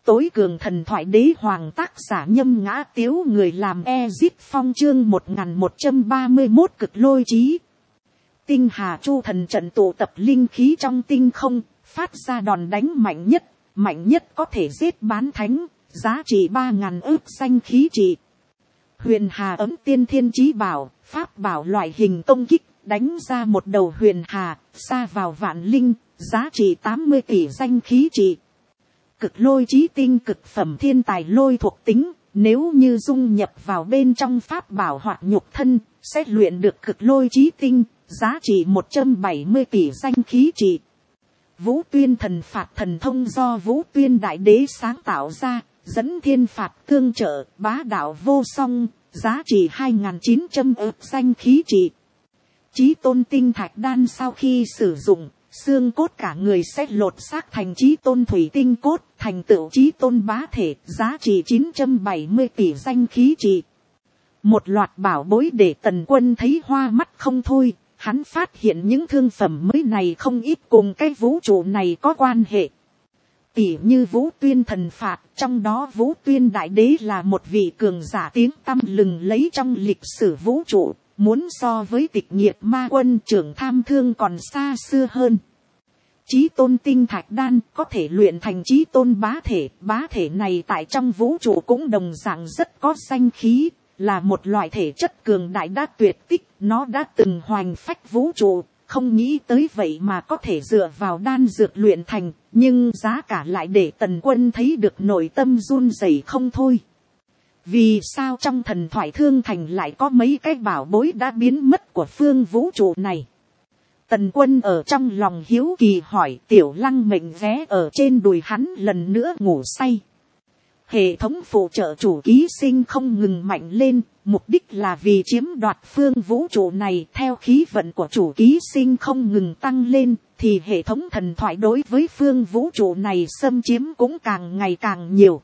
tối cường thần thoại đế hoàng, tác giả Nhâm Ngã Tiếu, người làm Ezit Phong, chương 1131 cực lôi chí. Tinh Hà Chu thần trận tụ tập linh khí trong tinh không, phát ra đòn đánh mạnh nhất có thể giết bán thánh, giá trị 3.000 ức danh khí trị. Huyền Hà ấm tiên thiên chí bảo, pháp bảo loại hình công kích, đánh ra một đầu huyền hà, xa vào vạn linh, giá trị 80 tỷ danh khí trị. Cực lôi chí tinh, cực phẩm thiên tài lôi thuộc tính, nếu như dung nhập vào bên trong pháp bảo hoặc nhục thân, sẽ luyện được cực lôi chí tinh, giá trị 170 tỷ danh khí trị. Vũ Tuyên thần phạt thần thông do Vũ Tuyên đại đế sáng tạo ra, dẫn thiên phạt tương trợ, bá đạo vô song, giá trị 2.900 ức danh khí trị. Chí tôn tinh thạch đan sau khi sử dụng, xương cốt cả người sẽ lột xác thành chí tôn thủy tinh cốt, thành tựu chí tôn bá thể, giá trị 970 tỷ danh khí trị. Một loạt bảo bối để Tần Quân thấy hoa mắt không thôi, hắn phát hiện những thương phẩm mới này không ít cùng cái vũ trụ này có quan hệ. Tỉ như Vũ Tuyên thần phạt, trong đó Vũ Tuyên đại đế là một vị cường giả tiếng tăm lừng lấy trong lịch sử vũ trụ, muốn so với Tịch Nghiệp Ma Quân trưởng Tham Thương còn xa xưa hơn. Chí tôn tinh thạch đan có thể luyện thành chí tôn bá thể này tại trong vũ trụ cũng đồng dạng rất có danh khí, là một loại thể chất cường đại đã tuyệt tích, nó đã từng hoành phách vũ trụ, không nghĩ tới vậy mà có thể dựa vào đan dược luyện thành, nhưng giá cả lại để Tần Quân thấy được nội tâm run rẩy không thôi. Vì sao trong thần thoại Thương Thành lại có mấy cái bảo bối đã biến mất của phương vũ trụ này? Tần Quân ở trong lòng hiếu kỳ hỏi. Tiểu Lăng mệnh ghé ở trên đùi hắn lần nữa ngủ say. Hệ thống phụ trợ chủ ký sinh không ngừng mạnh lên, mục đích là vì chiếm đoạt phương vũ trụ này. Theo khí vận của chủ ký sinh không ngừng tăng lên, thì hệ thống thần thoại đối với phương vũ trụ này xâm chiếm cũng càng ngày càng nhiều.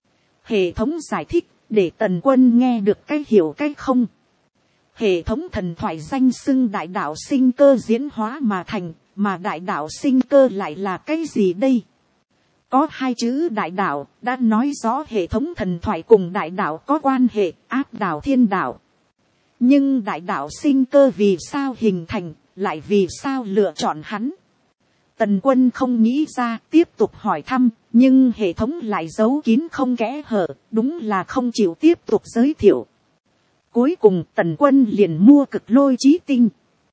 Hệ thống giải thích, để Tần Quân nghe được cái hiểu cái không. Hệ thống thần thoại danh xưng đại đạo sinh cơ diễn hóa mà thành, mà đại đạo sinh cơ lại là cái gì đây? Có hai chữ đại đạo, đã nói rõ hệ thống thần thoại cùng đại đạo có quan hệ, áp đảo thiên đạo. Nhưng đại đạo sinh cơ vì sao hình thành, lại vì sao lựa chọn hắn? Tần Quân không nghĩ ra, tiếp tục hỏi thăm, nhưng hệ thống lại giấu kín không kẽ hở, đúng là không chịu tiếp tục giới thiệu. Cuối cùng Tần Quân liền mua cực lôi chí tinh.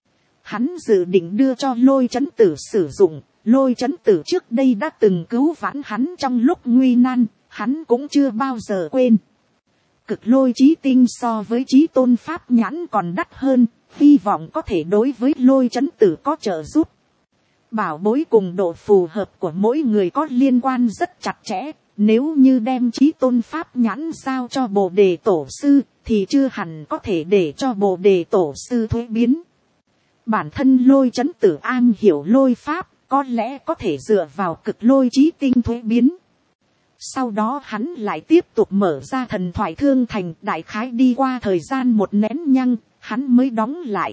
Hắn dự định đưa cho Lôi Chấn Tử sử dụng. Lôi Chấn Tử trước đây đã từng cứu vãn hắn trong lúc nguy nan, hắn cũng chưa bao giờ quên. Cực lôi chí tinh so với chí tôn pháp nhãn còn đắt hơn, hy vọng có thể đối với Lôi Chấn Tử có trợ giúp. Bảo bối cùng độ phù hợp của mỗi người có liên quan rất chặt chẽ, nếu như đem chí tôn pháp nhãn giao cho Bồ Đề Tổ Sư, thì chưa hẳn có thể để cho Bồ Đề Tổ Sư thuế biến. Bản thân Lôi Chấn Tử am hiểu lôi pháp, có lẽ có thể dựa vào cực lôi chí tinh thuế biến. Sau đó hắn lại tiếp tục mở ra thần thoại Thương Thành, đại khái đi qua thời gian một nén nhăng, hắn mới đóng lại.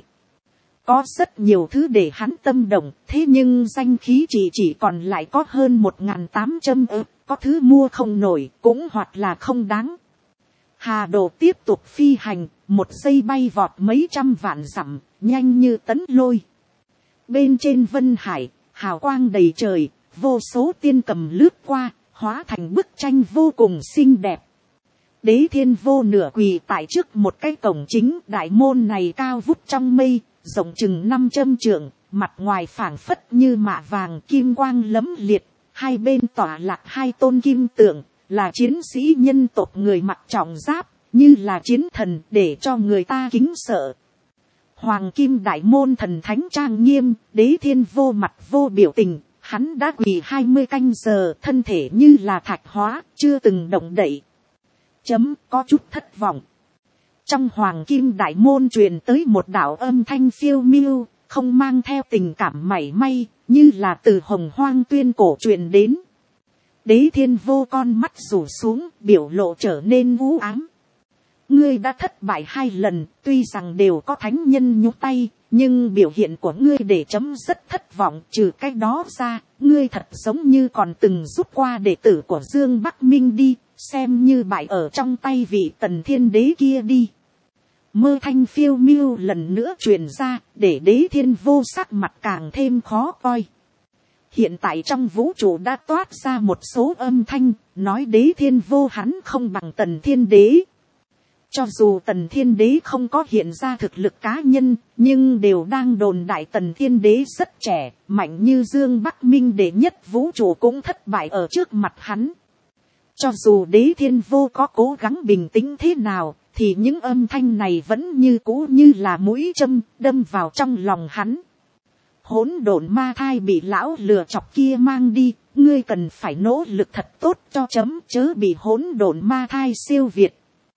Có rất nhiều thứ để hắn tâm động, thế nhưng danh khí chỉ còn lại có hơn 1.800 ức, có thứ mua không nổi, cũng hoặc là không đáng. Hà Đồ tiếp tục phi hành, một giây bay vọt mấy trăm vạn dặm, nhanh như tấn lôi. Bên trên Vân Hải, hào quang đầy trời, vô số tiên cầm lướt qua, hóa thành bức tranh vô cùng xinh đẹp. Đế Thiên Vô nửa quỳ tại trước một cái cổng chính, đại môn này cao vút trong mây, rộng chừng 500 trượng, mặt ngoài phảng phất như mạ vàng, kim quang lẫm liệt, hai bên tỏa lạc hai tôn kim tượng, là chiến sĩ nhân tộc người mặc trọng giáp, như là chiến thần, để cho người ta kính sợ. Hoàng kim đại môn thần thánh trang nghiêm, Đế Thiên Vô mặt vô biểu tình, hắn đã quỳ 20 canh giờ, thân thể như là thạch hóa, chưa từng động đậy. Có chút thất vọng. Trong hoàng kim đại môn truyền tới một đạo âm thanh phiêu miêu, không mang theo tình cảm mảy may, như là từ Hồng Hoang tuyên cổ truyền đến. Đế Thiên Vô con mắt rủ xuống, biểu lộ trở nên u ám. Ngươi đã thất bại 2 lần, tuy rằng đều có thánh nhân nhúc tay, nhưng biểu hiện của ngươi để chấm rất thất vọng. Trừ cái đó ra, ngươi thật giống như còn từng rút qua đệ tử của Dương Bắc Minh đi, xem như bại ở trong tay vị Tần Thiên Đế kia đi. Mơ thanh phiêu miêu lần nữa truyền ra, để Đế Thiên Vô sắc mặt càng thêm khó coi. Hiện tại trong vũ trụ đã toát ra một số âm thanh, nói Đế Thiên Vô hắn không bằng Tần Thiên Đế. Cho dù Tần Thiên Đế không có hiện ra thực lực cá nhân, nhưng đều đang đồn đại Tần Thiên Đế rất trẻ, mạnh như Dương Bắc Minh đệ nhất vũ trụ cũng thất bại ở trước mặt hắn. Cho dù Đế Thiên Vô có cố gắng bình tĩnh thế nào, thì những âm thanh này vẫn như cũ như là mũi châm đâm vào trong lòng hắn. Hỗn độn ma thai bị lão lừa chọc kia mang đi, ngươi cần phải nỗ lực thật tốt cho chấm, chớ bị hỗn độn ma thai siêu việt.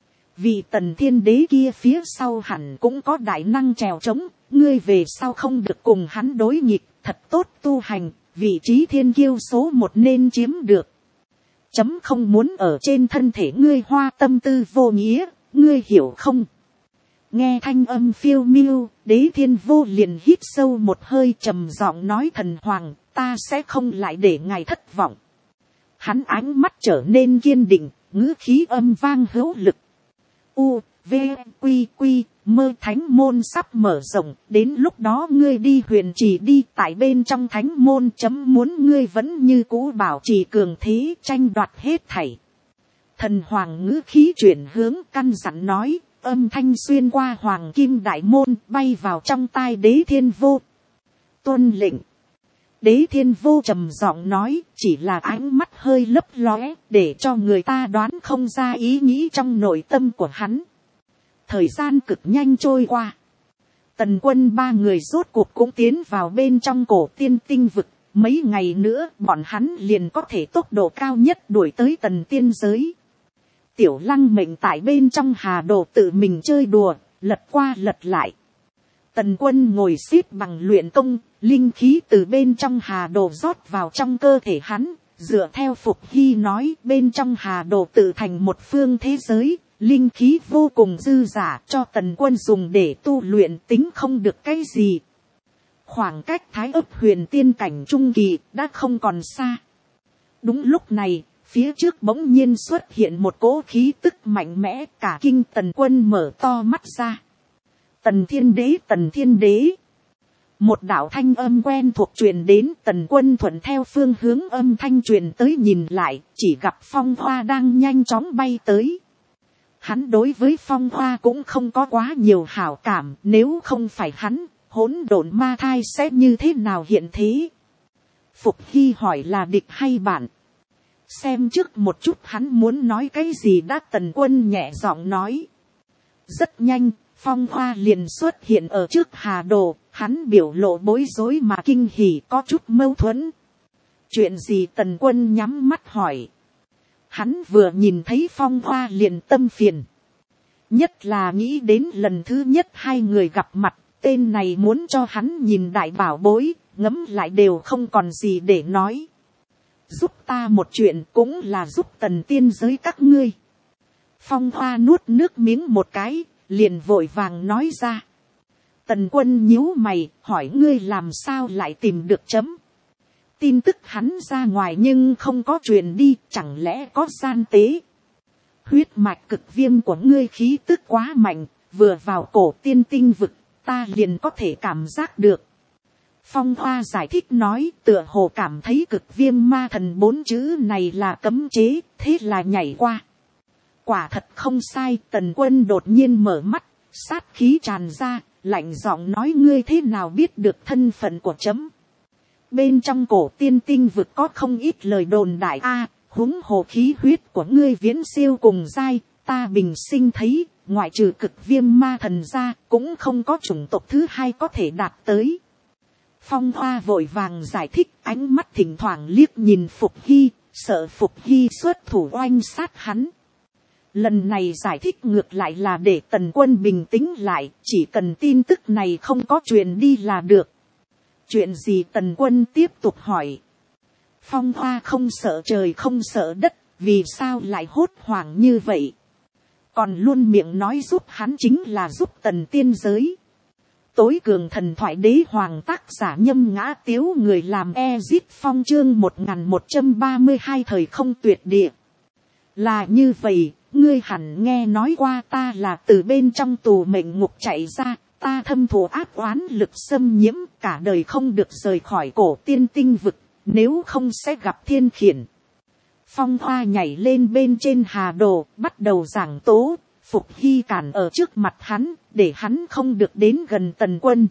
Vì Tần Thiên Đế kia phía sau hẳn cũng có đại năng trèo trống, ngươi về sau không được cùng hắn đối nghịch, thật tốt tu hành, vị trí thiên kiêu số một nên chiếm được. Chấm không muốn ở trên thân thể ngươi hoa tâm tư vô nghĩa, ngươi hiểu không? Nghe thanh âm phiêu miêu, Đế Thiên Vô liền hít sâu một hơi trầm giọng nói, thần hoàng, ta sẽ không lại để ngài thất vọng. Hắn ánh mắt trở nên kiên định, ngữ khí âm vang hữu lực. U, V, Quy, Quy, mơ thánh môn sắp mở rộng, đến lúc đó ngươi đi huyền trì đi, tại bên trong thánh môn chấm muốn ngươi vẫn như cũ bảo trì cường thế, tranh đoạt hết thảy. Thần hoàng ngữ khí chuyển hướng căn dặn nói, âm thanh xuyên qua hoàng kim đại môn, bay vào trong tai Đế Thiên Vô. Tuân lệnh. Đế Thiên Vô trầm giọng nói, chỉ là ánh mắt hơi lấp lóe, để cho người ta đoán không ra ý nghĩ trong nội tâm của hắn. Thời gian cực nhanh trôi qua. Tần Quân ba người rốt cuộc cũng tiến vào bên trong cổ tiên tinh vực. Mấy ngày nữa bọn hắn liền có thể tốc độ cao nhất đuổi tới tần tiên giới. Tiểu Lăng mệnh tại bên trong hà đồ tự mình chơi đùa, lật qua lật lại. Tần Quân ngồi xếp bằng luyện công, linh khí từ bên trong hà đồ rót vào trong cơ thể hắn, dựa theo Phục Hy nói, bên trong hà đồ tự thành một phương thế giới, linh khí vô cùng dư dả, cho Tần Quân dùng để tu luyện tính không được cái gì. Khoảng cách Thái Ức Huyền Tiên cảnh trung kỳ đã không còn xa. Đúng lúc này, phía trước bỗng nhiên xuất hiện một cỗ khí tức mạnh mẽ, cả kinh Tần Quân mở to mắt ra. Tần Thiên Đế, Tần Thiên Đế. Một đạo thanh âm quen thuộc truyền đến, Tần Quân thuận theo phương hướng âm thanh truyền tới nhìn lại, chỉ gặp Phong Hoa đang nhanh chóng bay tới. Hắn đối với Phong Hoa cũng không có quá nhiều hảo cảm, nếu không phải hắn, hỗn độn ma thai sẽ như thế nào hiện thế? Phục Hy hỏi là địch hay bạn? Xem trước một chút hắn muốn nói cái gì đã. Tần Quân nhẹ giọng nói. Rất nhanh, Phong Hoa liền xuất hiện ở trước hà đồ, hắn biểu lộ bối rối mà kinh hỉ, có chút mâu thuẫn. Chuyện gì? Tần Quân nhắm mắt hỏi. Hắn vừa nhìn thấy Phong Hoa liền tâm phiền. Nhất là nghĩ đến lần thứ nhất hai người gặp mặt, tên này muốn cho hắn nhìn đại bảo bối, ngẫm lại đều không còn gì để nói. Giúp ta một chuyện cũng là giúp tần tiên giới các ngươi. Phong Hoa nuốt nước miếng một cái, liền vội vàng nói ra. Tần Quân nhíu mày, hỏi ngươi làm sao lại tìm được chấm. Tin tức hắn ra ngoài nhưng không có truyền đi, chẳng lẽ có gian tế. Huyết mạch cực viêm của ngươi khí tức quá mạnh, vừa vào cổ tiên tinh vực, ta liền có thể cảm giác được. Phong Hoa giải thích nói, tựa hồ cảm thấy cực viêm ma thần 4 chữ này là cấm chế, thế là nhảy qua. Quả thật không sai. Tần Quân đột nhiên mở mắt, sát khí tràn ra, lạnh giọng nói, ngươi thế nào biết được thân phận của chấm. Bên trong cổ tiên tinh vực có không ít lời đồn đại a, huống hồ khí huyết của ngươi viễn siêu cùng giai, ta bình sinh thấy, ngoại trừ cực viêm ma thần ra, cũng không có chủng tộc thứ hai có thể đạt tới. Phong Hoa vội vàng giải thích, ánh mắt thỉnh thoảng liếc nhìn Phục Hy, sợ Phục Hy xuất thủ oanh sát hắn. Lần này giải thích ngược lại là để Tần Quân bình tĩnh lại, chỉ cần tin tức này không có truyền đi là được. Chuyện gì? Tần Quân tiếp tục hỏi. Phong Hoa không sợ trời không sợ đất, vì sao lại hốt hoảng như vậy? Còn luôn miệng nói giúp hắn chính là giúp tần tiên giới. Tối cường thần thoại đế hoàng tác giả Nhâm Ngã Tiếu, người làm Ezip Phong chương 1132 thời không tuyệt địa. Là như vậy, ngươi hẳn nghe nói qua ta là từ bên trong tù mệnh ngục chạy ra, ta thâm thù ác oán lực xâm nhiễm, cả đời không được rời khỏi cổ tiên tinh vực, nếu không sẽ gặp thiên khiển. Phong Hoa nhảy lên bên trên hà đồ, bắt đầu giảng tố. Phục Hy cản ở trước mặt hắn, để hắn không được đến gần Tần Quân.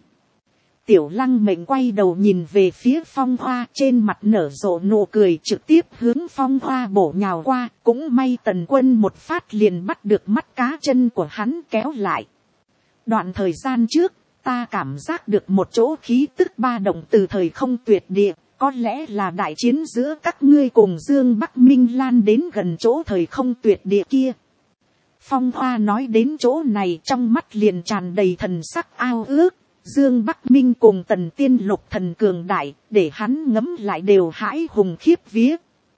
Tiểu Lăng Mệnh quay đầu nhìn về phía Phong Hoa, trên mặt nở rộ nụ cười, trực tiếp hướng Phong Hoa bổ nhào qua. Cũng may Tần Quân một phát liền bắt được mắt cá chân của hắn kéo lại. Đoạn thời gian trước, ta cảm giác được một chỗ khí tức ba động từ thời không tuyệt địa. Có lẽ là đại chiến giữa các ngươi cùng Dương Bắc Minh lan đến gần chỗ thời không tuyệt địa kia. Phong Hoa nói đến chỗ này, trong mắt liền tràn đầy thần sắc ao ước. Dương Bắc Minh cùng Tần Tiên Lục thần cường đại, để hắn ngấm lại đều hãi hùng khiếp vía.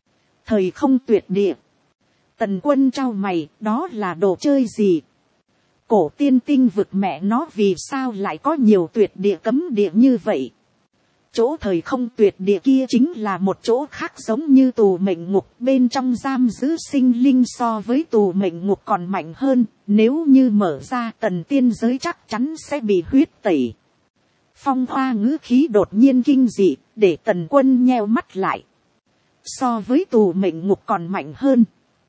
Thời không tuyệt địa. Tần Quân trao mày, đó là đồ chơi gì? Cổ tiên tinh vực mẹ nó vì sao lại có nhiều tuyệt địa cấm địa như vậy? Chỗ thời không tuyệt địa kia chính là một chỗ khác giống như tù mệnh ngục, bên trong giam giữ sinh linh so với tù mệnh ngục còn mạnh hơn, nếu như mở ra tần tiên giới chắc chắn sẽ bị huyết tẩy. Phong Hoa ngữ khí đột nhiên kinh dị, để Tần Quân nheo mắt lại. So với tù mệnh ngục còn mạnh hơn.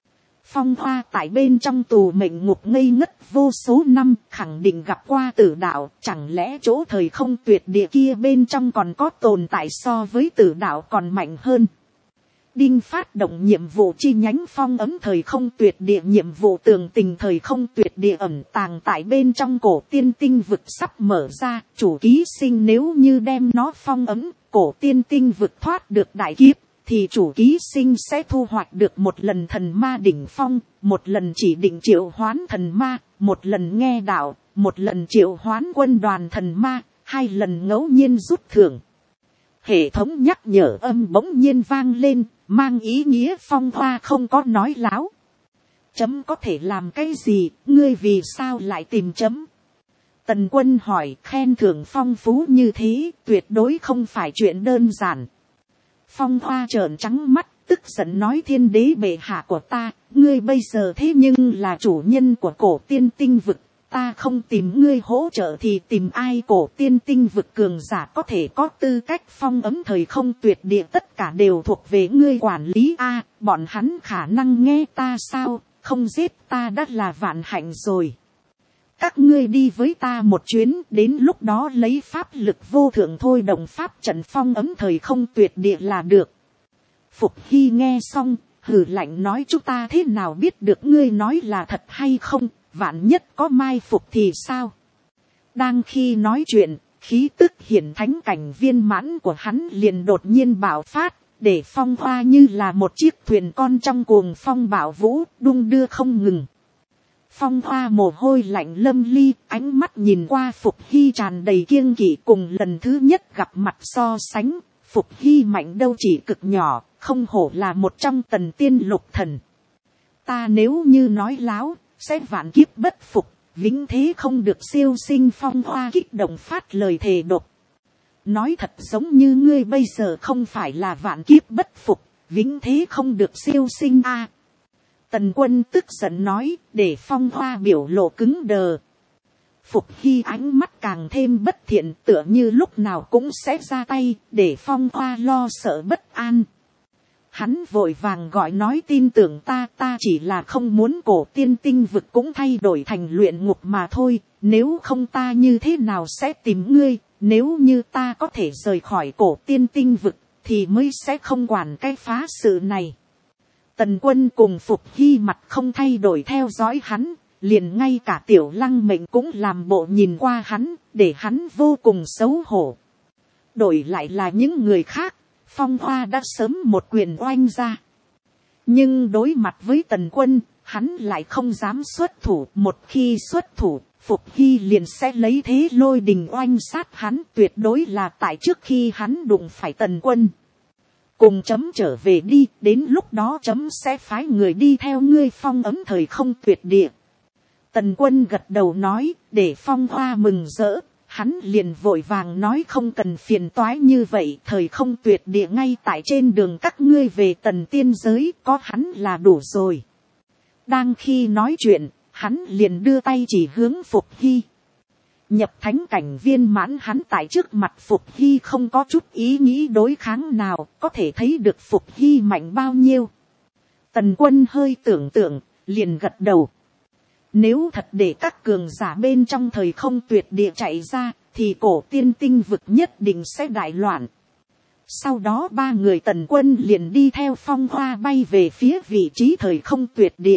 Phong Hoa tại bên trong tù mệnh ngục ngây ngất vô số năm, khẳng định gặp qua tử đạo, chẳng lẽ chỗ thời không tuyệt địa kia bên trong còn có tồn tại so với tử đạo còn mạnh hơn. Đinh phát động nhiệm vụ chi nhánh phong ấm thời không tuyệt địa, nhiệm vụ tường tình thời không tuyệt địa ẩn tàng tại bên trong cổ tiên tinh vực sắp mở ra, chủ ký sinh nếu như đem nó phong ấm, cổ tiên tinh vực thoát được đại kiếp, thì chủ ký sinh sẽ thu hoạch được một lần thần ma đỉnh phong, một lần chỉ định triệu hoán thần ma, một lần nghe đạo, một lần triệu hoán quân đoàn thần ma, 2 lần ngẫu nhiên rút thưởng. Hệ thống nhắc nhở âm bỗng nhiên vang lên, mang ý nghĩa Phong Hoa không có nói láo. Chấm có thể làm cái gì, ngươi vì sao lại tìm chấm? Tần Quân hỏi, khen thưởng phong phú như thế, tuyệt đối không phải chuyện đơn giản. Phong Hoa trợn trắng mắt, tức giận nói, thiên đế bệ hạ của ta, ngươi bây giờ thế nhưng là chủ nhân của cổ tiên tinh vực. Ta không tìm ngươi hỗ trợ thì tìm ai? Cổ tiên tinh vực cường giả có thể có tư cách phong ấm thời không tuyệt địa, tất cả đều thuộc về ngươi quản lý a. Bọn hắn khả năng nghe ta sao? Không giết ta đã là vạn hạnh rồi. Các ngươi đi với ta một chuyến, đến lúc đó lấy pháp lực vô thượng thôi động pháp trận phong ấm thời không tuyệt địa là được. Phục Hy nghe xong, hừ lạnh nói, chúng ta thế nào biết được ngươi nói là thật hay không? Vạn nhất có mai phục thì sao? Đang khi nói chuyện, khí tức hiển thánh cảnh viên mãn của hắn liền đột nhiên bạo phát, để Phong Hoa như là một chiếc thuyền con trong cuồng phong bạo vũ, đung đưa không ngừng. Phong Hoa mồ hôi lạnh lâm ly, ánh mắt nhìn qua Phục Hy tràn đầy kiêng kỵ, cùng lần thứ nhất gặp mặt so sánh, Phục Hy mạnh đâu chỉ cực nhỏ, không hổ là một trong Tần Tiên Lục thần. Ta nếu như nói láo, sẽ vạn kiếp bất phục, vĩnh thế không được siêu sinh. Phong Hoa kích động phát lời thề độc. Nói thật giống như ngươi bây giờ không phải là vạn kiếp bất phục, vĩnh thế không được siêu sinh a. Tần Quân tức giận nói, để Phong Hoa biểu lộ cứng đờ. Phục Hy ánh mắt càng thêm bất thiện, tựa như lúc nào cũng sẽ ra tay, để Phong Hoa lo sợ bất an. Hắn vội vàng gọi nói, tin tưởng ta, ta chỉ là không muốn cổ tiên tinh vực cũng thay đổi thành luyện ngục mà thôi, nếu không ta như thế nào sẽ tìm ngươi, nếu như ta có thể rời khỏi cổ tiên tinh vực, thì mới sẽ không quản cái phá sự này. Tần Quân cùng Phục Hy mặt không thay đổi theo dõi hắn, liền ngay cả Tiểu Lăng Mệnh cũng làm bộ nhìn qua hắn, để hắn vô cùng xấu hổ. Đổi lại là những người khác, Phong Hoa đã sớm một quyền oanh ra. Nhưng đối mặt với Tần Quân, hắn lại không dám xuất thủ. Một khi xuất thủ, Phục Hy liền sẽ lấy thế lôi đình oanh sát hắn, tuyệt đối là tại trước khi hắn đụng phải Tần Quân. Cùng chấm trở về đi, đến lúc đó chấm sẽ phái người đi theo ngươi phong ấm thời không tuyệt địa. Tần Quân gật đầu nói, để Phong Hoa mừng rỡ, hắn liền vội vàng nói không cần phiền toái như vậy, thời không tuyệt địa ngay tại trên đường các ngươi về tần tiên giới, có hắn là đủ rồi. Đang khi nói chuyện, hắn liền đưa tay chỉ hướng Phục Hy. Nhập thánh cảnh viên mãn, hắn tại trước mặt Phục Hy không có chút ý nghĩ đối kháng nào, có thể thấy được Phục Hy mạnh bao nhiêu. Tần Quân hơi tưởng tượng, liền gật đầu. Nếu thật để các cường giả bên trong thời không tuyệt địa chạy ra, thì cổ tiên tinh vực nhất định sẽ đại loạn. Sau đó ba người Tần Quân liền đi theo Phong Hoa bay về phía vị trí thời không tuyệt địa.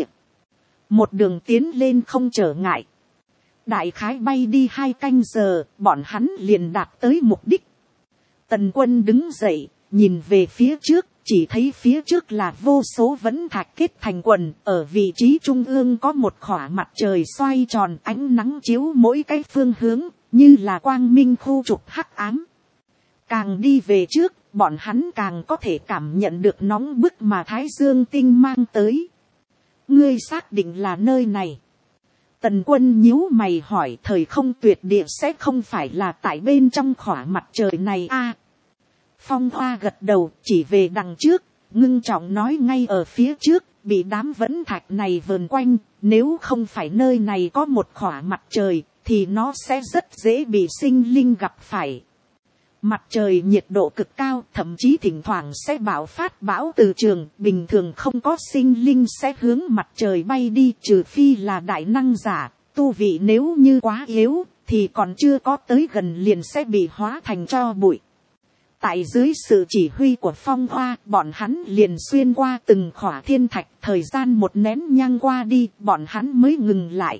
Một đường tiến lên không trở ngại. Đại khái bay đi 2 canh giờ, bọn hắn liền đạt tới mục đích. Tần Quân đứng dậy, nhìn về phía trước, chỉ thấy phía trước là vô số vẫn thạch kết thành quần, ở vị trí trung ương có một khỏa mặt trời xoay tròn, ánh nắng chiếu mỗi cái phương hướng, như là quang minh khu trục hắc ám. Càng đi về trước, bọn hắn càng có thể cảm nhận được nóng bức mà Thái Dương tinh mang tới. Ngươi xác định là nơi này? Tần Quân nhíu mày hỏi, thời không tuyệt địa sẽ không phải là tại bên trong khỏa mặt trời này a? Phong Hoa gật đầu, chỉ về đằng trước, ngưng trọng nói ngay ở phía trước, bị đám vẫn thạch này vờn quanh, nếu không phải nơi này có một khỏa mặt trời, thì nó sẽ rất dễ bị sinh linh gặp phải. Mặt trời nhiệt độ cực cao, thậm chí thỉnh thoảng sẽ bạo phát bão từ trường, bình thường không có sinh linh sẽ hướng mặt trời bay đi, trừ phi là đại năng giả, tu vị nếu như quá yếu, thì còn chưa có tới gần liền sẽ bị hóa thành tro bụi. Tại dưới sự chỉ huy của Phong Hoa, bọn hắn liền xuyên qua từng khỏa thiên thạch, thời gian một nén nhang qua đi, bọn hắn mới ngừng lại.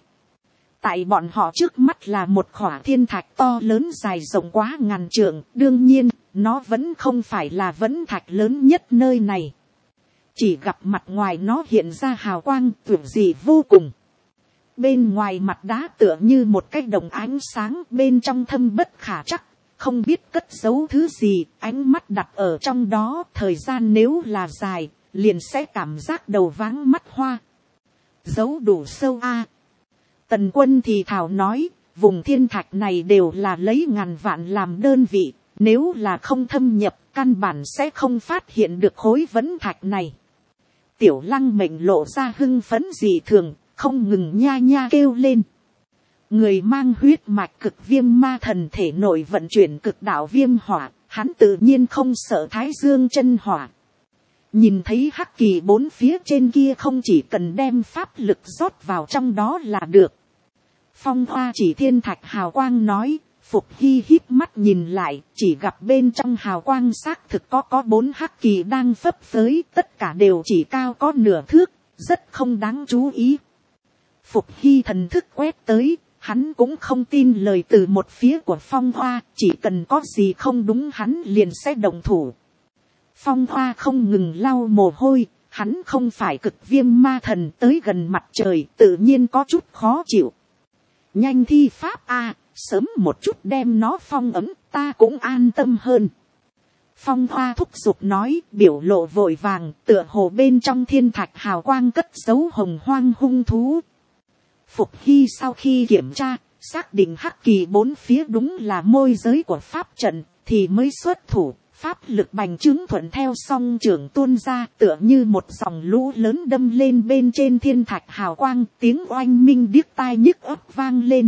Tại bọn họ trước mắt là một khỏa thiên thạch to lớn dài rộng quá ngàn trượng, đương nhiên, nó vẫn không phải là vẫn thạch lớn nhất nơi này. Chỉ gặp mặt ngoài nó hiện ra hào quang tuyệt dị vô cùng. Bên ngoài mặt đá tựa như một cái đồng ánh sáng, bên trong thâm bất khả trắc, không biết cất giấu thứ gì, ánh mắt đặt ở trong đó, thời gian nếu là dài, liền sẽ cảm giác đầu váng mắt hoa. Giấu đủ sâu a. Tần Quân thì thảo nói, vùng thiên thạch này đều là lấy ngàn vạn làm đơn vị, nếu là không thâm nhập, căn bản sẽ không phát hiện được khối vẫn thạch này. Tiểu Lăng Mệnh lộ ra hưng phấn dị thường, không ngừng nha nha kêu lên. Người mang huyết mạch cực viêm ma thần thể nội vận chuyển cực đạo viêm hỏa, hắn tự nhiên không sợ Thái Dương chân hỏa. Nhìn thấy hắc kỳ 4 phía trên kia, không chỉ cần đem pháp lực rót vào trong đó là được. Phong Hoa chỉ thiên thạch hào quang nói, Phục Hy híp mắt nhìn lại, chỉ gặp bên trong hào quang xác thực có 4 hắc kỳ đang phấp phới, tất cả đều chỉ cao có nửa thước, rất không đáng chú ý. Phục Hy thần thức quét tới, hắn cũng không tin lời từ một phía của Phong Hoa, chỉ cần có gì không đúng hắn liền sẽ động thủ. Phong Hoa không ngừng lau mồ hôi, hắn không phải cực viêm ma thần, tới gần mặt trời tự nhiên có chút khó chịu. Nhanh thi pháp a, sớm một chút đem nó phong ấm, ta cũng an tâm hơn. Phong Hoa thúc giục nói, biểu lộ vội vàng, tựa hồ bên trong thiên thạch hào quang cất giấu hồng hoang hung thú. Phục Hy sau khi kiểm tra, xác định hắc kỳ 4 phía đúng là môi giới của pháp trận, thì mới xuất thủ. Pháp lực bành trướng thuận theo song trưởng tuôn ra, tựa như một dòng lũ lớn đâm lên bên trên thiên thạch hào quang, tiếng oanh minh điếc tai nhức óc vang lên.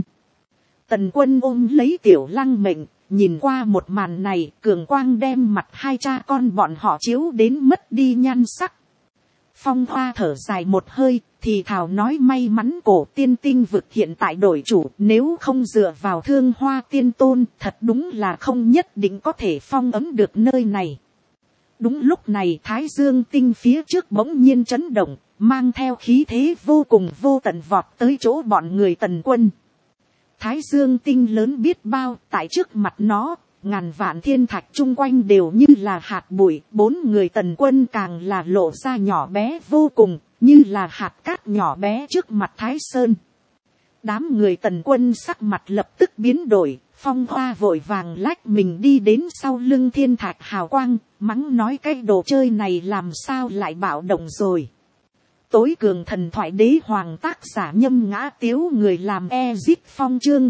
Tần Quân ôm lấy Tiểu Lăng Mệnh, nhìn qua một màn này, cường quang đem mặt hai cha con bọn họ chiếu đến mất đi nhan sắc. Phong Hoa thở dài một hơi, thì thào nói may mắn cổ tiên tinh vực hiện tại đổi chủ, nếu không dựa vào Thương Hoa tiên tôn, thật đúng là không nhất định có thể phong ấm được nơi này. Đúng lúc này Thái Dương tinh phía trước bỗng nhiên chấn động, mang theo khí thế vô cùng vô tận vọt tới chỗ bọn người Tần Quân. Thái Dương tinh lớn biết bao, tại trước mặt nó, ngàn vạn thiên thạch chung quanh đều như là hạt bụi, 4 người Tần Quân càng là lộ ra nhỏ bé vô cùng, như là hạt cát nhỏ bé trước mặt Thái Sơn. Đám người Tần Quân sắc mặt lập tức biến đổi, Phong Hoa vội vàng lách mình đi đến sau lưng thiên thạch hào quang, mắng nói cái đồ chơi này làm sao lại bạo động rồi. Tối cường thần thoại đế hoàng tác giả Nhâm Ngã Tiếu, người làm Ezip Phong chương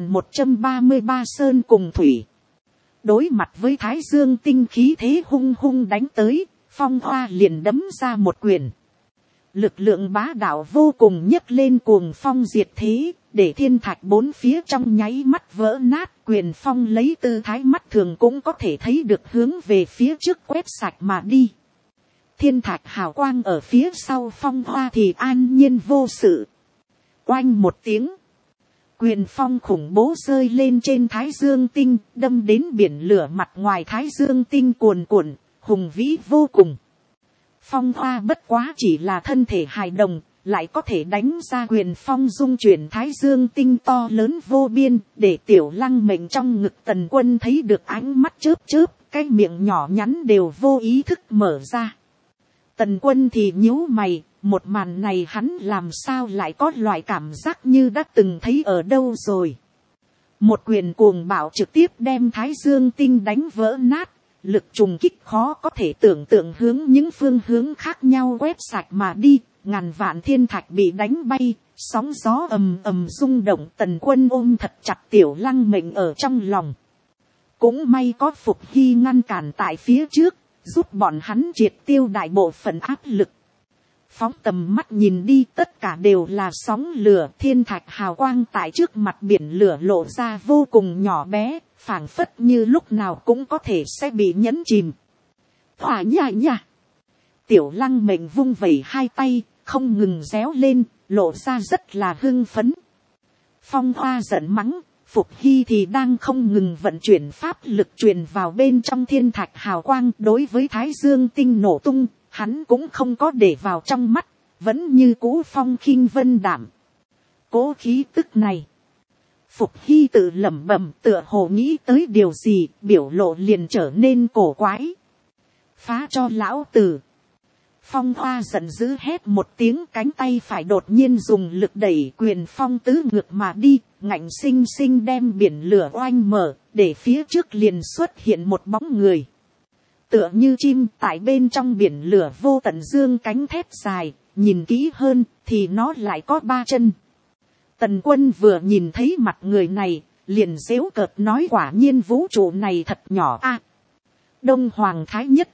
1133 Sơn cùng Thủy. Đối mặt với Thái Dương tinh khí thế hung hung đánh tới, Phong Hoa liền đấm ra một quyền. Lực lượng bá đạo vô cùng nhấc lên cuồng phong diệt thế, để thiên thạch bốn phía trong nháy mắt vỡ nát. Quyền phong lấy tư thái mắt thường cũng có thể thấy được hướng về phía trước quét sạch mà đi. Thiên thạch hào quang ở phía sau Phong Hoa thì an nhiên vô sự. Oanh một tiếng, quyền phong khủng bố rơi lên trên Thái Dương tinh, đâm đến biển lửa mặt ngoài Thái Dương tinh cuồn cuộn, hùng vĩ vô cùng. Phong Hoa bất quá chỉ là thân thể hài đồng, lại có thể đánh ra quyền phong dung chuyển Thái Dương tinh to lớn vô biên, để Tiểu Lăng Mệnh trong ngực Tần Quân thấy được ánh mắt chớp chớp, cái miệng nhỏ nhắn đều vô ý thức mở ra. Tần Quân thì nhíu mày, một màn này hắn làm sao lại có loại cảm giác như đã từng thấy ở đâu rồi. Một quyền cuồng bạo trực tiếp đem Thái Dương tinh đánh vỡ nát, lực trùng kích khó có thể tưởng tượng hướng những phương hướng khác nhau quét sạch mà đi, ngàn vạn thiên thạch bị đánh bay, sóng gió ầm ầm rung động. Tần Quân ôm thật chặt Tiểu Lăng Mệnh ở trong lòng. Cũng may có Phục Hy ngăn cản tại phía trước, giúp bọn hắn triệt tiêu đại bộ phận áp lực. Phóng tầm mắt nhìn đi, tất cả đều là sóng lửa, thiên thạch hào quang tại trước mặt biển lửa lộ ra vô cùng nhỏ bé, phảng phất như lúc nào cũng có thể sẽ bị nhấn chìm. Hỏa nha nha! Tiểu Lăng Mệnh vung vẩy hai tay, không ngừng réo lên, lộ ra rất là hưng phấn. Phong Hoa giận mắng, Phục Hy thì đang không ngừng vận chuyển pháp lực truyền vào bên trong thiên thạch hào quang. Đối với Thái Dương tinh nổ tung, hắn cũng không có để vào trong mắt, vẫn như cũ phong khinh vân đảm. Cố khí tức này, Phục Hy tự lẩm bẩm, tựa hồ nghĩ tới điều gì, biểu lộ liền trở nên cổ quái. Phá cho lão tử! Phong Hoa giận dữ hét một tiếng, cánh tay phải đột nhiên dùng lực đẩy quyền phong tứ ngược mà đi, ngạnh xinh xinh đem biển lửa oanh mở, để phía trước liền xuất hiện một bóng người. Tựa như chim tại bên trong biển lửa vô tận dương cánh thét dài, nhìn kỹ hơn thì nó lại có ba chân. Tần Quân vừa nhìn thấy mặt người này, liền giễu cợt nói, quả nhiên vũ trụ này thật nhỏ a. Đông Hoàng Thái Nhất.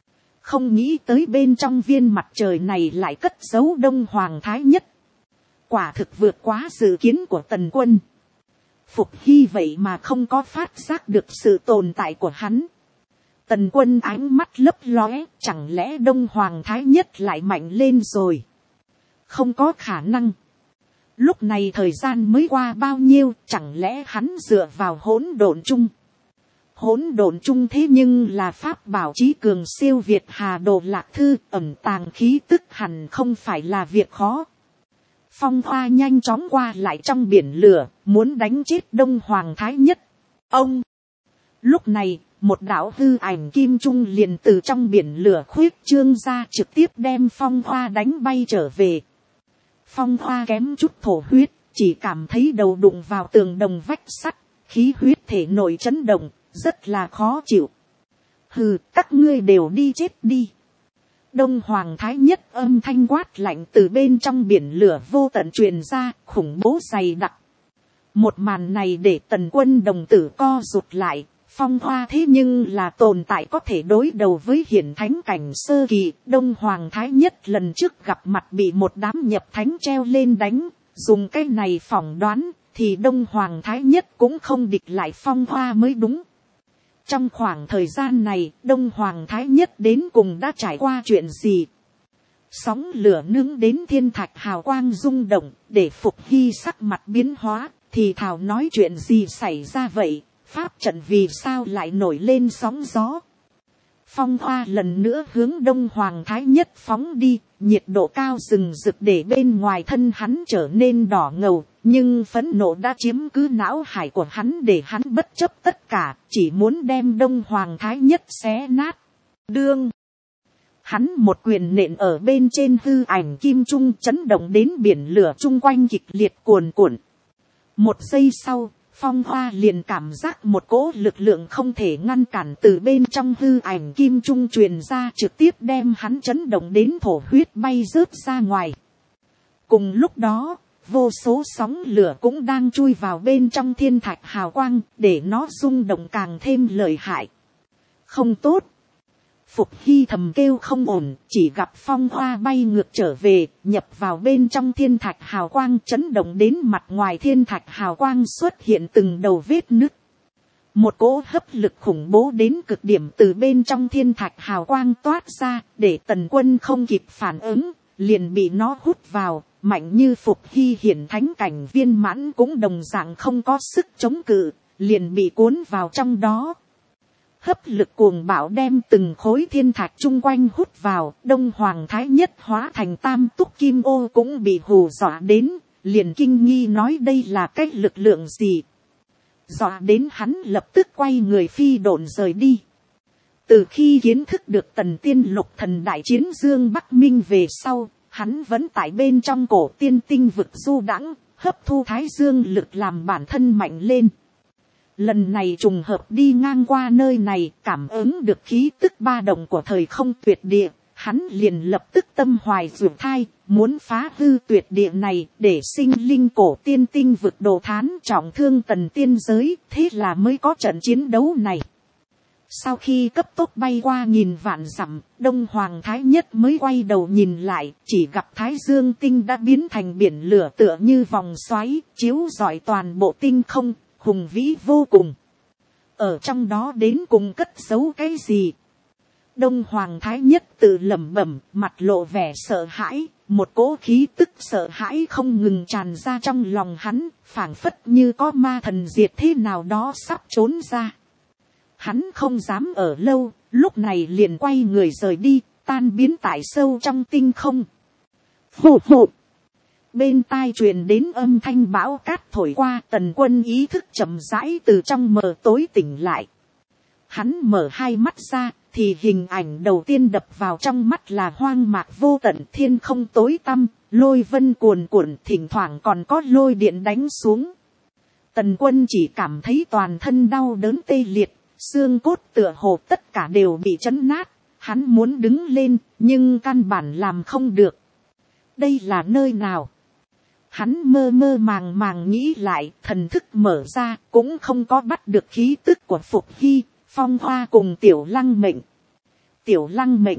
Không nghĩ tới bên trong viên mặt trời này lại cất giấu Đông Hoàng Thái Nhất. Quả thực vượt quá dự kiến của Tần Quân. Phục Hy vậy mà không có phát giác được sự tồn tại của hắn. Tần Quân ánh mắt lấp lóe, chẳng lẽ Đông Hoàng Thái Nhất lại mạnh lên rồi? Không có khả năng. Lúc này thời gian mới qua bao nhiêu, chẳng lẽ hắn dựa vào hỗn độn chung? Hỗn độn chung thế nhưng là pháp bảo chí cường siêu việt Hà Đồ Lạc Thư, ẩn tàng khí tức hẳn không phải là việc khó. Phong Hoa nhanh chóng qua lại trong biển lửa, muốn đánh chết Đông Hoàng Thái Nhất. Ông! Lúc này, một đạo hư ảnh kim trung liền từ trong biển lửa khuyết trương ra, trực tiếp đem Phong Hoa đánh bay trở về. Phong Hoa kém chút thổ huyết, chỉ cảm thấy đầu đụng vào tường đồng vách sắt, khí huyết thể nội chấn động, rất là khó chịu. Hừ, các ngươi đều đi chết đi. Đông Hoàng Thái Nhất âm thanh quát lạnh từ bên trong biển lửa vô tận truyền ra, khủng bố dày đặc. Một màn này để Tần Quân đồng tử co rụt lại. Phong Hoa thế nhưng là tồn tại có thể đối đầu với hiển thánh cảnh sơ kỳ. Đông Hoàng Thái Nhất lần trước gặp mặt bị một đám nhập thánh treo lên đánh, dùng cái này phỏng đoán thì Đông Hoàng Thái Nhất cũng không địch lại Phong Hoa mới đúng. Trong khoảng thời gian này, Đông Hoàng Thái Nhất đến cùng đã trải qua chuyện gì? Sóng lửa nướng đến thiên thạch hào quang rung động, để Phục Hy sắc mặt biến hóa, thì thảo nói chuyện gì xảy ra vậy? Pháp trận vì sao lại nổi lên sóng gió? Phong Hoa lần nữa hướng Đông Hoàng Thái Nhất phóng đi, nhiệt độ cao rừng rực để bên ngoài thân hắn trở nên đỏ ngầu, nhưng phẫn nộ đã chiếm cứ não hải của hắn, để hắn bất chấp tất cả, chỉ muốn đem Đông Hoàng Thái Nhất xé nát. Đương! Hắn một quyền nện ở bên trên hư ảnh kim trung, chấn động đến biển lửa chung quanh kịch liệt cuồn cuộn. Một giây sau, Phong Hoa liền cảm giác một cỗ lực lượng không thể ngăn cản từ bên trong hư ảnh kim trung truyền ra, trực tiếp đem hắn chấn động đến thổ huyết bay rớt ra ngoài. Cùng lúc đó, vô số sóng lửa cũng đang chui vào bên trong thiên thạch hào quang, để nó rung động càng thêm lợi hại. Không tốt. Phục Hy thầm kêu không ổn, chỉ gặp Phong Hoa bay ngược trở về, nhập vào bên trong thiên thạch hào quang, chấn động đến mặt ngoài thiên thạch hào quang xuất hiện từng đầu vết nứt. Một cỗ hấp lực khủng bố đến cực điểm từ bên trong thiên thạch hào quang toát ra, để Tần Quân không kịp phản ứng, liền bị nó hút vào. Mạnh như Phục Hy hiển thánh cảnh viên mãn cũng đồng dạng không có sức chống cự, liền bị cuốn vào trong đó. Hấp lực cuồng bạo đem từng khối thiên thạch chung quanh hút vào, Đông Hoàng Thái Nhất hóa thành tam túc kim ô cũng bị hù dọa đến, liền kinh nghi nói đây là cái lực lượng gì. Dọa đến hắn lập tức quay người phi độn rời đi. Từ khi kiến thức được Tần Tiên Lục Thần đại chiến Dương Bắc Minh về sau, hắn vẫn tại bên trong cổ tiên tinh vực du đãng, hấp thu thái dương lực làm bản thân mạnh lên. Lần này trùng hợp đi ngang qua nơi này, cảm ứng được khí tức ba động của thời không tuyệt địa, hắn liền lập tức tâm hoài dược thai, muốn phá hư tuyệt địa này để sinh linh cổ tiên tinh vực đồ thán trọng thương Tần tiên giới, thế là mới có trận chiến đấu này. Sau khi cấp tốc bay qua nghìn vạn dặm, Đông Hoàng Thái Nhất mới quay đầu nhìn lại, chỉ gặp Thái Dương tinh đã biến thành biển lửa tựa như vòng xoáy, chiếu rọi toàn bộ tinh không, hùng vĩ vô cùng. Ở trong đó đến cùng cất giấu cái gì? Đông Hoàng Thái Nhất tự lẩm bẩm, mặt lộ vẻ sợ hãi, một cỗ khí tức sợ hãi không ngừng tràn ra trong lòng hắn, phảng phất như có ma thần diệt thế nào đó sắp trốn ra. Hắn không dám ở lâu, lúc này liền quay người rời đi, tan biến tại sâu trong tinh không. Phù phù. Bên tai truyền đến âm thanh bão cát thổi qua, Tần Quân ý thức chậm rãi từ trong mờ tối tỉnh lại. Hắn mở hai mắt ra, thì hình ảnh đầu tiên đập vào trong mắt là hoang mạc vô tận, thiên không tối tăm, lôi vân cuồn cuộn, thỉnh thoảng còn có lôi điện đánh xuống. Tần Quân chỉ cảm thấy toàn thân đau đớn tê liệt, xương cốt tựa hồ tất cả đều bị chấn nát, hắn muốn đứng lên, nhưng căn bản làm không được. Đây là nơi nào? Hắn mơ mơ màng màng nghĩ lại, thần thức mở ra, cũng không có bắt được khí tức của Phục Hy, Phong Hoa cùng Tiểu Lăng Mệnh. Tiểu Lăng Mệnh.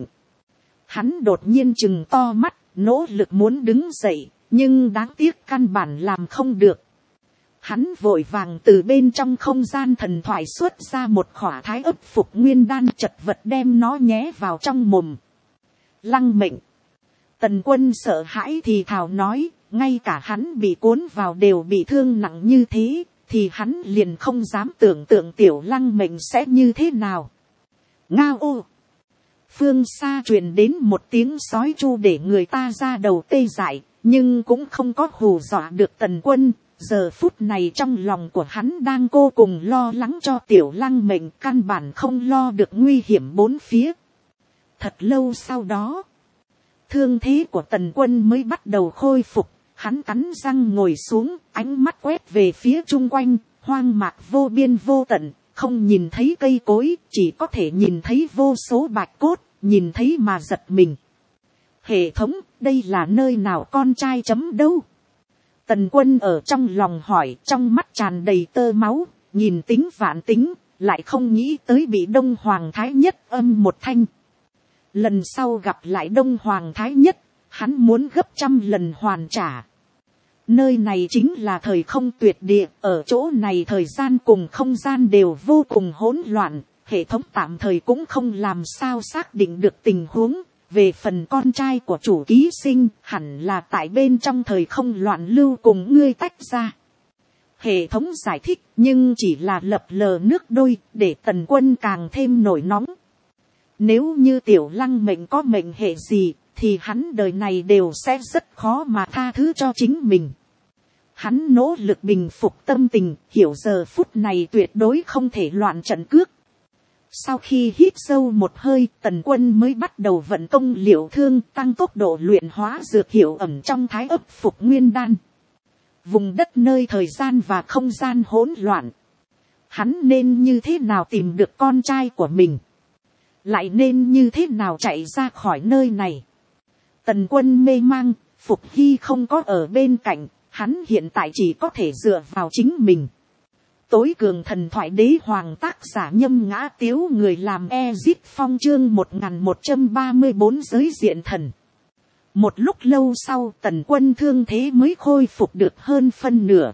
Hắn đột nhiên trừng to mắt, nỗ lực muốn đứng dậy, nhưng đáng tiếc căn bản làm không được. Hắn vội vàng từ bên trong không gian thần thoại xuất ra một khỏa thái ấp phục nguyên đan, chật vật đem nó nhé vào trong mồm. Lăng Mệnh. Tần Quân sợ hãi thì thào nói, ngay cả hắn bị cuốn vào đều bị thương nặng như thế, thì hắn liền không dám tưởng tượng Tiểu Lăng Mệnh sẽ như thế nào. Ngao ô. Phương xa truyền đến một tiếng sói chu để người ta ra đầu tê dại, nhưng cũng không có hù dọa được Tần Quân. Giờ phút này trong lòng của hắn đang vô cùng lo lắng cho Tiểu Lăng Mệnh, căn bản không lo được nguy hiểm bốn phía. Thật lâu sau đó, thương thế của Tần Quân mới bắt đầu khôi phục, hắn cắn răng ngồi xuống, ánh mắt quét về phía chung quanh, hoang mạc vô biên vô tận, không nhìn thấy cây cối, chỉ có thể nhìn thấy vô số bạch cốt, nhìn thấy mà giật mình. Hệ thống, đây là nơi nào con trai chấm đâu? Tần Quân ở trong lòng hỏi, trong mắt tràn đầy tơ máu, nhìn tính vạn tính, lại không nghĩ tới bị Đông Hoàng Thái Nhất âm một thanh. Lần sau gặp lại Đông Hoàng Thái Nhất, hắn muốn gấp 100 lần hoàn trả. Nơi này chính là thời không tuyệt địa, ở chỗ này thời gian cùng không gian đều vô cùng hỗn loạn, hệ thống tạm thời cũng không làm sao xác định được tình huống. Về phần con trai của chủ ký sinh, hẳn là tại bên trong thời không loạn lưu cùng ngươi tách ra. Hệ thống giải thích, nhưng chỉ là lập lờ nước đôi, để Tần Quân càng thêm nổi nóng. Nếu như Tiểu Lăng Mệnh có mệnh hệ gì, thì hắn đời này đều sẽ rất khó mà tha thứ cho chính mình. Hắn nỗ lực bình phục tâm tình, hiểu giờ phút này tuyệt đối không thể loạn trận cước. Sau khi hít sâu một hơi, Tần Quân mới bắt đầu vận công liệu thương, tăng tốc độ luyện hóa dược hiệu ẩm trong thái ấp phục nguyên đan. vùng đất nơi thời gian và không gian hỗn loạn, hắn nên như thế nào tìm được con trai của mình, lại nên như thế nào chạy ra khỏi nơi này. Tần Quân mê mang, Phục Hy không có ở bên cạnh, hắn hiện tại chỉ có thể dựa vào chính mình. Tối cường thần thoại đế hoàng tác giả Nhâm Ngã Tiếu, người làm Ezip Phong, chương 1134 giới diện thần. Một lúc lâu sau, Tần Quân thương thế mới khôi phục được hơn phân nửa.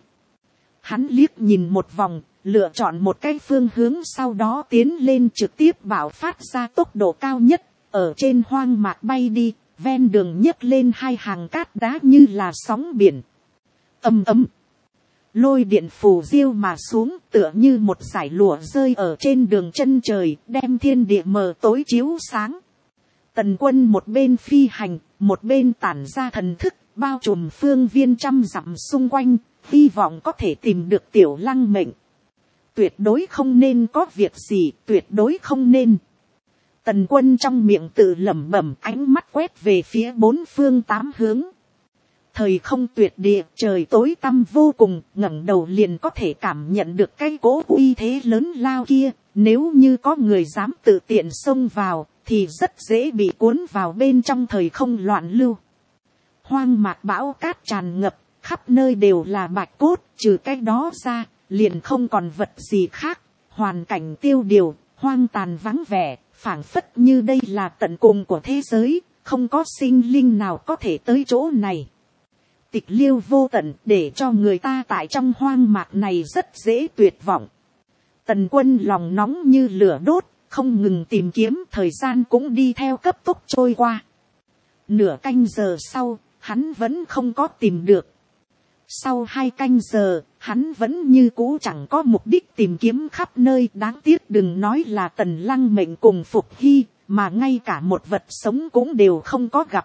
Hắn liếc nhìn một vòng, lựa chọn một cái phương hướng, sau đó tiến lên trực tiếp bạo phát ra tốc độ cao nhất, ở trên hoang mạc bay đi, ven đường nhấc lên hai hàng cát đá như là sóng biển. Ầm ầm, lôi điện phù diêu mà xuống, tựa như một dải lụa rơi ở trên đường chân trời, đem thiên địa mờ tối chiếu sáng. Tần Quân một bên phi hành, một bên tản ra thần thức, bao trùm phương viên trăm dặm xung quanh, hy vọng có thể tìm được Tiểu Lăng mệnh. Tuyệt đối không nên có việc gì, tuyệt đối không nên. Tần Quân trong miệng tự lẩm bẩm, ánh mắt quét về phía bốn phương tám hướng. Thời không tuyệt địa, trời tối tăm vô cùng, ngẩng đầu liền có thể cảm nhận được cái cỗ uy thế lớn lao kia. Nếu như có người dám tự tiện xông vào, thì rất dễ bị cuốn vào bên trong thời không loạn lưu. Hoang mạc bão cát tràn ngập, khắp nơi đều là bạch cốt, trừ cái đó ra, liền không còn vật gì khác. Hoàn cảnh tiêu điều, hoang tàn vắng vẻ, phảng phất như đây là tận cùng của thế giới, không có sinh linh nào có thể tới chỗ này. Tịch liêu vô tận, để cho người ta tại trong hoang mạc này rất dễ tuyệt vọng. Tần Quân lòng nóng như lửa đốt, không ngừng tìm kiếm, thời gian cũng đi theo cấp tốc trôi qua. Nửa canh giờ sau, hắn vẫn không có tìm được. Sau 2 canh giờ, hắn vẫn như cũ chẳng có mục đích tìm kiếm khắp nơi. Đáng tiếc đừng nói là Tần Lăng mệnh cùng Phục Hy, mà ngay cả một vật sống cũng đều không có gặp.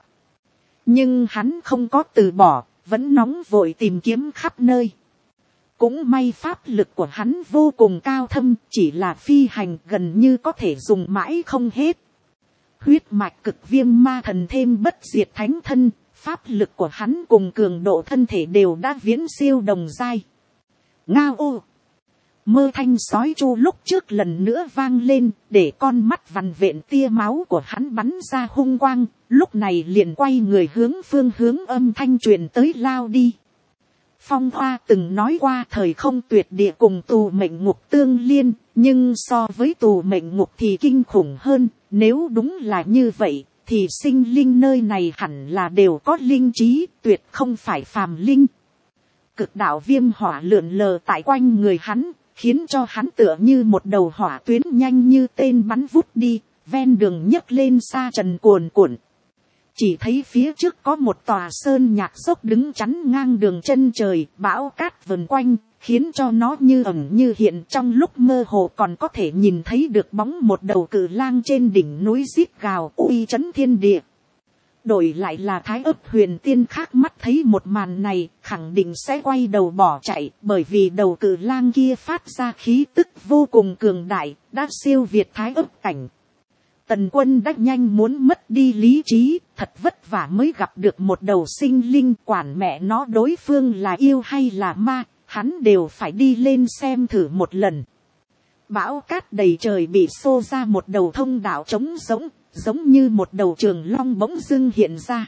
Nhưng hắn không có từ bỏ, vẫn nóng vội tìm kiếm khắp nơi. Cũng may pháp lực của hắn vô cùng cao thâm, chỉ là phi hành gần như có thể dùng mãi không hết. Huyết mạch cực viêm ma thần thêm bất diệt thánh thân, pháp lực của hắn cùng cường độ thân thể đều đã viễn siêu đồng giai. Ngao ô! Mơ thanh sói chu lúc trước lần nữa vang lên, để con mắt vằn vện tia máu của hắn bắn ra hung quang, lúc này liền quay người hướng phương hướng âm thanh truyền tới lao đi. Phong Hoa từng nói qua thời không tuyệt địa cùng tù mệnh ngục tương liên, nhưng so với tù mệnh ngục thì kinh khủng hơn. Nếu đúng là như vậy, thì sinh linh nơi này hẳn là đều có linh trí, tuyệt không phải phàm linh. Cực đạo viêm hỏa lượn lờ tại quanh người hắn, khiến cho hắn tựa như một đầu hỏa tuyến nhanh như tên bắn vút đi, ven đường nhấc lên sa trần cuồn cuộn. Chỉ thấy phía trước có một tòa sơn nhạc dốc đứng chắn ngang đường chân trời, bão cát vần quanh, khiến cho nó như ẩn như hiện, trong lúc mơ hồ còn có thể nhìn thấy được bóng một đầu cự lang trên đỉnh núi rít gào uy chấn thiên địa. Đổi lại là Thái Ức Huyền Tiên khác mắt thấy một màn này, khẳng định sẽ quay đầu bỏ chạy, bởi vì đầu cự lang kia phát ra khí tức vô cùng cường đại, đã siêu việt Thái Ức cảnh. Tần Quân đã nhanh muốn mất đi lý trí, thật vất vả mới gặp được một đầu sinh linh, quản mẹ nó đối phương là yêu hay là ma, hắn đều phải đi lên xem thử một lần. Bão cát đầy trời bị xô ra một đầu thông đạo trống rỗng, giống như một đầu trường long bỗng dưng hiện ra.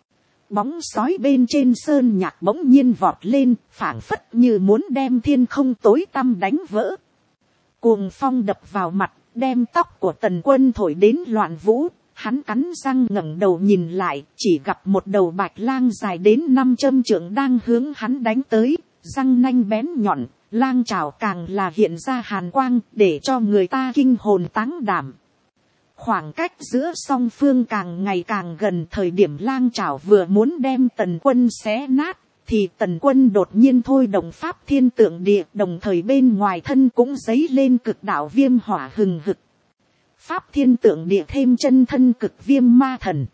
Bóng sói bên trên sơn nhạc bỗng nhiên vọt lên, phảng phất như muốn đem thiên không tối tăm đánh vỡ. Cuồng phong đập vào mặt, đem tóc của Tần Quân thổi đến loạn vũ. Hắn cắn răng ngẩng đầu nhìn lại, chỉ gặp một đầu bạch lang dài đến 500 trượng đang hướng hắn đánh tới, răng nanh bén nhọn, lang trảo càng là hiện ra hàn quang, để cho người ta kinh hồn táng đảm. Khoảng cách giữa song phương càng ngày càng gần, thời điểm lang trảo vừa muốn đem Tần Quân xé nát, thì Tần Quân đột nhiên thôi động pháp thiên tượng địa, đồng thời bên ngoài thân cũng dấy lên cực đạo viêm hỏa hừng hực. Pháp thiên tượng địa thêm chân thân cực viêm ma thần.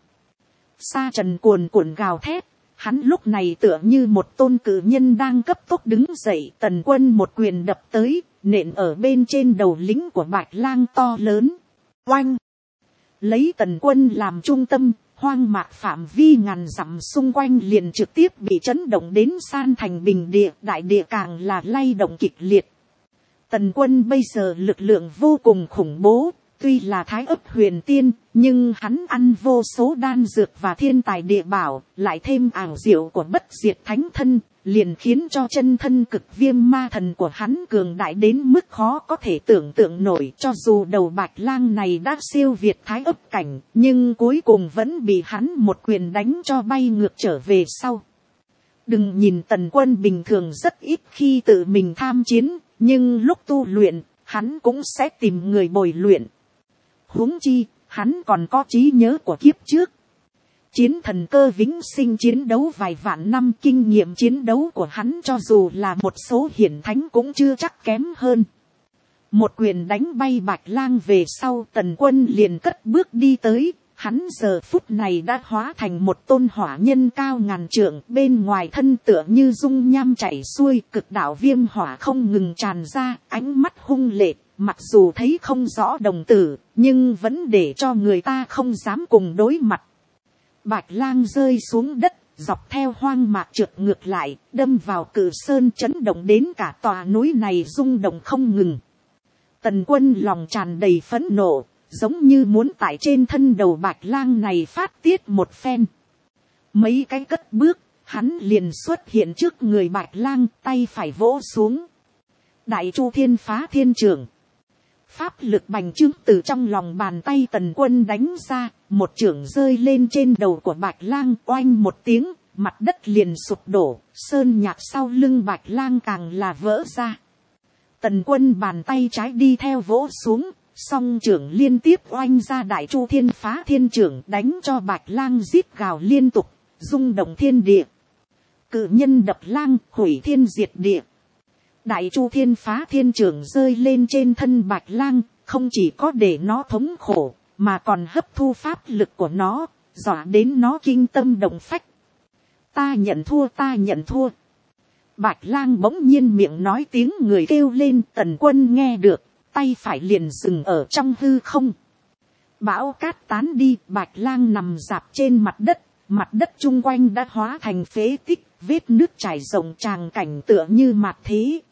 Sa trần cuồn cuộn gào thét, hắn lúc này tựa như một tôn cử nhân đang cấp tốc đứng dậy. Tần Quân một quyền đập tới, nện ở bên trên đầu lính của bạch lang to lớn. Oanh! Lấy Tần Quân làm trung tâm, hoang mạc phạm vi ngàn dặm xung quanh liền trực tiếp bị chấn động đến san thành bình địa, đại địa càng là lay động kịch liệt. Tần quân bây giờ lực lượng vô cùng khủng bố, tuy là thái ấp huyền tiên, nhưng hắn ăn vô số đan dược và thiên tài địa bảo, lại thêm ảo diệu của bất diệt thánh thân, liền khiến cho chân thân cực viêm ma thần của hắn cường đại đến mức khó có thể tưởng tượng nổi. Cho dù đầu bạch lang này đã siêu việt thái ấp cảnh, nhưng cuối cùng vẫn bị hắn một quyền đánh cho bay ngược trở về sau. Đừng nhìn tần quân bình thường rất ít khi tự mình tham chiến, nhưng lúc tu luyện, hắn cũng sẽ tìm người bồi luyện. Huống chi, hắn còn có trí nhớ của kiếp trước. Chiến thần cơ vĩnh sinh chiến đấu vài vạn năm, kinh nghiệm chiến đấu của hắn cho dù là một số hiển thánh cũng chưa chắc kém hơn. Một quyền đánh bay bạch lang về sau, tần quân liền cất bước đi tới. Hắn giờ phút này đã hóa thành một tôn hỏa nhân cao ngàn trượng, bên ngoài thân tựa như dung nham chảy xuôi, cực đạo viêm hỏa không ngừng tràn ra, ánh mắt hung lệ, mặc dù thấy không rõ đồng tử, nhưng vẫn để cho người ta không dám cùng đối mặt. Bạch lang rơi xuống đất, dọc theo hoang mạc trượt ngược lại, đâm vào cử sơn, chấn động đến cả tòa núi này rung động không ngừng. Tần quân lòng tràn đầy phẫn nộ, giống như muốn tại trên thân đầu bạch lang này phát tiết một phen. Mấy cái cất bước, hắn liền xuất hiện trước người bạch lang, tay phải vỗ xuống. Đại chu thiên phá thiên trưởng. Pháp lực bành trướng từ trong lòng bàn tay tần quân đánh ra, một chưởng rơi lên trên đầu của bạch lang, oanh một tiếng, mặt đất liền sụp đổ, sơn nhạc sau lưng bạch lang càng là vỡ ra. Tần quân bàn tay trái đi theo vỗ xuống, song trưởng liên tiếp oanh ra đại chu thiên phá thiên trưởng, đánh cho bạch lang rít gào liên tục, rung động thiên địa. Cự nhân đập lang, hủy thiên diệt địa. Đại chu thiên phá thiên trưởng rơi lên trên thân bạch lang, không chỉ có để nó thống khổ, mà còn hấp thu pháp lực của nó, dọa đến nó kinh tâm động phách. Ta nhận thua, ta nhận thua. Bạch lang bỗng nhiên miệng nói tiếng người kêu lên, tần quân nghe được, tay phải liền dừng ở trong hư không. Bão cát tán đi, bạch lang nằm rạp trên mặt đất chung quanh đã hóa thành phế tích, vết nước trải rộng, tràng cảnh tựa như mạt thế.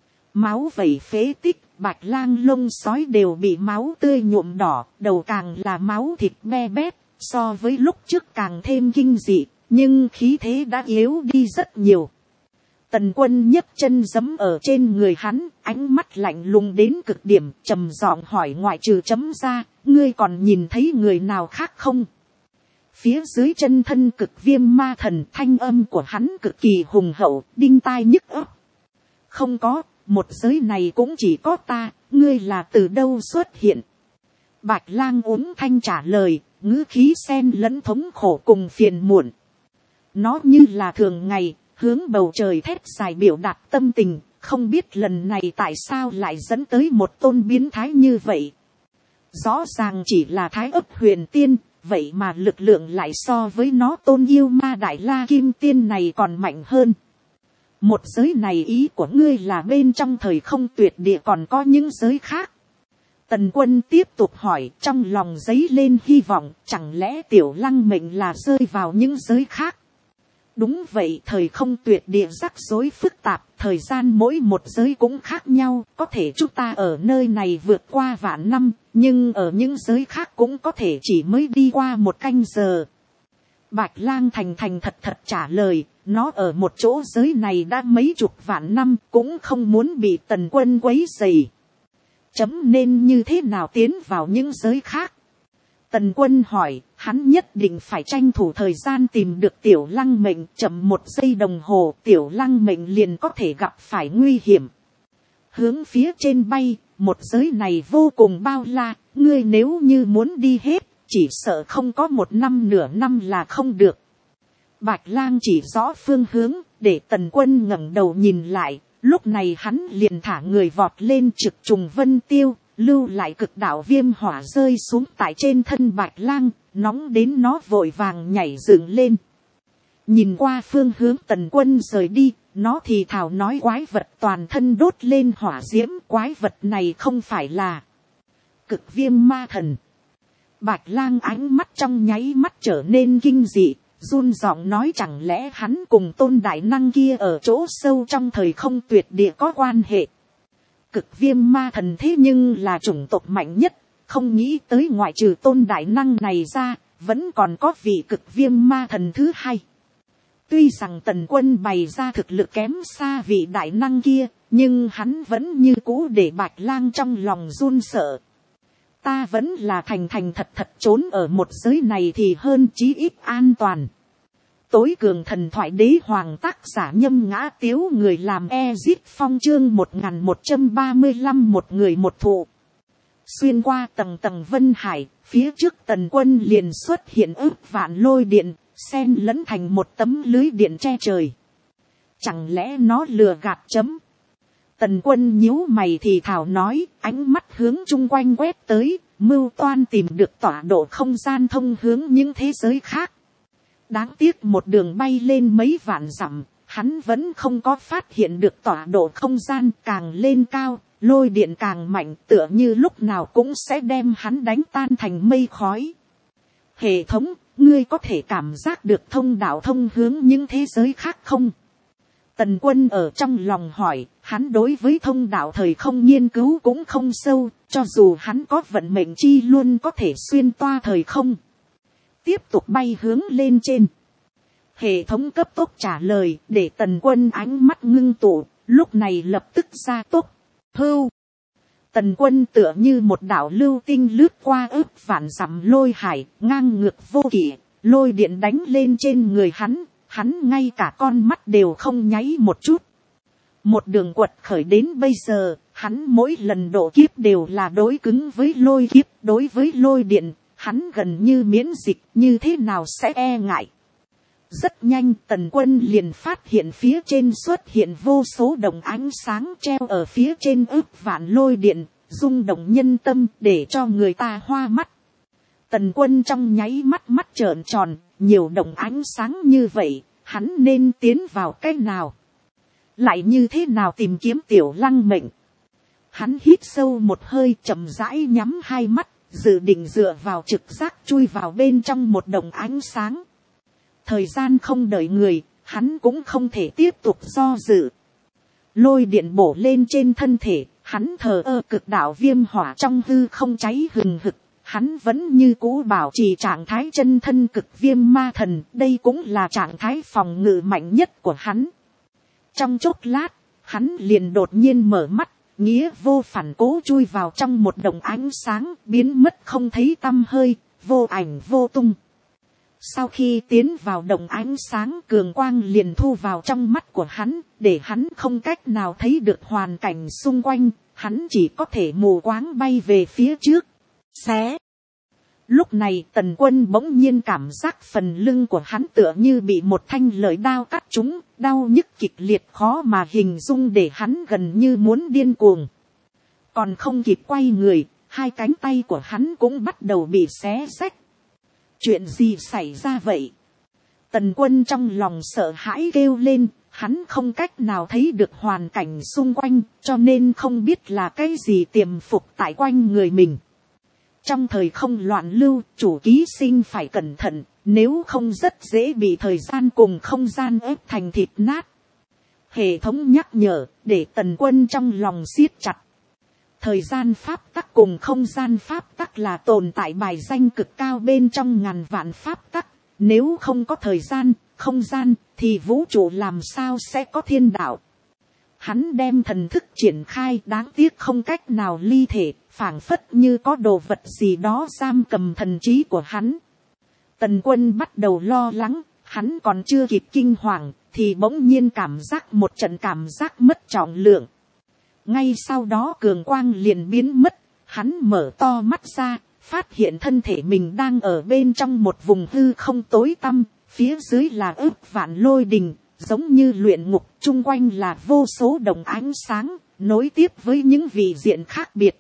Máu vẩy phế tích, bạch lang lông sói đều bị máu tươi nhuộm đỏ, đầu càng là máu thịt be bét, so với lúc trước càng thêm kinh dị, nhưng khí thế đã yếu đi rất nhiều. Tần quân nhấc chân giẫm ở trên người hắn, ánh mắt lạnh lùng đến cực điểm, trầm giọng hỏi, ngoại trừ chấm ra, ngươi còn nhìn thấy người nào khác không? Phía dưới chân thân cực viêm ma thần, thanh âm của hắn cực kỳ hùng hậu, đinh tai nhức óc. Không có, một giới này cũng chỉ có ta, ngươi là từ đâu xuất hiện? Bạch lang uống thanh trả lời, ngữ khí xen lẫn thống khổ cùng phiền muộn. Nó như là thường ngày, hướng bầu trời thét dài biểu đạt tâm tình, không biết lần này tại sao lại dẫn tới một tôn biến thái như vậy. Rõ ràng chỉ là thái ấp huyền tiên, vậy mà lực lượng lại so với nó tôn yêu ma đại la kim tiên này còn mạnh hơn. Một giới này ý của ngươi là bên trong thời không tuyệt địa còn có những giới khác. Tần quân tiếp tục hỏi, trong lòng dấy lên hy vọng, chẳng lẽ tiểu lăng mệnh là rơi vào những giới khác? Đúng vậy, thời không tuyệt địa rắc rối phức tạp, thời gian mỗi một giới cũng khác nhau, có thể chúng ta ở nơi này vượt qua vạn năm, nhưng ở những giới khác cũng có thể chỉ mới đi qua một canh giờ. Bạch lang thành thành thật thật trả lời, nó ở một chỗ giới này đã mấy chục vạn năm, cũng không muốn bị tần quân quấy rầy. Chấm nên như thế nào tiến vào những giới khác? Tần quân hỏi, hắn nhất định phải tranh thủ thời gian tìm được tiểu lăng mệnh, chậm một giây đồng hồ tiểu lăng mệnh liền có thể gặp phải nguy hiểm. Hướng phía trên bay, một giới này vô cùng bao la, ngươi nếu như muốn đi hết, chỉ sợ không có một năm nửa năm là không được. Bạch lang chỉ rõ phương hướng, để tần quân ngẩng đầu nhìn lại, lúc này hắn liền thả người vọt lên trực trùng vân tiêu, lưu lại cực đạo viêm hỏa rơi xuống tại trên thân bạch lang, nóng đến nó vội vàng nhảy dựng lên. Nhìn qua phương hướng tần quân rời đi, nó thì thào nói, quái vật toàn thân đốt lên hỏa diễm, quái vật này không phải là cực viêm ma thần. Bạch lang ánh mắt trong nháy mắt trở nên kinh dị, run giọng nói chẳng lẽ hắn cùng tôn đại năng kia ở chỗ sâu trong thời không tuyệt địa có quan hệ. Cực viêm ma thần thế nhưng là chủng tộc mạnh nhất, không nghĩ tới ngoại trừ tôn đại năng này ra, vẫn còn có vị cực viêm ma thần thứ hai. Tuy rằng Tần Quân bày ra thực lực kém xa vị đại năng kia, nhưng hắn vẫn như cũ để Bạch lang trong lòng run sợ. Ta vẫn là thành thật thật trốn ở một giới này thì hơn, chí ít an toàn. Tối cường thần thoại đế hoàng tác giả Nhâm Ngã Tiếu, người làm Ezit Phong, chương 1135 một người một thụ. Xuyên qua tầng tầng vân hải, phía trước Tần Quân liền xuất hiện ước vạn lôi điện, xen lẫn thành một tấm lưới điện che trời. Chẳng lẽ nó lừa gạt chấm? Tần Quân nhíu mày thì thảo nói, ánh mắt hướng chung quanh quét tới, mưu toan tìm được tọa độ không gian thông hướng những thế giới khác. Đáng tiếc một đường bay lên mấy vạn dặm, hắn vẫn không có phát hiện được tọa độ không gian, càng lên cao, lôi điện càng mạnh, tựa như lúc nào cũng sẽ đem hắn đánh tan thành mây khói. Hệ thống, ngươi có thể cảm giác được thông đạo thông hướng những thế giới khác không? Tần Quân ở trong lòng hỏi, hắn đối với thông đạo thời không nghiên cứu cũng không sâu, cho dù hắn có vận mệnh chi luôn có thể xuyên toa thời không. Tiếp tục bay hướng lên trên. Hệ thống cấp tốc trả lời, để Tần Quân ánh mắt ngưng tụ, lúc này lập tức gia tốc. Hưu. Tần Quân tựa như một đạo lưu tinh lướt qua ước vạn dặm lôi hải, ngang ngược vô kỷ, lôi điện đánh lên trên người hắn ngay cả con mắt đều không nháy một chút. Một đường quật khởi đến bây giờ, hắn mỗi lần độ kiếp đều là đối cứng với lôi kiếp, đối với lôi điện, hắn gần như miễn dịch, như thế nào sẽ e ngại. Rất nhanh Tần Quân liền phát hiện phía trên xuất hiện vô số đồng ánh sáng treo ở phía trên ước vạn lôi điện, rung động nhân tâm để cho người ta hoa mắt. Tần Quân trong nháy mắt trợn tròn, nhiều đồng ánh sáng như vậy, hắn nên tiến vào cái nào? Lại như thế nào tìm kiếm tiểu lăng mệnh? Hắn hít sâu một hơi, chậm rãi nhắm hai mắt, dự định dựa vào trực giác chui vào bên trong một đồng ánh sáng. Thời gian không đợi người, hắn cũng không thể tiếp tục do dự. Lôi điện bổ lên trên thân thể, hắn thờ ơ cực đạo viêm hỏa trong hư không cháy hừng hực. Hắn vẫn như cũ bảo trì trạng thái chân thân cực viêm ma thần, đây cũng là trạng thái phòng ngự mạnh nhất của hắn. Trong chốc lát, hắn liền đột nhiên mở mắt, nghĩa vô phản cố chui vào trong một đồng ánh sáng, biến mất không thấy tăm hơi, vô ảnh vô tung. Sau khi tiến vào đồng ánh sáng, cường quang liền thu vào trong mắt của hắn, để hắn không cách nào thấy được hoàn cảnh xung quanh, hắn chỉ có thể mù quáng bay về phía trước. Xé. Lúc này Tần Quân bỗng nhiên cảm giác phần lưng của hắn tựa như bị một thanh lợi đao cắt trúng, đau nhức kịch liệt khó mà hình dung, để hắn gần như muốn điên cuồng. Còn không kịp quay người, hai cánh tay của hắn cũng bắt đầu bị xé rách. Chuyện gì xảy ra vậy? Tần Quân trong lòng sợ hãi kêu lên, hắn không cách nào thấy được hoàn cảnh xung quanh, cho nên không biết là cái gì tiềm phục tại quanh người mình. Trong thời không loạn lưu, chủ ký sinh phải cẩn thận, nếu không rất dễ bị thời gian cùng không gian ép thành thịt nát. Hệ thống nhắc nhở, để Tần Quân trong lòng siết chặt. Thời gian pháp tắc cùng không gian pháp tắc là tồn tại bài danh cực cao bên trong ngàn vạn pháp tắc. Nếu không có thời gian, không gian, thì vũ trụ làm sao sẽ có thiên đạo. Hắn đem thần thức triển khai, đáng tiếc không cách nào ly thể, phảng phất như có đồ vật gì đó giam cầm thần trí của hắn. Tần Quân bắt đầu lo lắng, hắn còn chưa kịp kinh hoàng, thì bỗng nhiên cảm giác một trận cảm giác mất trọng lượng. Ngay sau đó cường quang liền biến mất, hắn mở to mắt ra, phát hiện thân thể mình đang ở bên trong một vùng hư không tối tăm, phía dưới là ước vạn lôi đình, giống như luyện ngục, chung quanh là vô số đồng ánh sáng, nối tiếp với những vị diện khác biệt.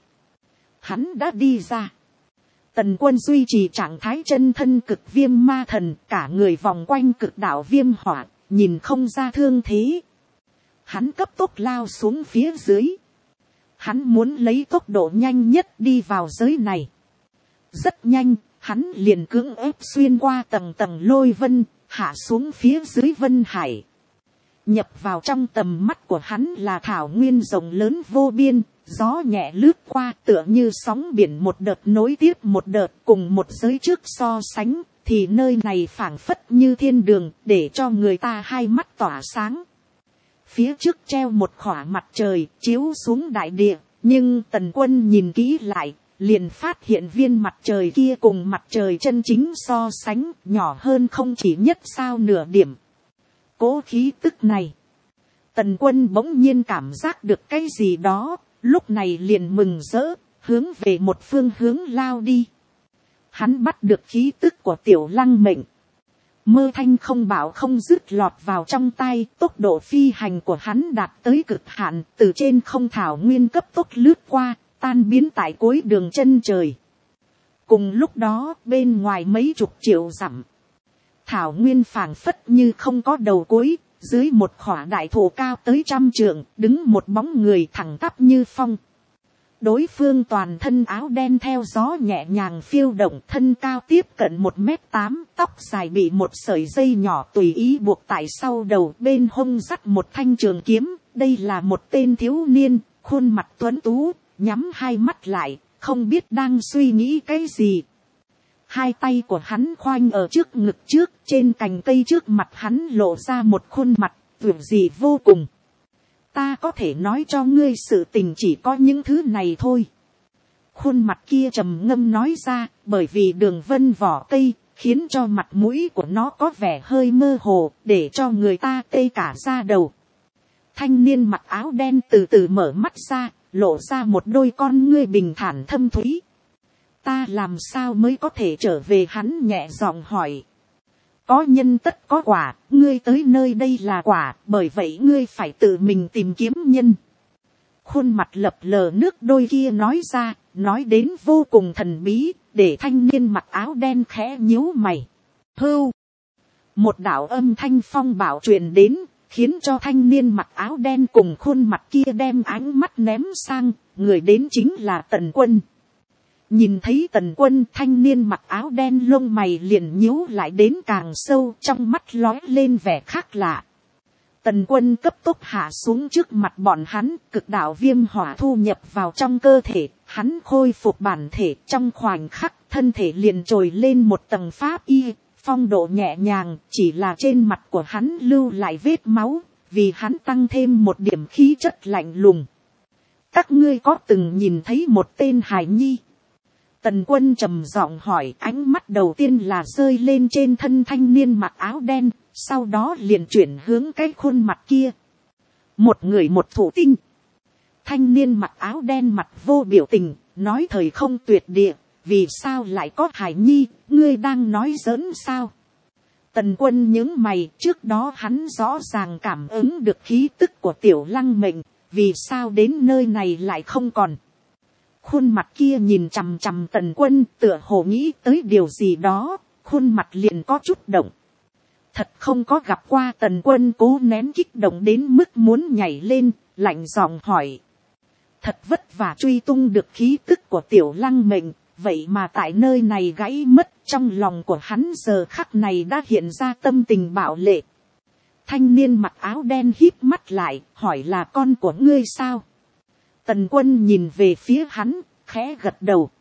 Hắn đã đi ra. Tần Quân duy trì trạng thái chân thân cực viêm ma thần, cả người vòng quanh cực đạo viêm hỏa, nhìn không ra thương thế. Hắn cấp tốc lao xuống phía dưới. Hắn muốn lấy tốc độ nhanh nhất đi vào giới này. Rất nhanh, hắn liền cưỡng ép xuyên qua tầng tầng lôi vân, hạ xuống phía dưới vân hải. Nhập vào trong tầm mắt của hắn là thảo nguyên rộng lớn vô biên, gió nhẹ lướt qua tựa như sóng biển một đợt nối tiếp một đợt, cùng một giới trước so sánh, thì nơi này phảng phất như thiên đường, để cho người ta hai mắt tỏa sáng. Phía trước treo một khỏa mặt trời chiếu xuống đại địa, nhưng Tần Quân nhìn kỹ lại, liền phát hiện viên mặt trời kia cùng mặt trời chân chính so sánh nhỏ hơn không chỉ nhất sao nửa điểm. Cố khí tức này, Tần Quân bỗng nhiên cảm giác được cái gì đó, lúc này liền mừng rỡ, hướng về một phương hướng lao đi. Hắn bắt được khí tức của Tiểu Lăng Mệnh. Mơ thanh không bảo không dứt lọt vào trong tay, tốc độ phi hành của hắn đạt tới cực hạn, từ trên không thảo nguyên cấp tốc lướt qua, tan biến tại cuối đường chân trời. Cùng lúc đó, bên ngoài mấy chục triệu dặm, thảo nguyên phảng phất như không có đầu cuối, dưới một khỏa đại thụ cao tới 100 trượng, đứng một bóng người thẳng tắp như phong. Đối phương toàn thân áo đen theo gió nhẹ nhàng phiêu động, thân cao tiếp cận 1m8, tóc dài bị một sợi dây nhỏ tùy ý buộc tại sau đầu, bên hông dắt một thanh trường kiếm. Đây là một tên thiếu niên, khuôn mặt tuấn tú, nhắm hai mắt lại, không biết đang suy nghĩ cái gì. Hai tay của hắn khoanh ở trước ngực trước, trên cành cây trước mặt hắn lộ ra một khuôn mặt, tuyệt dị vô cùng. Ta có thể nói cho ngươi sự tình chỉ có những thứ này thôi. Khuôn mặt kia trầm ngâm nói ra, bởi vì đường vân vỏ cây, khiến cho mặt mũi của nó có vẻ hơi mơ hồ, để cho người ta tê cả da đầu. Thanh niên mặc áo đen từ từ mở mắt ra, lộ ra một đôi con ngươi bình thản thâm thúy. Ta làm sao mới có thể trở về, hắn nhẹ giọng hỏi. Có nhân tất có quả, ngươi tới nơi đây là quả, bởi vậy ngươi phải tự mình tìm kiếm nhân. Khuôn mặt lập lờ nước đôi kia nói ra, nói đến vô cùng thần bí, để thanh niên mặc áo đen khẽ nhíu mày. Hưu. Một đạo âm thanh phong bảo truyền đến, khiến cho thanh niên mặc áo đen cùng khuôn mặt kia đem ánh mắt ném sang, người đến chính là Tần Quân. Nhìn thấy Tần Quân, thanh niên mặc áo đen lông mày liền nhíu lại đến càng sâu, trong mắt lóe lên vẻ khác lạ. Tần Quân cấp tốc hạ xuống trước mặt bọn hắn, cực đạo viêm hỏa thu nhập vào trong cơ thể, hắn khôi phục bản thể, trong khoảnh khắc thân thể liền trồi lên một tầng pháp y, phong độ nhẹ nhàng, chỉ là trên mặt của hắn lưu lại vết máu, vì hắn tăng thêm một điểm khí chất lạnh lùng. Các ngươi có từng nhìn thấy một tên hài nhi? Tần Quân trầm giọng hỏi, ánh mắt đầu tiên là rơi lên trên thân thanh niên mặc áo đen, sau đó liền chuyển hướng cái khuôn mặt kia. Một người một thủ tinh. Thanh niên mặc áo đen mặt vô biểu tình, nói thời không tuyệt địa, vì sao lại có hài nhi, ngươi đang nói giỡn sao? Tần Quân nhướng mày, trước đó hắn rõ ràng cảm ứng được khí tức của Tiểu Lăng Mệnh, vì sao đến nơi này lại không còn? Khuôn mặt kia nhìn chằm chằm Tần Quân, tựa hồ nghĩ tới điều gì đó, khuôn mặt liền có chút động. Thật không có gặp qua. Tần Quân cố nén kích động đến mức muốn nhảy lên, lạnh giọng hỏi. Thật vất vả truy tung được khí tức của Tiểu Lăng Mệnh, vậy mà tại nơi này gãy mất. Trong lòng của hắn giờ khắc này đã hiện ra tâm tình bạo lệ. Thanh niên mặc áo đen híp mắt lại, hỏi là con của ngươi sao? Tần Quân nhìn về phía hắn, khẽ gật đầu.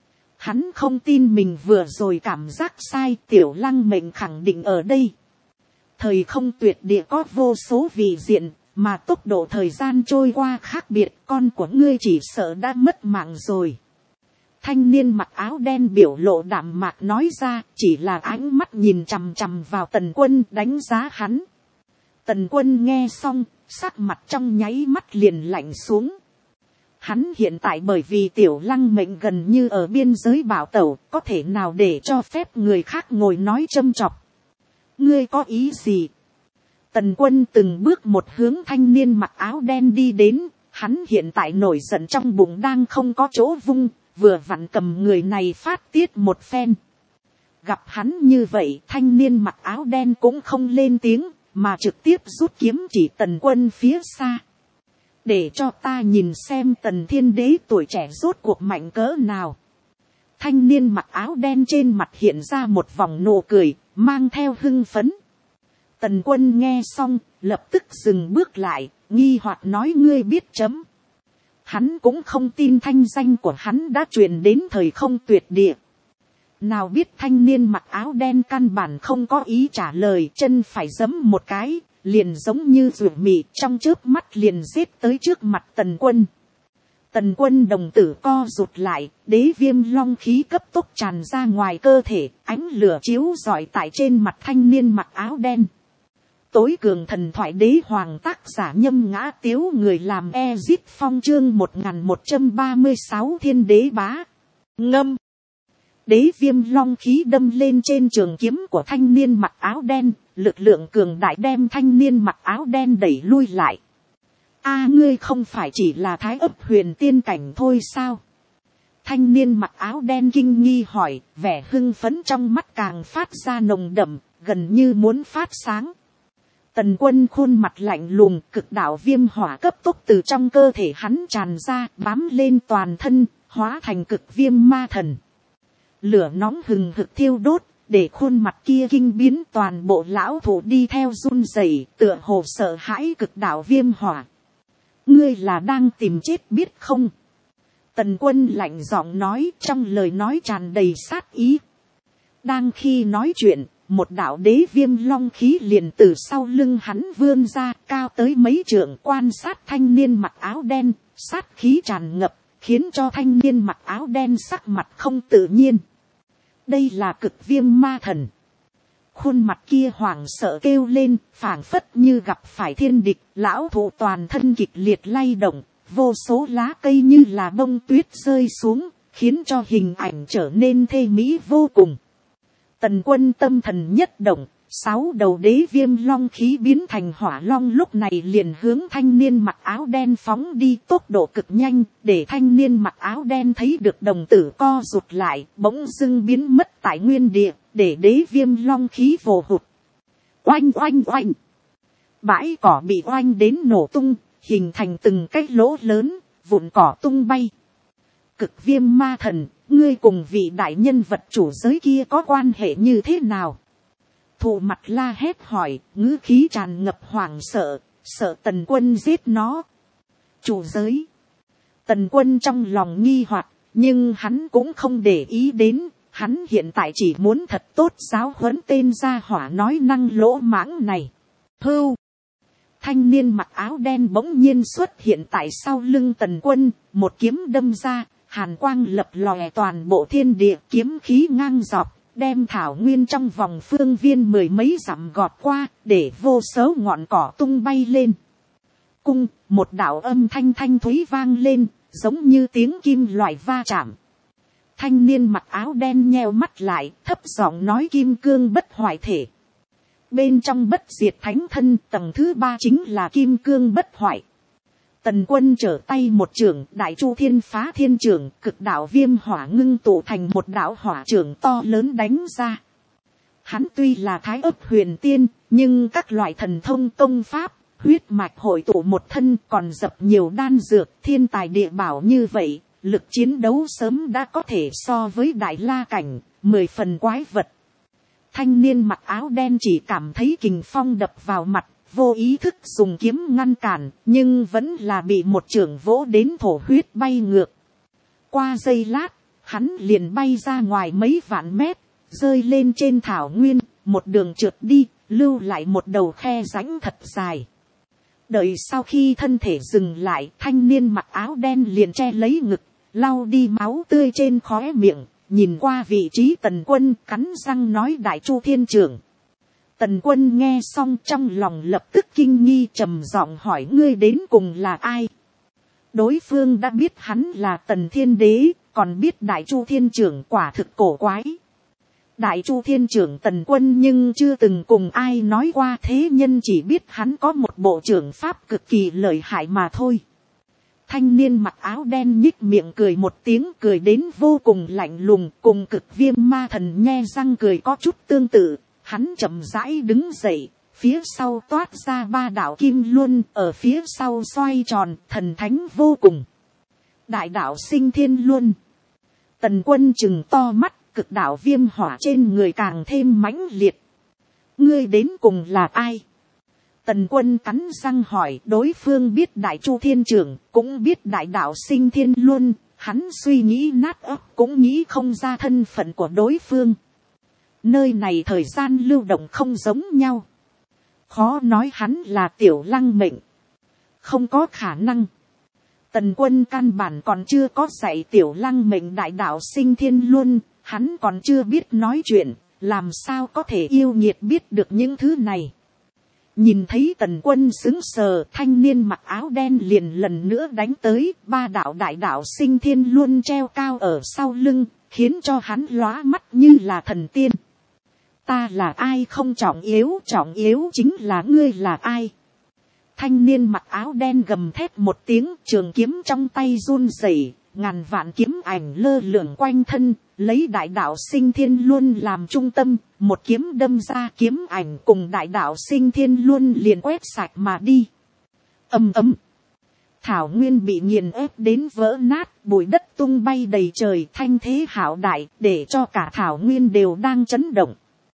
Hắn không tin mình vừa rồi cảm giác sai, Tiểu Lăng Mệnh khẳng định ở đây. Thời không tuyệt địa có vô số vị diện, mà tốc độ thời gian trôi qua khác biệt, con của ngươi chỉ sợ đã mất mạng rồi. Thanh niên mặc áo đen biểu lộ đạm mạc nói ra, chỉ là ánh mắt nhìn chằm chằm vào Tần Quân, đánh giá hắn. Tần Quân nghe xong, sắc mặt trong nháy mắt liền lạnh xuống. Hắn hiện tại bởi vì Tiểu Lăng Mệnh gần như ở biên giới bảo tẩu, có thể nào để cho phép người khác ngồi nói châm chọc. Ngươi có ý gì? Tần Quân từng bước một hướng thanh niên mặc áo đen đi đến, hắn hiện tại nổi giận trong bụng đang không có chỗ vung, vừa vặn cầm người này phát tiết một phen. Gặp hắn như vậy, thanh niên mặc áo đen cũng không lên tiếng, mà trực tiếp rút kiếm chỉ Tần Quân phía xa. Để cho ta nhìn xem Tần Thiên Đế tuổi trẻ rốt cuộc mạnh cỡ nào. Thanh niên mặc áo đen trên mặt hiện ra một vòng nụ cười, mang theo hưng phấn. Tần Quân nghe xong, lập tức dừng bước lại, nghi hoặc nói ngươi biết chấm. Hắn cũng không tin thanh danh của hắn đã truyền đến thời không tuyệt địa. Nào biết thanh niên mặc áo đen căn bản không có ý trả lời, chân phải giẫm một cái, liền giống như ruột mị trong chớp mắt liền giết tới trước mặt Tần Quân. Tần Quân đồng tử co rụt lại, đế viêm long khí cấp tốc tràn ra ngoài cơ thể, ánh lửa chiếu rọi tại trên mặt thanh niên mặc áo đen. Tối cường thần thoại đế hoàng tác giả Nhâm Ngã Tiếu, người làm Ezit Phong, chương 1136 thiên đế bá. Ngâm. Đế viêm long khí đâm lên trên trường kiếm của thanh niên mặc áo đen, lực lượng cường đại đem thanh niên mặc áo đen đẩy lui lại. A, ngươi không phải chỉ là thái ấp huyền tiên cảnh thôi sao? Thanh niên mặc áo đen kinh nghi hỏi, vẻ hưng phấn trong mắt càng phát ra nồng đậm, gần như muốn phát sáng. Tần Quân khuôn mặt lạnh lùng, cực đạo viêm hỏa cấp tốc từ trong cơ thể hắn tràn ra, bám lên toàn thân, hóa thành cực viêm ma thần. Lửa nóng hừng hực thiêu đốt, để khuôn mặt kia kinh biến, toàn bộ lão thủ đi theo run rẩy, tựa hồ sợ hãi cực đạo viêm hỏa. Ngươi là đang tìm chết biết không? Tần Quân lạnh giọng nói, trong lời nói tràn đầy sát ý. Đang khi nói chuyện, một đạo đế viêm long khí liền từ sau lưng hắn vươn ra, cao tới mấy trượng, quan sát thanh niên mặc áo đen, sát khí tràn ngập, khiến cho thanh niên mặc áo đen sắc mặt không tự nhiên. Đây là cực viêm ma thần. Khuôn mặt kia hoảng sợ kêu lên, phảng phất như gặp phải thiên địch, lão thụ toàn thân kịch liệt lay động, vô số lá cây như là bông tuyết rơi xuống, khiến cho hình ảnh trở nên thê mỹ vô cùng. Tần Quân tâm thần nhất động, 6 đầu đế viêm long khí biến thành hỏa long, lúc này liền hướng thanh niên mặc áo đen phóng đi, tốc độ cực nhanh, để thanh niên mặc áo đen thấy được đồng tử co rụt lại, bỗng dưng biến mất tại nguyên địa, để đế viêm long khí vồ hụt. Oanh oanh oanh. Bãi cỏ bị oanh đến nổ tung, hình thành từng cái lỗ lớn, vụn cỏ tung bay. Cực viêm ma thần, ngươi cùng vị đại nhân vật chủ giới kia có quan hệ như thế nào? Thụ mặt la hét hỏi, ngữ khí tràn ngập hoảng sợ, sợ Tần Quân giết nó. Chủ giới. Tần Quân trong lòng nghi hoặc, nhưng hắn cũng không để ý đến, hắn hiện tại chỉ muốn thật tốt giáo huấn tên gia hỏa nói năng lỗ mãng này. Hưu. Thanh niên mặc áo đen bỗng nhiên xuất hiện tại sau lưng Tần Quân, một kiếm đâm ra, hàn quang lập lòe toàn bộ thiên địa, kiếm khí ngang dọc, đem thảo nguyên trong vòng phương viên 10 mấy dặm gọt qua, để vô số ngọn cỏ tung bay lên. Cung, một đạo âm thanh thanh thúy vang lên, giống như tiếng kim loại va chạm. Thanh niên mặc áo đen nheo mắt lại, thấp giọng nói kim cương bất hoại thể. Bên trong bất diệt thánh thân, tầng thứ 3 chính là kim cương bất hoại. Tần Quân trở tay một chưởng, đại chu thiên phá thiên chưởng, cực đạo viêm hỏa ngưng tụ thành một đạo hỏa chưởng to lớn đánh ra. Hắn tuy là thái ấp huyền tiên, nhưng các loại thần thông công pháp, huyết mạch hội tụ một thân, còn dập nhiều đan dược, thiên tài địa bảo như vậy, lực chiến đấu sớm đã có thể so với đại la cảnh, 10 phần quái vật. Thanh niên mặc áo đen chỉ cảm thấy kình phong đập vào mặt, vô ý thức dùng kiếm ngăn cản, nhưng vẫn là bị một chưởng vỗ đến thổ huyết bay ngược. Qua giây lát, hắn liền bay ra ngoài mấy vạn mét, rơi lên trên thảo nguyên, một đường trượt đi, lưu lại một đầu khe rãnh thật dài. Đợi sau khi thân thể dừng lại, thanh niên mặc áo đen liền che lấy ngực, lau đi máu tươi trên khóe miệng, nhìn qua vị trí Tần Quân, cắn răng nói đại chu thiên trưởng. Tần Quân nghe xong trong lòng lập tức kinh nghi, trầm giọng hỏi ngươi đến cùng là ai? Đối phương đã biết hắn là Tần Thiên Đế, còn biết đại chu thiên trưởng, quả thực cổ quái. Đại chu thiên trưởng Tần Quân nhưng chưa từng cùng ai nói qua, thế nhân chỉ biết hắn có một bộ trưởng pháp cực kỳ lợi hại mà thôi. Thanh niên mặc áo đen nhích miệng cười một tiếng, cười đến vô cùng lạnh lùng, cùng cực viêm ma thần nhe răng cười có chút tương tự. Hắn chậm rãi đứng dậy, phía sau toát ra 3 đạo kim luân, ở phía sau xoay tròn, thần thánh vô cùng. Đại đạo sinh thiên luân. Tần Quân chừng to mắt, cực đạo viêm hỏa trên người càng thêm mãnh liệt. Ngươi đến cùng là ai? Tần Quân cắn răng hỏi. Đối phương biết Đại Chu Thiên Trưởng, cũng biết Đại Đạo Sinh Thiên Luân. Hắn suy nghĩ nát óc cũng nghĩ không ra thân phận của đối phương. Nơi này thời gian lưu động không giống nhau. Khó nói hắn là Tiểu Lăng mệnh. Không có khả năng. Tần Quân căn bản còn chưa có dạy Tiểu Lăng mệnh Đại Đạo Sinh Thiên Luân. Hắn còn chưa biết nói chuyện. Làm sao có thể yêu nghiệt biết được những thứ này. Nhìn thấy Tần Quân sững sờ, thanh niên mặc áo đen liền lần nữa đánh tới. Ba đạo Đại Đạo Sinh Thiên Luân treo cao ở sau lưng, khiến cho hắn lóa mắt như là thần tiên. Ta là ai không trọng yếu chính là ngươi là ai. Thanh niên mặc áo đen gầm thét một tiếng, trường kiếm trong tay run rẩy, ngàn vạn kiếm ảnh lơ lửng quanh thân, lấy Đại Đạo Sinh Thiên Luân làm trung tâm, một kiếm đâm ra, kiếm ảnh cùng Đại Đạo Sinh Thiên Luân liền quét sạch mà đi. Ầm ầm, thảo nguyên bị nghiền ép đến vỡ nát, bụi đất tung bay đầy trời, thanh thế hạo đại, để cho cả thảo nguyên đều đang chấn động.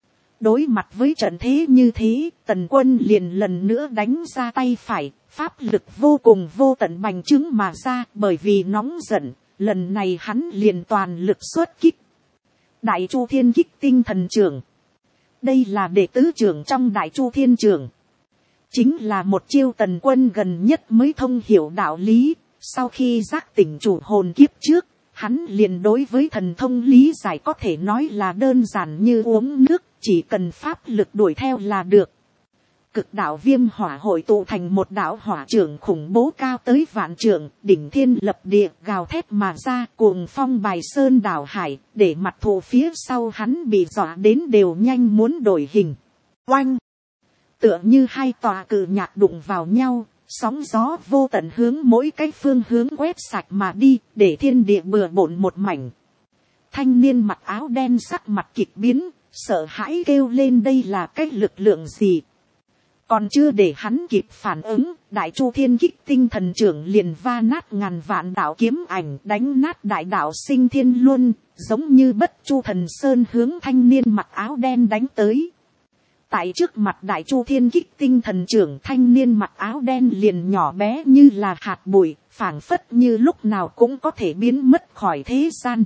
Đối mặt với trận thế như thế, Tần Quân liền lần nữa đánh ra tay phải, pháp lực vô cùng vô tận bành trướng mà ra, bởi vì nóng giận, lần này hắn liền toàn lực xuất kích. Đại Chu Thiên Kích Tinh Thần Trưởng. Đây là đệ tứ trưởng trong Đại Chu Thiên Trưởng. Chính là một chiêu Tần Quân gần nhất mới thông hiểu đạo lý, sau khi giác tỉnh chủ hồn kiếp trước, hắn liền đối với thần thông lý giải có thể nói là đơn giản như uống nước, chỉ cần pháp lực đuổi theo là được. Cực đạo viêm hỏa hội tụ thành một đạo hỏa trưởng khủng bố cao tới vạn trượng, đỉnh thiên lập địa, gào thét mà ra, cuồng phong bài sơn đảo hải, để mặt thù phía sau hắn bị dọa đến đều nhanh muốn đổi hình. Oanh! Tựa như hai tòa cự nhạc đụng vào nhau, sóng gió vô tận hướng mỗi cái phương hướng quét sạch mà đi, để thiên địa bừa bộn một mảnh. Thanh niên mặc áo đen sắc mặt kịch biến, sợ hãi kêu lên đây là cái lực lượng gì. Còn chưa để hắn kịp phản ứng, Đại Chu Thiên Kích Tinh Thần Trưởng liền va nát ngàn vạn đạo kiếm ảnh, đánh nát Đại Đạo Sinh Thiên Luân, giống như Bất Chu Thần Sơn hướng thanh niên mặc áo đen đánh tới. Tại trước mặt Đại Chu Thiên Kích Tinh Thần Trưởng, thanh niên mặc áo đen liền nhỏ bé như là hạt bụi, phảng phất như lúc nào cũng có thể biến mất khỏi thế gian.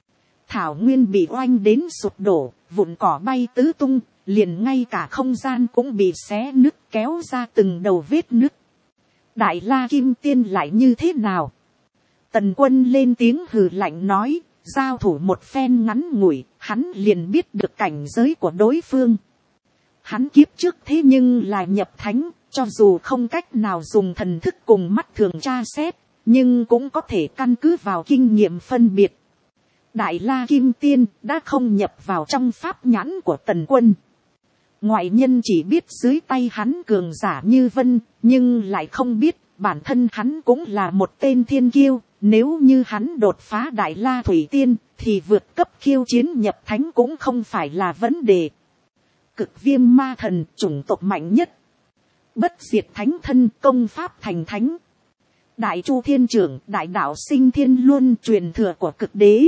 Thảo nguyên bị oanh đến sụp đổ, vụn cỏ bay tứ tung, liền ngay cả không gian cũng bị xé nứt, kéo ra từng đầu vết nứt. Đại La Kim Tiên lại như thế nào? Tần Quân lên tiếng hừ lạnh nói, giao thủ một phen ngắn ngủi, hắn liền biết được cảnh giới của đối phương. Hắn kiếp trước thế nhưng là nhập thánh, cho dù không cách nào dùng thần thức cùng mắt thường tra xét, nhưng cũng có thể căn cứ vào kinh nghiệm phân biệt. Đại La Kim Tiên đã không nhập vào trong pháp nhãn của Tần Quân. Ngoại nhân chỉ biết dưới tay hắn cường giả như vân, nhưng lại không biết bản thân hắn cũng là một tên thiên kiêu. Nếu như hắn đột phá Đại La Thủy Tiên, thì vượt cấp khiêu chiến nhập thánh cũng không phải là vấn đề. Cực Viêm Ma Thần, chủng tộc mạnh nhất. Bất diệt thánh thân, công pháp thành thánh. Đại Chu Thiên Trưởng, Đại Đạo Sinh Thiên Luân, truyền thừa của Cực Đế.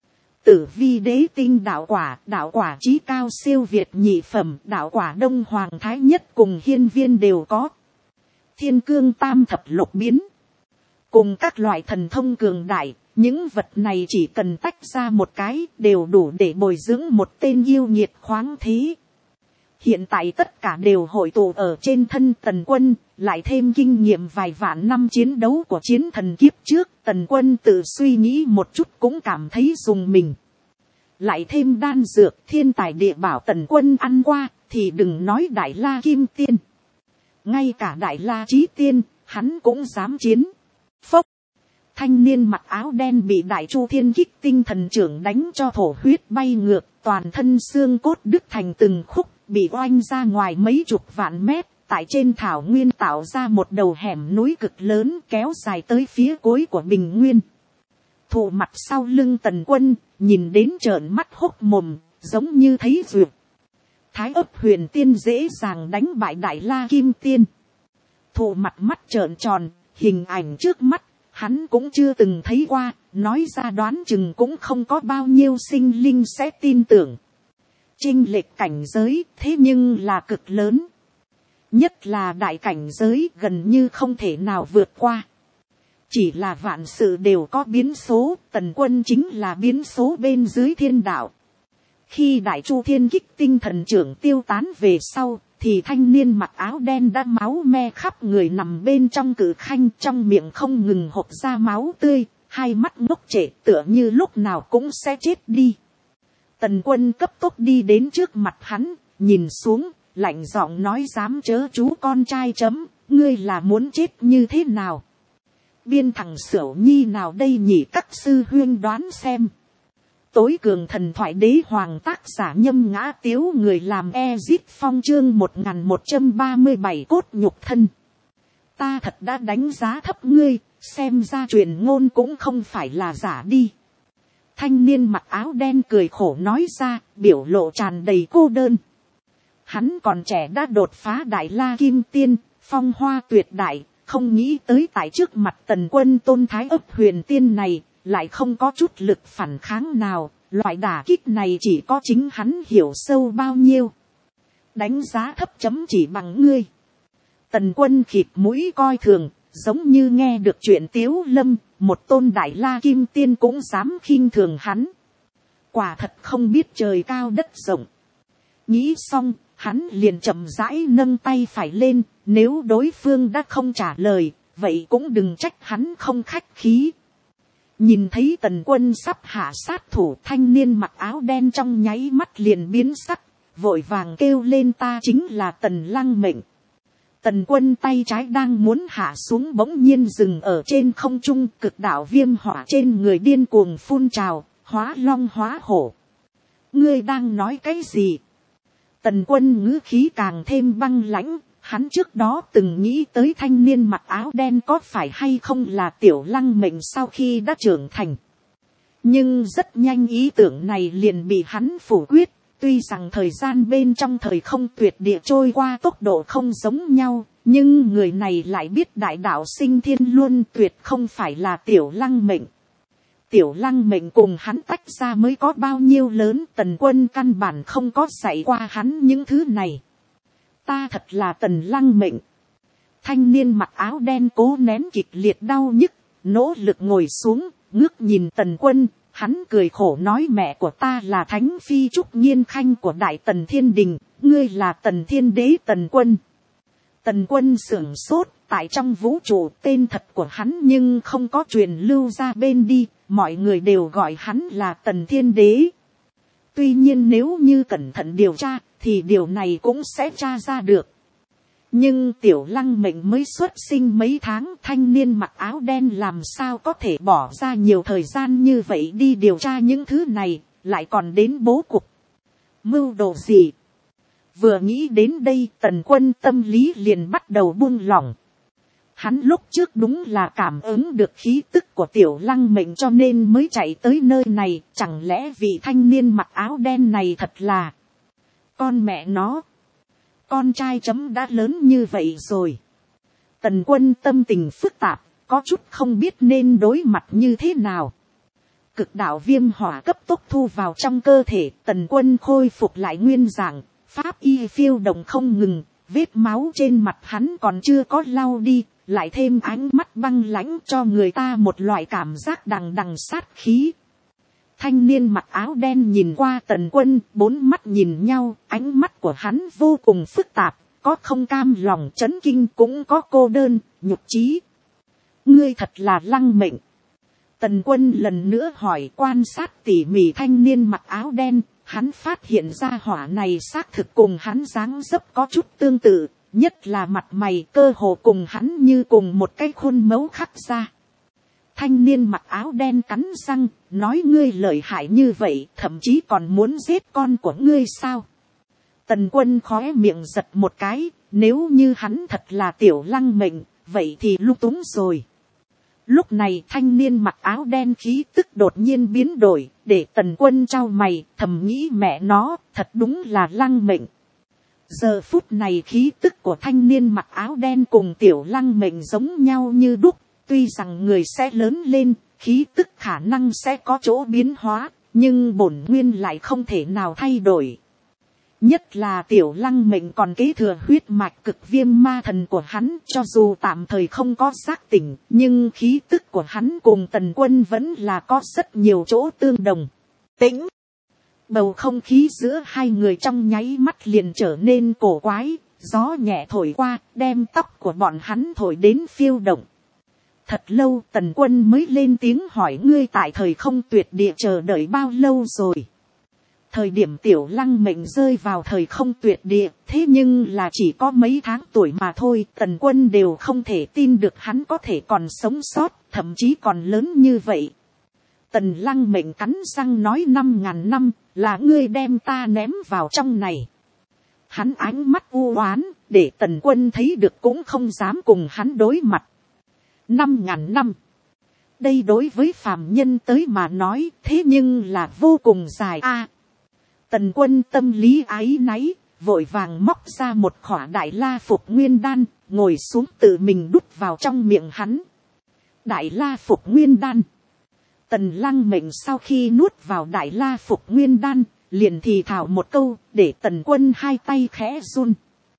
Tử Vi Đế Tinh đạo quả chí cao siêu việt nhị phẩm, đạo quả Đông Hoàng Thái Nhất cùng Hiên Viên đều có. Thiên Cương Tam Thập Lục Biến. Cùng các loại thần thông cường đại, những vật này chỉ cần tách ra một cái đều đủ để bồi dưỡng một tên yêu nghiệt khoáng thế. Hiện tại tất cả đều hội tụ ở trên thân Tần Quân, lại thêm kinh nghiệm vài vạn năm chiến đấu của chiến thần kiếp trước, Tần Quân tự suy nghĩ một chút cũng cảm thấy dùng mình. Lại thêm đan dược thiên tài địa bảo Tần Quân ăn qua, thì đừng nói Đại La Kim Tiên. Ngay cả Đại La Chí Tiên, hắn cũng dám chiến. Phốc! Thanh niên mặc áo đen bị Đại Chu Thiên Kích Tinh Thần Trưởng đánh cho thổ huyết bay ngược, toàn thân xương cốt đứt thành từng khúc, bị oanh ra ngoài mấy chục vạn mét, tại trên thảo nguyên tạo ra một đầu hẻm núi cực lớn kéo dài tới phía cuối của bình nguyên. Thụ mặt sau lưng Tần Quân, nhìn đến trợn mắt hốc mồm, giống như thấy duyệt. Thái Ấp Huyền Tiên dễ dàng đánh bại Đại La Kim Tiên. Thụ mặt mắt trợn tròn, hình ảnh trước mắt, hắn cũng chưa từng thấy qua, nói ra đoán chừng cũng không có bao nhiêu sinh linh sẽ tin tưởng. Chênh lệch cảnh giới thế nhưng là cực lớn. Nhất là đại cảnh giới gần như không thể nào vượt qua. Chỉ là vạn sự đều có biến số, Tần Quân chính là biến số bên dưới thiên đạo. Khi đại chu thiên kích tinh thần trưởng tiêu tán về sau, thì thanh niên mặc áo đen đã máu me khắp người nằm bên trong cử khanh, trong miệng không ngừng hộc ra máu tươi, hai mắt ngốc trệ tựa như lúc nào cũng sẽ chết đi. Tần Quân cấp tốc đi đến trước mặt hắn, nhìn xuống, lạnh giọng nói dám chớ chú con trai chấm, ngươi là muốn chết như thế nào? Biên thằng xỉu nhi nào đây nhỉ, các sư huyên đoán xem. Tối cường thần thoại đế hoàng, tác giả Nhâm Ngã Tiếu, người làm Ezit Phong, chương 1137 cốt nhục thân. Ta thật đã đánh giá thấp ngươi, xem ra truyền ngôn cũng không phải là giả đi. Thanh niên mặc áo đen cười khổ nói ra, biểu lộ tràn đầy cô đơn. Hắn còn trẻ đã đột phá đại la kim tiên, phong hoa tuyệt đại, không nghĩ tới tại trước mặt Tần Quân tôn thái ấp huyền tiên này, lại không có chút lực phản kháng nào, loại đả kích này chỉ có chính hắn hiểu sâu bao nhiêu. Đánh giá thấp chấm chỉ bằng ngươi. Tần Quân khịt mũi coi thường, giống như nghe được chuyện Tiếu Lâm, một tôn đại la kim tiên cũng dám khinh thường hắn. Quả thật không biết trời cao đất rộng. Nghĩ xong, hắn liền chậm rãi nâng tay phải lên, nếu đối phương đã không trả lời, vậy cũng đừng trách hắn không khách khí. Nhìn thấy Tần Quân sắp hạ sát thủ, thanh niên mặc áo đen trong nháy mắt liền biến sắc, vội vàng kêu lên ta chính là Tần Lăng Mệnh. Tần Quân tay trái đang muốn hạ xuống bỗng nhiên dừng ở trên không trung, cực đạo viêm hỏa trên người điên cuồng phun trào, hóa long hóa hổ. Ngươi đang nói cái gì? Tần Quân ngữ khí càng thêm băng lãnh, hắn trước đó từng nghĩ tới thanh niên mặc áo đen có phải hay không là Tiểu Lăng Mệnh sau khi đã trưởng thành. Nhưng rất nhanh ý tưởng này liền bị hắn phủ quyết, tuy rằng thời gian bên trong thời không tuyệt địa trôi qua tốc độ không giống nhau, nhưng người này lại biết đại đạo sinh thiên luân tuyệt không phải là Tiểu Lăng Mệnh. Tiểu Lăng Mệnh cùng hắn tách ra mới có bao nhiêu lớn, Tần Quân căn bản không có dạy qua hắn những thứ này. Ta thật là Tần Lăng Mệnh. Thanh niên mặc áo đen cố nén kịch liệt đau nhức, nỗ lực ngồi xuống, ngước nhìn Tần Quân, hắn cười khổ nói mẹ của ta là Thánh Phi Trúc Nhiên Khanh của Đại Tần Thiên Đình, ngươi là Tần Thiên Đế Tần Quân. Tần Quân sửng sốt, tại trong vũ trụ tên thật của hắn nhưng không có truyền lưu ra bên đi, mọi người đều gọi hắn là Tần Thiên Đế. Tuy nhiên nếu như cẩn thận điều tra, thì điều này cũng sẽ tra ra được. Nhưng Tiểu Lăng Mệnh mới xuất sinh mấy tháng, thanh niên mặc áo đen làm sao có thể bỏ ra nhiều thời gian như vậy đi điều tra những thứ này, lại còn đến bố cục. Mưu đồ gì? Vừa nghĩ đến đây, Tần Quân tâm lý liền bắt đầu buông lỏng. Hắn lúc trước đúng là cảm ứng được khí tức của Tiểu Lăng Mệnh cho nên mới chạy tới nơi này, chẳng lẽ vị thanh niên mặc áo đen này thật là... Con mẹ nó, con trai chấm đã lớn như vậy rồi. Tần Quân tâm tình phức tạp, có chút không biết nên đối mặt như thế nào. Cực đạo viêm hỏa cấp tốc thu vào trong cơ thể, Tần Quân khôi phục lại nguyên dạng, pháp y phiêu động không ngừng, vết máu trên mặt hắn còn chưa có lau đi, lại thêm ánh mắt băng lãnh cho người ta một loại cảm giác đằng đằng sát khí. Thanh niên mặc áo đen nhìn qua Tần Quân, bốn mắt nhìn nhau, ánh mắt của hắn vô cùng phức tạp, có không cam lòng chấn kinh cũng có cô đơn, nhục chí. Ngươi thật là Lăng Mệnh. Tần Quân lần nữa hỏi, quan sát tỉ mỉ thanh niên mặc áo đen, hắn phát hiện ra hỏa này xác thực cùng hắn dáng dấp có chút tương tự, nhất là mặt mày cơ hồ cùng hắn như cùng một cái khuôn mẫu khắc ra. Thanh niên mặc áo đen cắn răng, nói ngươi lợi hại như vậy, thậm chí còn muốn giết con của ngươi sao? Tần Quân khóe miệng giật một cái, nếu như hắn thật là Tiểu Lăng Mệnh, vậy thì lung túng rồi. Lúc này thanh niên mặc áo đen khí tức đột nhiên biến đổi, để Tần Quân trao mày, thầm nghĩ mẹ nó, thật đúng là Lăng Mệnh. Giờ phút này khí tức của thanh niên mặc áo đen cùng Tiểu Lăng Mệnh giống nhau như đúc. Tuy rằng người sẽ lớn lên, khí tức khả năng sẽ có chỗ biến hóa, nhưng bổn nguyên lại không thể nào thay đổi. Nhất là tiểu lăng mệnh còn kế thừa huyết mạch cực viêm ma thần của hắn, cho dù tạm thời không có giác tỉnh, nhưng khí tức của hắn cùng Tần Quân vẫn là có rất nhiều chỗ tương đồng. Tĩnh, bầu không khí giữa hai người trong nháy mắt liền trở nên cổ quái, gió nhẹ thổi qua, đem tóc của bọn hắn thổi đến phiêu động. Thật lâu Tần Quân mới lên tiếng hỏi, ngươi tại thời không tuyệt địa chờ đợi bao lâu rồi? Thời điểm tiểu lăng mệnh rơi vào thời không tuyệt địa, thế nhưng là chỉ có mấy tháng tuổi mà thôi. Tần Quân đều không thể tin được hắn có thể còn sống sót, thậm chí còn lớn như vậy. Tần lăng mệnh cắn răng nói, 5.000 năm, là ngươi đem ta ném vào trong này. Hắn ánh mắt u oán, để Tần Quân thấy được cũng không dám cùng hắn đối mặt. 5.000 năm. Đây đối với phàm nhân tới mà nói, thế nhưng là vô cùng dài a. Tần Quân tâm lý áy náy, vội vàng móc ra một khỏa đại la phục nguyên đan, ngồi xuống tự mình đút vào trong miệng hắn. Đại la phục nguyên đan. Tần lăng mệnh sau khi nuốt vào đại la phục nguyên đan, liền thì thào một câu, để Tần Quân hai tay khẽ run.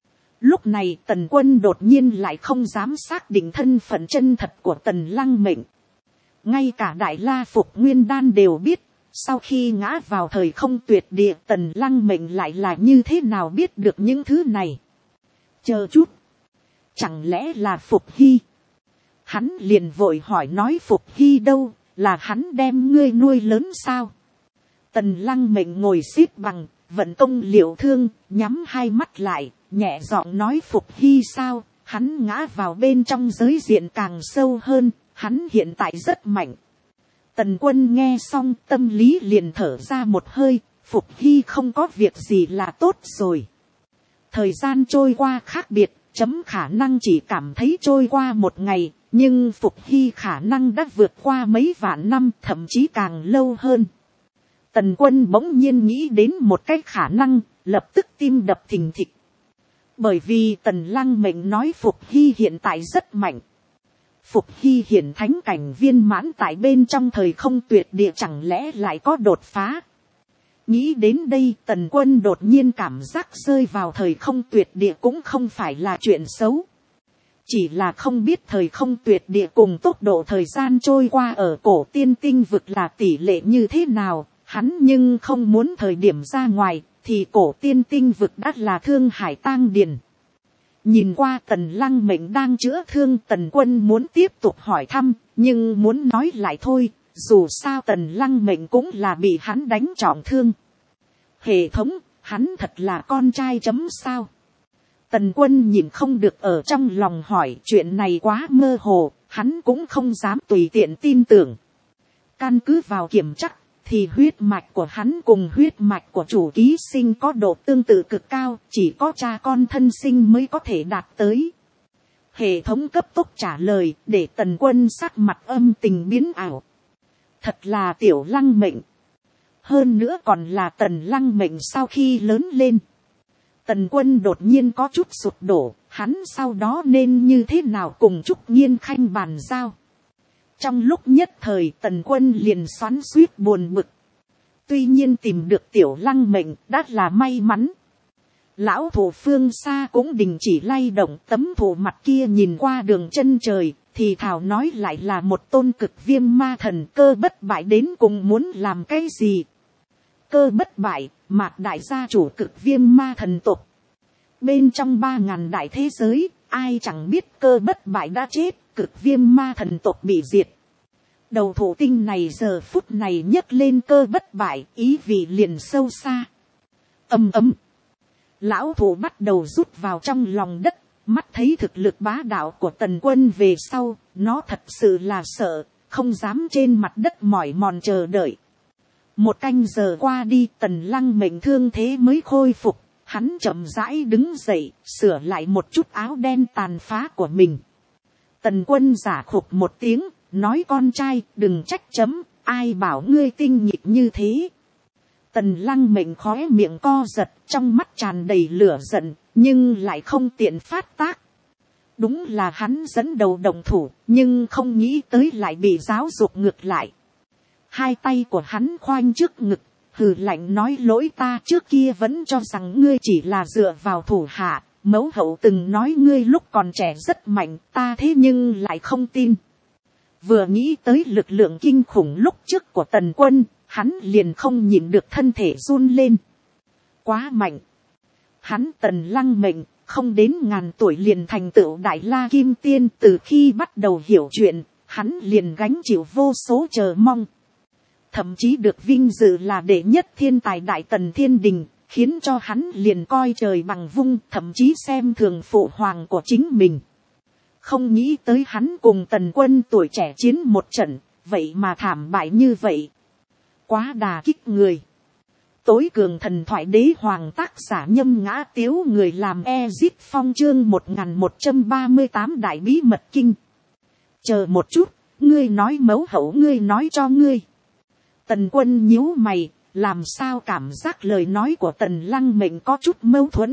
Lúc này Tần Quân đột nhiên lại không dám xác định thân phận chân thật của Tần lăng mệnh. Ngay cả đại la phục nguyên đan đều biết, sau khi ngã vào thời không tuyệt địa, Tần lăng mệnh lại là như thế nào biết được những thứ này. Chờ chút, chẳng lẽ là Phục Hy? Hắn liền vội hỏi, nói Phục Hy đâu, là hắn đem ngươi nuôi lớn sao? Tần lăng mệnh ngồi xếp bằng, vận công liệu thương, nhắm hai mắt lại, nhẹ giọng nói, Phục Hy sao? Hắn ngã vào bên trong giới diện càng sâu hơn, hắn hiện tại rất mạnh. Tần Quân nghe xong tâm lý liền thở ra một hơi, Phục Hy không có việc gì là tốt rồi. Thời gian trôi qua khác biệt, chấm khả năng chỉ cảm thấy trôi qua một ngày, nhưng Phục Hy khả năng đã vượt qua mấy vạn năm, thậm chí càng lâu hơn. Tần Quân bỗng nhiên nghĩ đến một cái khả năng, lập tức tim đập thình thịch. Bởi vì Tần lăng mệnh nói Phục Hy hiện tại rất mạnh. Phục Hy hiển thánh cảnh viên mãn tại bên trong thời không tuyệt địa, chẳng lẽ lại có đột phá? Nghĩ đến đây, Tần Quân đột nhiên cảm giác rơi vào thời không tuyệt địa cũng không phải là chuyện xấu. Chỉ là không biết thời không tuyệt địa cùng tốc độ thời gian trôi qua ở cổ tiên tinh vực là tỷ lệ như thế nào, hắn nhưng không muốn thời điểm ra ngoài, thì cổ tiên tinh vực đã là thương hải tang điền. Nhìn qua Tần lăng mệnh đang chữa thương, Tần Quân muốn tiếp tục hỏi thăm, nhưng muốn nói lại thôi, dù sao Tần lăng mệnh cũng là bị hắn đánh trọng thương. Hệ thống, hắn thật là con trai chấm sao? Tần Quân nhìn không được ở trong lòng hỏi, chuyện này quá mơ hồ, hắn cũng không dám tùy tiện tin tưởng. Căn cứ vào kiểm chắc, thì huyết mạch của hắn cùng huyết mạch của chủ ký sinh có độ tương tự cực cao, chỉ có cha con thân sinh mới có thể đạt tới. Hệ thống cấp tốc trả lời, để Tần Quân sắc mặt âm tình biến ảo. Thật là tiểu lăng mệnh. Hơn nữa còn là Tần lăng mệnh sau khi lớn lên. Tần Quân đột nhiên có chút sụp đổ, hắn sau đó nên như thế nào cùng Trúc Nghiên Khanh bàn giao. Trong lúc nhất thời Tần Quân liền xoắn xuýt buồn bực. Tuy nhiên tìm được tiểu lăng mệnh đã là may mắn. Lão thủ phương xa cũng đình chỉ lay động, tấm thủ mặt kia nhìn qua đường chân trời, thì thảo nói lại là một tôn cực viêm ma thần. Cơ bất bại đến cùng muốn làm cái gì? Cơ bất bại, Mạc đại gia chủ cực viêm ma thần tộc. Bên trong 3.000 đại thế giới, ai chẳng biết cơ bất bại đã chết, cực viêm ma thần tộc bị diệt. Đầu thủ tinh này giờ phút này nhấc lên cơ bất bại, ý vị liền sâu xa. Ầm ầm. Lão thủ bắt đầu rút vào trong lòng đất, mắt thấy thực lực bá đạo của Tần Quân về sau, nó thật sự là sợ, không dám trên mặt đất mỏi mòn chờ đợi. Một canh giờ qua đi, Tần lăng mệnh thương thế mới khôi phục, hắn chậm rãi đứng dậy, sửa lại một chút áo đen tàn phá của mình. Tần Quân giả khục một tiếng, nói, con trai đừng trách chấm, ai bảo ngươi tinh nhịp như thế. Tần lăng mệnh khóe miệng co giật, trong mắt tràn đầy lửa giận, nhưng lại không tiện phát tác. Đúng là hắn dẫn đầu động thủ, nhưng không nghĩ tới lại bị giáo dục ngược lại. Hai tay của hắn khoanh trước ngực, hừ lạnh nói lỗi ta trước kia vẫn cho rằng ngươi chỉ là dựa vào thủ hạ. Mẫu hậu từng nói ngươi lúc còn trẻ rất mạnh, ta thế nhưng lại không tin. Vừa nghĩ tới lực lượng kinh khủng lúc trước của Tần Quân, hắn liền không nhịn được thân thể run lên. Quá mạnh. Hắn Tần Lăng mệnh, không đến 1000 tuổi liền thành tựu Đại La Kim Tiên. Từ khi bắt đầu hiểu chuyện, hắn liền gánh chịu vô số chờ mong. Thậm chí được vinh dự là đệ nhất thiên tài Đại Tần Thiên Đình, khiến cho hắn liền coi trời bằng vung, thậm chí xem thường phụ hoàng của chính mình. Không nghĩ tới hắn cùng Tần Quân tuổi trẻ chiến một trận, vậy mà thảm bại như vậy. Quá đà kích người. Tối cường thần thoại đế hoàng tác giả Nhâm Ngã Tiếu, người làm Ezit Phong chương 1138 đại bí mật kinh. Chờ một chút, ngươi nói mẫu hậu ngươi nói cho ngươi. Tần Quân nhíu mày, làm sao cảm giác lời nói của Tần Lăng mệnh có chút mâu thuẫn.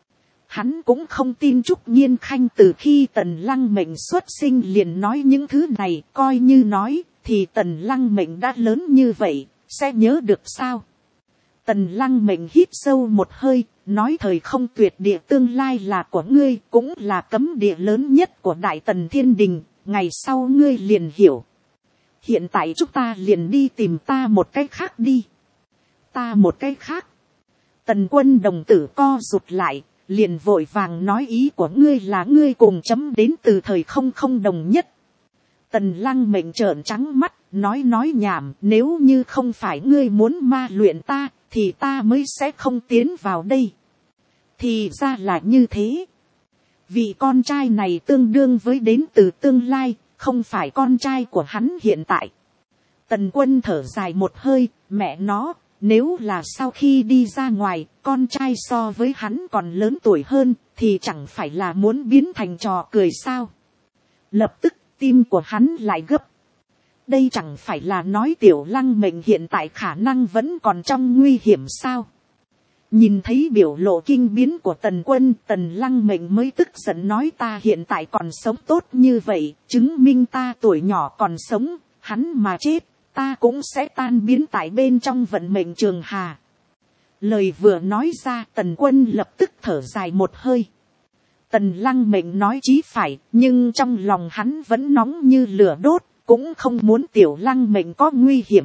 Hắn cũng không tin Trúc Nhiên Khanh từ khi Tần Lăng mệnh xuất sinh liền nói những thứ này, coi như nói thì Tần Lăng mệnh đã lớn như vậy, sẽ nhớ được sao? Tần Lăng mệnh hít sâu một hơi, nói thời không tuyệt địa tương lai là của ngươi, cũng là cấm địa lớn nhất của Đại Tần Thiên Đình, ngày sau ngươi liền hiểu. Hiện tại chúng ta liền đi tìm ta một cách khác đi. Ta một cách khác. Tần Quân đồng tử co rụt lại, liền vội vàng nói ý của ngươi là ngươi cùng chấm đến từ thời không đồng nhất. Tần Lăng mệnh trợn trắng mắt, nói nhảm, nếu như không phải ngươi muốn ma luyện ta, thì ta mới sẽ không tiến vào đây. Thì ra là như thế. Vị con trai này tương đương với đến từ tương lai, không phải con trai của hắn hiện tại. Tần Quân thở dài một hơi, mẹ nó, nếu là sau khi đi ra ngoài, con trai so với hắn còn lớn tuổi hơn, thì chẳng phải là muốn biến thành trò cười sao. Lập tức, tim của hắn lại gấp. Đây chẳng phải là nói Tiểu Lăng mệnh hiện tại khả năng vẫn còn trong nguy hiểm sao. Nhìn thấy biểu lộ kinh biến của Tần Quân, Tần Lăng mệnh mới tức giận nói ta hiện tại còn sống tốt như vậy, chứng minh ta tuổi nhỏ còn sống, hắn mà chết, ta cũng sẽ tan biến tại bên trong vận mệnh trường hà. Lời vừa nói ra, Tần Quân lập tức thở dài một hơi. Tần Lăng mệnh nói chí phải, nhưng trong lòng hắn vẫn nóng như lửa đốt, cũng không muốn Tiểu Lăng mệnh có nguy hiểm.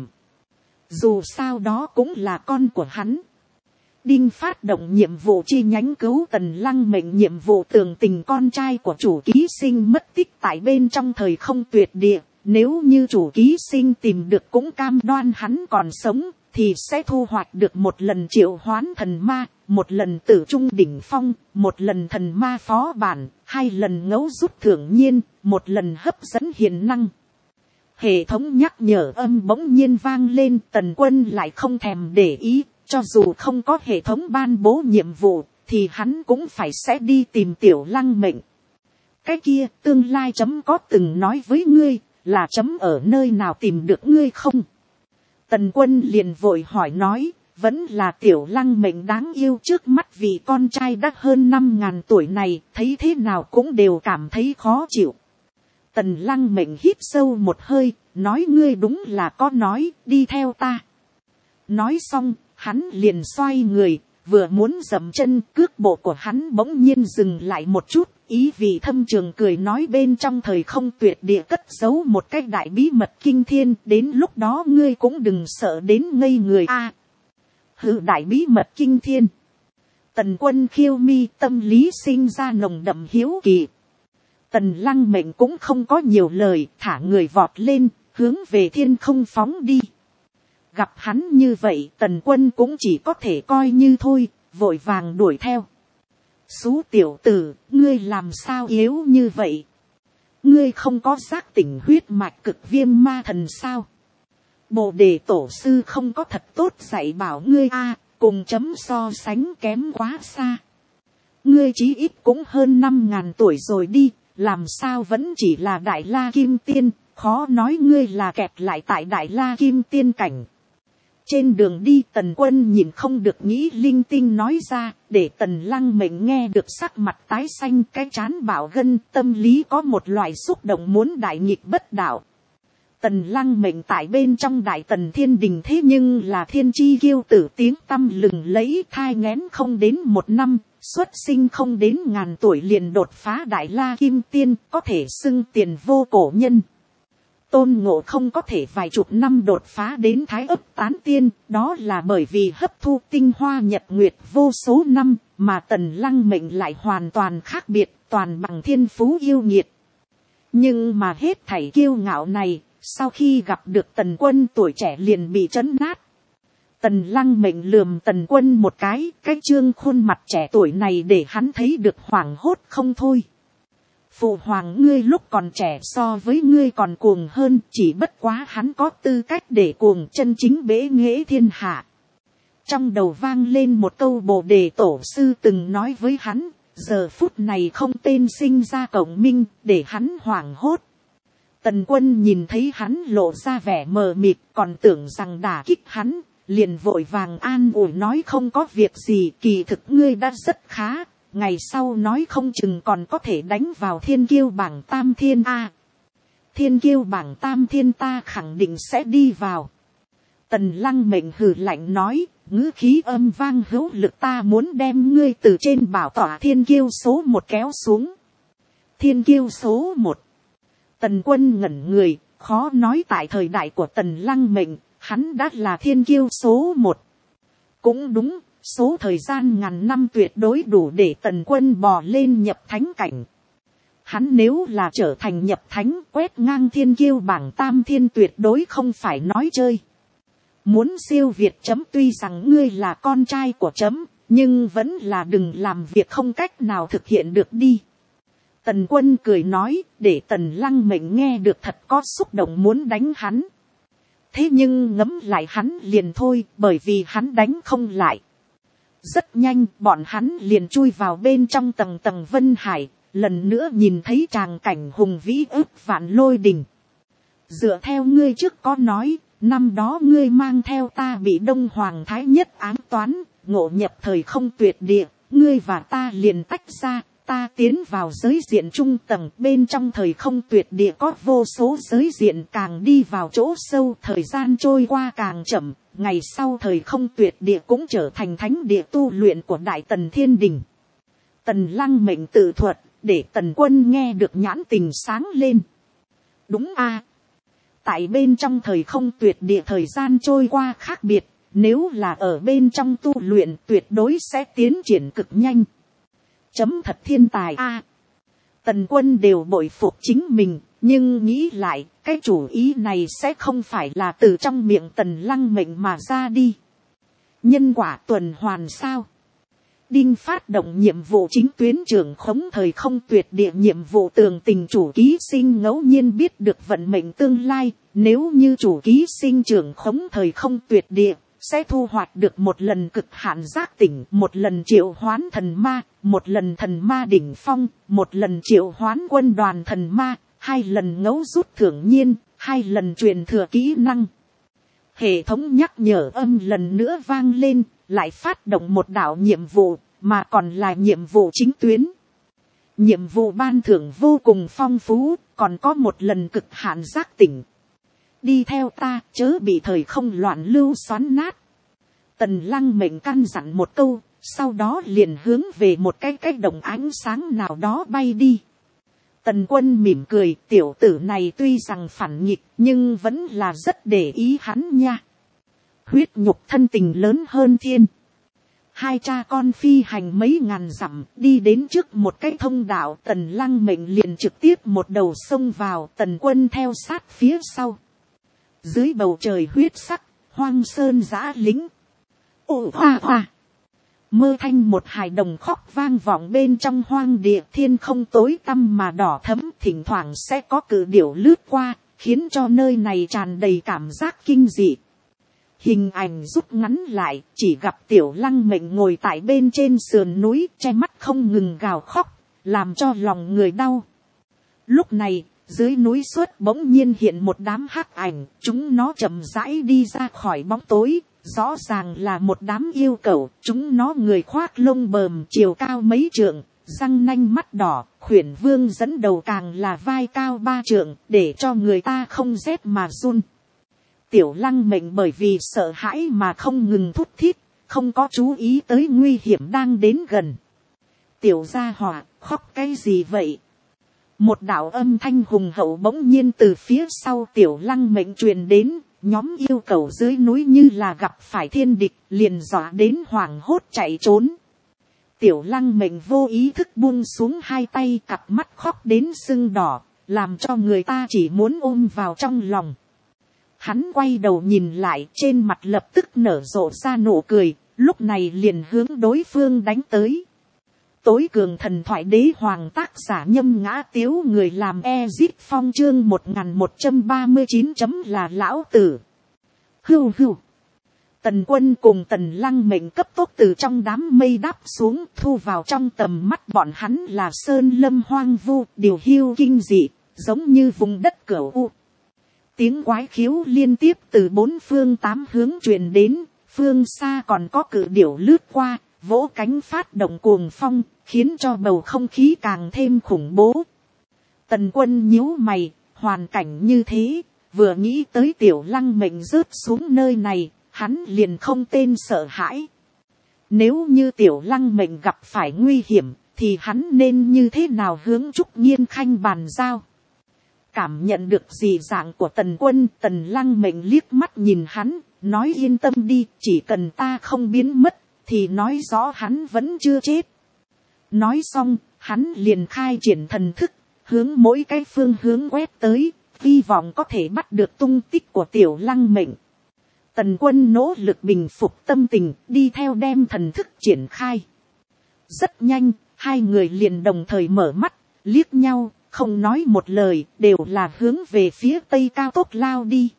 Dù sao đó cũng là con của hắn. Đinh phát động nhiệm vụ chi nhánh cứu Tần Lăng mệnh, nhiệm vụ tường tình con trai của chủ ký sinh mất tích tại bên trong thời không tuyệt địa. Nếu như chủ ký sinh tìm được cũng cam đoan hắn còn sống, thì sẽ thu hoạch được một lần triệu hoán thần ma, một lần tử trung đỉnh phong, một lần thần ma phó bản, 2 lần ngẫu rút thưởng nhiên, 1 lần hấp dẫn hiền năng. Hệ thống nhắc nhở âm bỗng nhiên vang lên, Tần Quân lại không thèm để ý, cho dù không có hệ thống ban bố nhiệm vụ, thì hắn cũng phải sẽ đi tìm Tiểu Lăng mệnh. Cái kia, tương lai chấm có từng nói với ngươi, là chấm ở nơi nào tìm được ngươi không? Tần Quân liền vội hỏi nói, vẫn là Tiểu Lăng mệnh đáng yêu trước mắt vì con trai đã hơn 5000 tuổi này, thấy thế nào cũng đều cảm thấy khó chịu. Tần Lăng mệnh hít sâu một hơi, nói ngươi đúng là có nói, đi theo ta. Nói xong, hắn liền xoay người, vừa muốn dậm chân, cước bộ của hắn bỗng nhiên dừng lại một chút, ý vị thâm trường cười nói bên trong thời không tuyệt địa cất giấu một cái đại bí mật kinh thiên, đến lúc đó ngươi cũng đừng sợ đến ngây người a. Hừ, đại bí mật kinh thiên. Tần Quân khiêu mi, tâm lý sinh ra nồng đậm hiếu kỳ. Tần Lăng mệnh cũng không có nhiều lời, thả người vọt lên, hướng về thiên không phóng đi. Gặp hắn như vậy, Tần Quân cũng chỉ có thể coi như thôi, vội vàng đuổi theo. Xú tiểu tử, ngươi làm sao yếu như vậy? Ngươi không có giác tỉnh huyết mạch cực viêm ma thần sao? Bồ đề tổ sư không có thật tốt dạy bảo ngươi a, cùng chấm so sánh kém quá xa. Ngươi chí ít cũng hơn 5000 tuổi rồi đi, làm sao vẫn chỉ là Đại La Kim Tiên, khó nói ngươi là kẹt lại tại Đại La Kim Tiên cảnh. Trên đường đi Tần Quân nhìn không được nghĩ linh tinh nói ra, để Tần Lăng Mệnh nghe được sắc mặt tái xanh, cái trán bảo gân, tâm lý có một loại xúc động muốn đại nghịch bất đạo. Tần Lăng Mệnh tại bên trong Đại Tần Thiên Đình thế nhưng là thiên chi kiêu tử, tiếng tăm lừng lẫy, thai nghén không đến 1 năm, xuất sinh không đến 1000 tuổi liền đột phá Đại La Kim Tiên, có thể xưng tiền vô cổ nhân. Tôn Ngộ Không có thể vài chục năm đột phá đến Thái Ấp Tán Tiên, đó là bởi vì hấp thu tinh hoa nhật nguyệt vô số năm, mà Tần Lăng Mệnh lại hoàn toàn khác biệt, toàn bằng thiên phú yêu nghiệt. Nhưng mà hết thảy kiêu ngạo này, sau khi gặp được Tần Quân tuổi trẻ liền bị trấn nát. Tần Lăng Mệnh lườm Tần Quân một cái trương khuôn mặt trẻ tuổi này để hắn thấy được hoảng hốt không thôi. Phụ hoàng ngươi lúc còn trẻ so với ngươi còn cuồng hơn, chỉ bất quá hắn có tư cách để cuồng chân chính bế nghệ thiên hạ. Trong đầu vang lên một câu Bồ Đề Tổ sư từng nói với hắn, giờ phút này không tên sinh ra cổng minh, để hắn hoảng hốt. Tần Quân nhìn thấy hắn lộ ra vẻ mờ mịt, còn tưởng rằng đả kích hắn, liền vội vàng an ủi nói không có việc gì, kỳ thực ngươi đã rất khá. Ngày sau nói không chừng còn có thể đánh vào thiên kiêu bảng tam thiên a. Thiên kiêu bảng tam thiên ta khẳng định sẽ đi vào. Tần Lăng Mệnh hừ lạnh nói, ngữ khí âm vang hữu lực, ta muốn đem ngươi từ trên bảo tọa thiên kiêu số 1 kéo xuống. Thiên kiêu số 1. Tần Quân ngẩn người, khó nói tại thời đại của Tần Lăng Mệnh, hắn đã là thiên kiêu số 1. Cũng đúng. Số thời gian ngàn năm tuyệt đối đủ để Tần Quân bò lên nhập thánh cảnh. Hắn nếu là trở thành nhập thánh, quét ngang thiên kiêu bảng tam thiên tuyệt đối không phải nói chơi. Muốn siêu việt chấm, tuy rằng ngươi là con trai của chấm, nhưng vẫn là đừng làm việc không cách nào thực hiện được đi. Tần Quân cười nói, để Tần Lăng Mệnh nghe được thật có xúc động muốn đánh hắn. Thế nhưng ngẫm lại hắn liền thôi, bởi vì hắn đánh không lại. Rất nhanh bọn hắn liền chui vào bên trong tầng tầng Vân Hải, lần nữa nhìn thấy tràng cảnh hùng vĩ ức vạn lôi đình. Dựa theo ngươi trước có nói, năm đó ngươi mang theo ta bị Đông Hoàng Thái Nhất ám toán, ngộ nhập thời không tuyệt địa, ngươi và ta liền tách ra, ta tiến vào giới diện trung tầng, bên trong thời không tuyệt địa có vô số giới diện, càng đi vào chỗ sâu thời gian trôi qua càng chậm. Ngày sau thời không tuyệt địa cũng trở thành thánh địa tu luyện của Đại Tần Thiên Đình. Tần Lăng Mệnh tự thuật, để Tần Quân nghe được nhãn tình sáng lên. Đúng a, tại bên trong thời không tuyệt địa thời gian trôi qua khác biệt, nếu là ở bên trong tu luyện tuyệt đối sẽ tiến triển cực nhanh. Chấm thật thiên tài a. Tần Quân đều bội phục chính mình, nhưng nghĩ lại, cái chủ ý này sẽ không phải là từ trong miệng Tần Lăng Mệnh mà ra đi. Nhân quả tuần hoàn sao? Đinh phát động nhiệm vụ chính tuyến trưởng khống thời không tuyệt địa, nhiệm vụ tường tình chủ ký sinh ngẫu nhiên biết được vận mệnh tương lai, nếu như chủ ký sinh trưởng khống thời không tuyệt địa, sẽ thu hoạch được một lần cực hạn giác tỉnh, một lần triệu hoán thần ma, một lần thần ma đỉnh phong, một lần triệu hoán quân đoàn thần ma, 2 lần ngẫu rút thưởng nhiên, 2 lần truyền thừa kỹ năng. Hệ thống nhắc nhở âm lần nữa vang lên, lại phát động một đạo nhiệm vụ, mà còn là nhiệm vụ chính tuyến. Nhiệm vụ ban thưởng vô cùng phong phú, còn có một lần cực hạn giác tỉnh. Đi theo ta, chớ bị thời không loạn lưu xoắn nát. Tần Lăng Mệnh căn dặn một câu, sau đó liền hướng về một cái đồng ánh sáng nào đó bay đi. Tần Quân mỉm cười, tiểu tử này tuy rằng phản nghịch, nhưng vẫn là rất để ý hắn nha. Huyết nhục thân tình lớn hơn thiên. 2 cha con phi hành mấy ngàn dặm, đi đến trước một cái thông đạo, Tần Lăng Mệnh liền trực tiếp một đầu xông vào, Tần Quân theo sát phía sau. Dưới bầu trời huyết sắc, hoang sơn giã lính. Ồ hoa hoa. Mơ thanh một hài đồng khóc vang vọng bên trong hoang địa, thiên không tối tăm mà đỏ thẫm, thỉnh thoảng sẽ có cự điểu lướt qua, khiến cho nơi này tràn đầy cảm giác kinh dị. Hình ảnh rút ngắn lại, chỉ gặp Tiểu Lăng Mệnh ngồi tại bên trên sườn núi, che mắt không ngừng gào khóc, làm cho lòng người đau. Lúc này, dưới núi suốt bỗng nhiên hiện một đám hắc ảnh, chúng nó chậm rãi đi ra khỏi bóng tối, rõ ràng là một đám yêu cẩu, chúng nó người khoác lông bờm, chiều cao mấy trượng, răng nanh mắt đỏ, khuyển vương dẫn đầu càng là vai cao 3 trượng, để cho người ta không rét mà run. Tiểu Lăng Mệnh bởi vì sợ hãi mà không ngừng thút thít, không có chú ý tới nguy hiểm đang đến gần. Tiểu gia hỏa, khóc cái gì vậy? Một đạo âm thanh hùng hậu bỗng nhiên từ phía sau Tiểu Lăng Mệnh truyền đến, nhóm yêu cẩu dưới núi như là gặp phải thiên địch, liền dọa đến hoảng hốt chạy trốn. Tiểu Lăng Mệnh vô ý thức buông xuống hai tay, cặp mắt khóc đến sưng đỏ, làm cho người ta chỉ muốn ôm vào trong lòng. Hắn quay đầu nhìn lại, trên mặt lập tức nở rộ ra nụ cười, lúc này liền hướng đối phương đánh tới. Tối cường thần thoại đế hoàng, tác giả Nhâm Ngã Tiếu, người làm Ezip Phong, chương 1139 là lão tử. Hưu hưu. Tần Quân cùng Tần Lăng Mệnh cấp tốc từ trong đám mây đáp xuống, thu vào trong tầm mắt bọn hắn là sơn lâm hoang vu, điều hiu kinh dị, giống như vùng đất cửu u. Tiếng quái khiếu liên tiếp từ 4 phương 8 hướng truyền đến, phương xa còn có cự điểu lướt qua, vỗ cánh phát động cuồng phong, khiến cho bầu không khí càng thêm khủng bố. Tần Quân nhíu mày, hoàn cảnh như thế, vừa nghĩ tới Tiểu Lăng Mệnh rớt xuống nơi này, hắn liền không tên sợ hãi. Nếu như Tiểu Lăng Mệnh gặp phải nguy hiểm, thì hắn nên như thế nào hướng Trúc Nghiên Khanh bàn giao? Cảm nhận được dị dạng của Tần Quân, Tần Lăng Mệnh liếc mắt nhìn hắn, nói yên tâm đi, chỉ cần ta không biến mất, thì nói rõ hắn vẫn chưa chết. Nói xong, hắn liền khai triển thần thức, hướng mỗi cái phương hướng quét tới, hy vọng có thể bắt được tung tích của Tiểu Lăng Mệnh. Tần Quân nỗ lực bình phục tâm tình, đi theo đem thần thức triển khai. Rất nhanh, hai người liền đồng thời mở mắt, liếc nhau, không nói một lời, đều là hướng về phía tây cao tốc lao đi.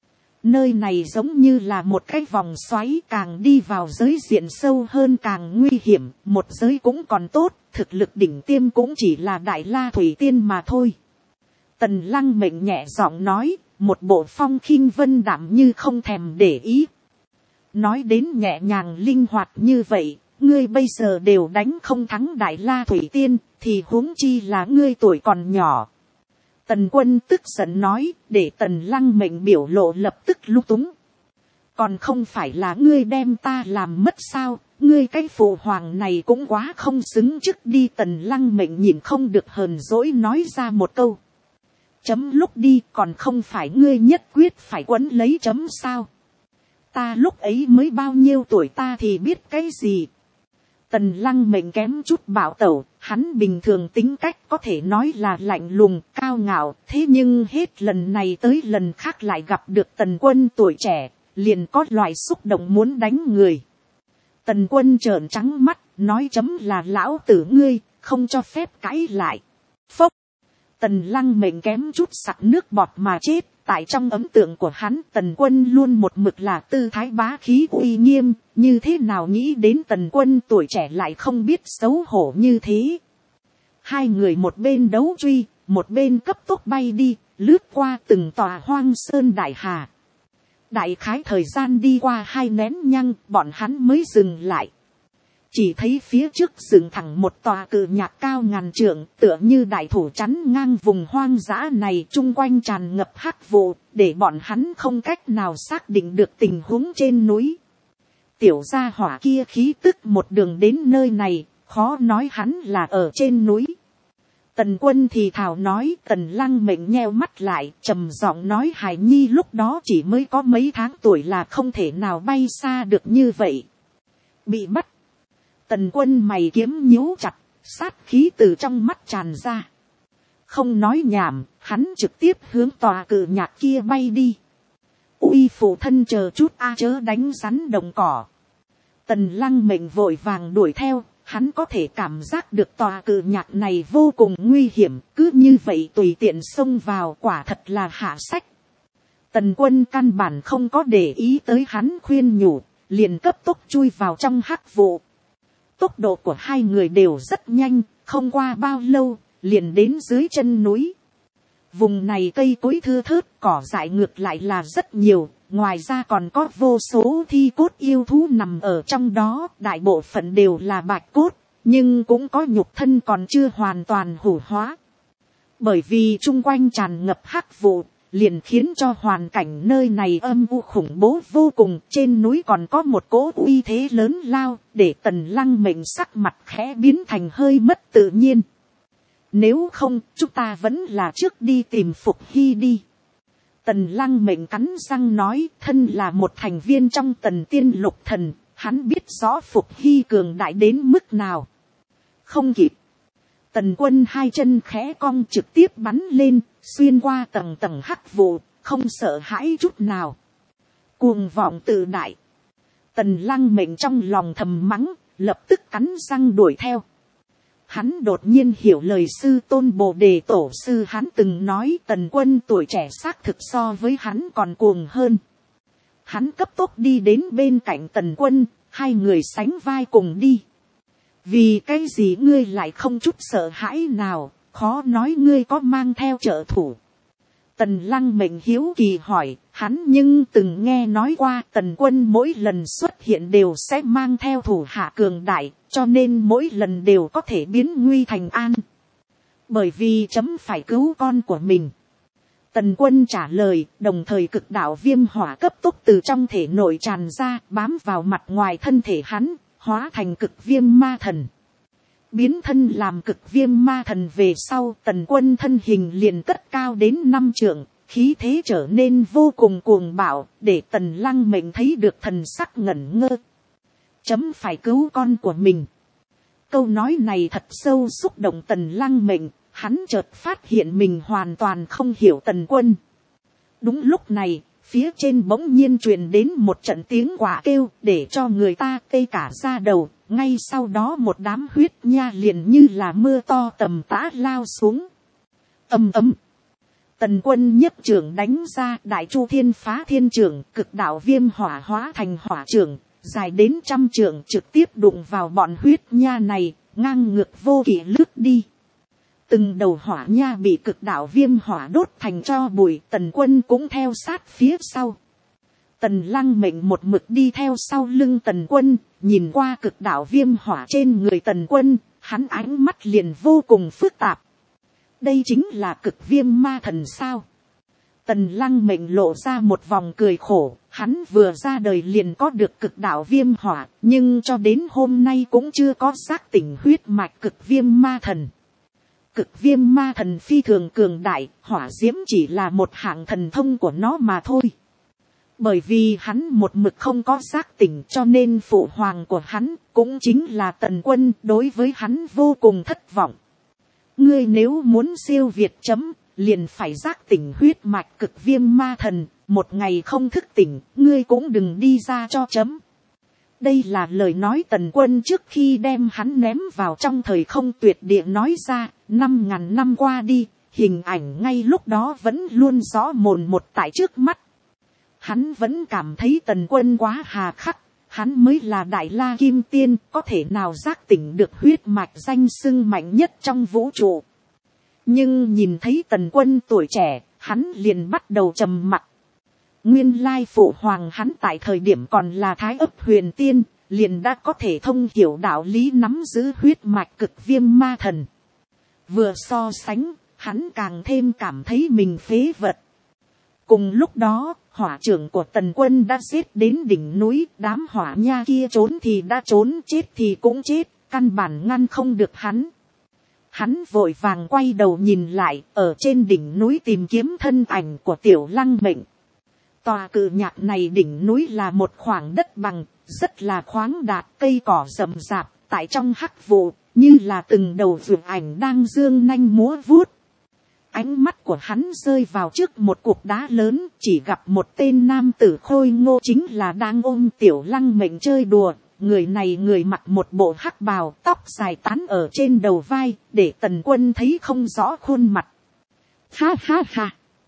Nơi này giống như là một cái vòng xoáy, càng đi vào giới diện sâu hơn càng nguy hiểm, một giới cũng còn tốt, thực lực đỉnh tiêm cũng chỉ là Đại La Thủy Tiên mà thôi. Tần Lăng Mệnh nhẹ giọng nói, một bộ phong khinh vân đạm như không thèm để ý. Nói đến nhẹ nhàng linh hoạt như vậy, ngươi bây giờ đều đánh không thắng Đại La Thủy Tiên, thì huống chi là ngươi tuổi còn nhỏ. Tần Quân tức giận nói, để Tần Lăng Mệnh biểu lộ lập tức lung túng. Còn không phải là ngươi đem ta làm mất sao, ngươi cái phụ hoàng này cũng quá không xứng chức đi. Tần Lăng Mệnh nhìn không được hờn dỗi nói ra một câu. Chấm lúc đi, còn không phải ngươi nhất quyết phải quấn lấy chấm sao? Ta lúc ấy mới bao nhiêu tuổi, ta thì biết cái gì? Tần Lăng Mệnh kém chút bạo tẩu, hắn bình thường tính cách có thể nói là lạnh lùng, cao ngạo, thế nhưng hết lần này tới lần khác lại gặp được Tần Quân tuổi trẻ, liền có loại xúc động muốn đánh người. Tần Quân trợn trắng mắt, nói chấm là lão tử ngươi, không cho phép cãi lại. Phốc! Tần Lăng Mệnh kém chút sặc nước bọt mà chết. Tại trong ấn tượng của hắn, Tần Quân luôn một mực là tư thái bá khí uy nghiêm, như thế nào nghĩ đến Tần Quân tuổi trẻ lại không biết xấu hổ như thế. Hai người một bên đấu truy, một bên cấp tốc bay đi, lướt qua từng tòa hoang sơn đại hà. Đại khái thời gian đi qua 2 nén nhăng, bọn hắn mới dừng lại. Chỉ thấy phía trước dựng thẳng một tòa cự nhạc cao ngàn trượng, tựa như đại thủ chắn ngang vùng hoang dã này, chung quanh tràn ngập hắc vụ, để bọn hắn không cách nào xác định được tình huống trên núi. Tiểu gia hỏa kia khí tức một đường đến nơi này, khó nói hắn là ở trên núi. Tần Quân thì thào nói. Tần Lăng Mệnh nheo mắt lại, trầm giọng nói, Hải Nhi lúc đó chỉ mới có mấy tháng tuổi, là không thể nào bay xa được như vậy. Bị bắt. Tần Quân mày kiếm nhíu chặt, sát khí từ trong mắt tràn ra. Không nói nhảm, hắn trực tiếp hướng tòa cự nhạc kia bay đi. Uy phụ thân chờ chút a, chớ đánh rắn đồng cỏ. Tần Lăng Mệnh vội vàng đuổi theo, hắn có thể cảm giác được tòa cự nhạc này vô cùng nguy hiểm, cứ như vậy tùy tiện xông vào quả thật là hạ sách. Tần Quân căn bản không có để ý tới hắn khuyên nhủ, liền cấp tốc chui vào trong hắc vụ. Tốc độ của hai người đều rất nhanh, không qua bao lâu, liền đến dưới chân núi. Vùng này cây cối thưa thớt, cỏ dại ngược lại là rất nhiều, ngoài ra còn có vô số thi cốt yêu thú nằm ở trong đó, đại bộ phận đều là bạch cốt, nhưng cũng có nhục thân còn chưa hoàn toàn hủ hóa. Bởi vì chung quanh tràn ngập hắc vụ, liền khiến cho hoàn cảnh nơi này âm u khủng bố vô cùng. Trên núi còn có một cỗ uy thế lớn lao, để Tần Lăng Mệnh sắc mặt khẽ biến thành hơi mất tự nhiên. Nếu không, chúng ta vẫn là trước đi tìm Phục Hy đi. Tần Lăng Mệnh cắn răng nói, thân là một thành viên trong Tần Tiên Lục Thần, hắn biết rõ Phục Hy cường đại đến mức nào. Không kịp. Tần Quân hai chân khẽ cong trực tiếp bắn lên, xuyên qua tầng tầng hắc vụ, không sợ hãi chút nào. Cuồng vọng tự đại. Tần Lăng Mệnh trong lòng thầm mắng, lập tức cắn răng đuổi theo. Hắn đột nhiên hiểu lời sư tôn Bồ Đề Tổ sư hắn từng nói, Tần Quân tuổi trẻ xác thực so với hắn còn cuồng hơn. Hắn cấp tốc đi đến bên cạnh Tần Quân, hai người sánh vai cùng đi. Vì cái gì ngươi lại không chút sợ hãi nào, khó nói ngươi có mang theo trợ thủ. Tần Lăng Mệnh hiếu kỳ hỏi, hắn nhưng từng nghe nói qua Tần Quân mỗi lần xuất hiện đều sẽ mang theo thủ hạ cường đại, cho nên mỗi lần đều có thể biến nguy thành an. Bởi vì chấm phải cứu con của mình. Tần Quân trả lời, đồng thời cực đạo viêm hỏa cấp tốc từ trong thể nội tràn ra, bám vào mặt ngoài thân thể hắn, hóa thành cực viêm ma thần. Biến thân làm cực viêm ma thần về sau, Tần Quân thân hình liền cất cao đến 5 trượng, khí thế trở nên vô cùng cuồng bạo, để Tần Lăng Mệnh thấy được thần sắc ngẩn ngơ. Chấm phải cứu con của mình. Câu nói này thật sâu xúc động Tần Lăng Mệnh, hắn chợt phát hiện mình hoàn toàn không hiểu Tần Quân. Đúng lúc này, phía trên bỗng nhiên truyền đến một trận tiếng quạ kêu, để cho người ta tê cả da đầu. Ngay sau đó một đám huyết nha liền như là mưa to tầm tã lao xuống. Ầm ầm. Tần Quân nhất trưởng đánh ra, đại chu thiên phá thiên trưởng, cực đạo viêm hỏa hóa thành hỏa trưởng, dài đến 100 trượng, trực tiếp đụng vào bọn huyết nha này, ngang ngược vô kỷ lướt đi. Từng đầu hỏa nha bị cực đạo viêm hỏa đốt thành tro bụi, Tần Quân cũng theo sát phía sau. Tần Lăng Mệnh một mực đi theo sau lưng Tần Quân, nhìn qua cực đạo viêm hỏa trên người Tần Quân, hắn ánh mắt liền vô cùng phức tạp. Đây chính là cực viêm ma thần sao? Tần Lăng Mệnh lộ ra một vòng cười khổ, hắn vừa ra đời liền có được cực đạo viêm hỏa, nhưng cho đến hôm nay cũng chưa có giác tỉnh huyết mạch cực viêm ma thần. Cực viêm ma thần phi thường cường đại, hỏa diễm chỉ là một hạng thần thông của nó mà thôi. Bởi vì hắn một mực không có giác tỉnh, cho nên phụ hoàng của hắn cũng chính là Tần Quân, đối với hắn vô cùng thất vọng. Ngươi nếu muốn siêu việt chấm, liền phải giác tỉnh huyết mạch cực viêm ma thần, một ngày không thức tỉnh, ngươi cũng đừng đi ra cho chấm. Đây là lời nói Tần Quân trước khi đem hắn ném vào trong thời không tuyệt địa nói ra. 5.000 năm qua đi, hình ảnh ngay lúc đó vẫn luôn rõ mồn một tại trước mắt. Hắn vẫn cảm thấy Tần Quân quá hà khắc, hắn mới là Đại La Kim Tiên, có thể nào giác tỉnh được huyết mạch danh xưng mạnh nhất trong vũ trụ. Nhưng nhìn thấy Tần Quân tuổi trẻ, hắn liền bắt đầu trầm mặc. Nguyên lai phụ hoàng hắn tại thời điểm còn là Thái Ấp Huyền Tiên, liền đã có thể thông hiểu đạo lý nắm giữ huyết mạch cực viêm ma thần. Vừa so sánh, hắn càng thêm cảm thấy mình phế vật. Cùng lúc đó, hỏa trưởng của Tần Quân đã giết đến đỉnh núi, đám hỏa nha kia trốn thì đã trốn, chết thì cũng chết, căn bản ngăn không được hắn. Hắn vội vàng quay đầu nhìn lại, ở trên đỉnh núi tìm kiếm thân ảnh của Tiểu Lăng Mệnh. Tòa cự nhạc này đỉnh núi là một khoảng đất bằng, rất là khoáng đạt, cây cỏ rậm rạp, tại trong hắc vụ, như là từng đầu vượn ảnh đang dương nanh múa vuốt. Ánh mắt của hắn rơi vào trước một cục đá lớn, chỉ gặp một tên nam tử khôi ngô chính là đang ôm Tiểu Lăng Mệnh chơi đùa. Người này người mặc một bộ hắc bào, tóc dài tán ở trên đầu vai, để Tần Quân thấy không rõ khuôn mặt. Ha ha ha!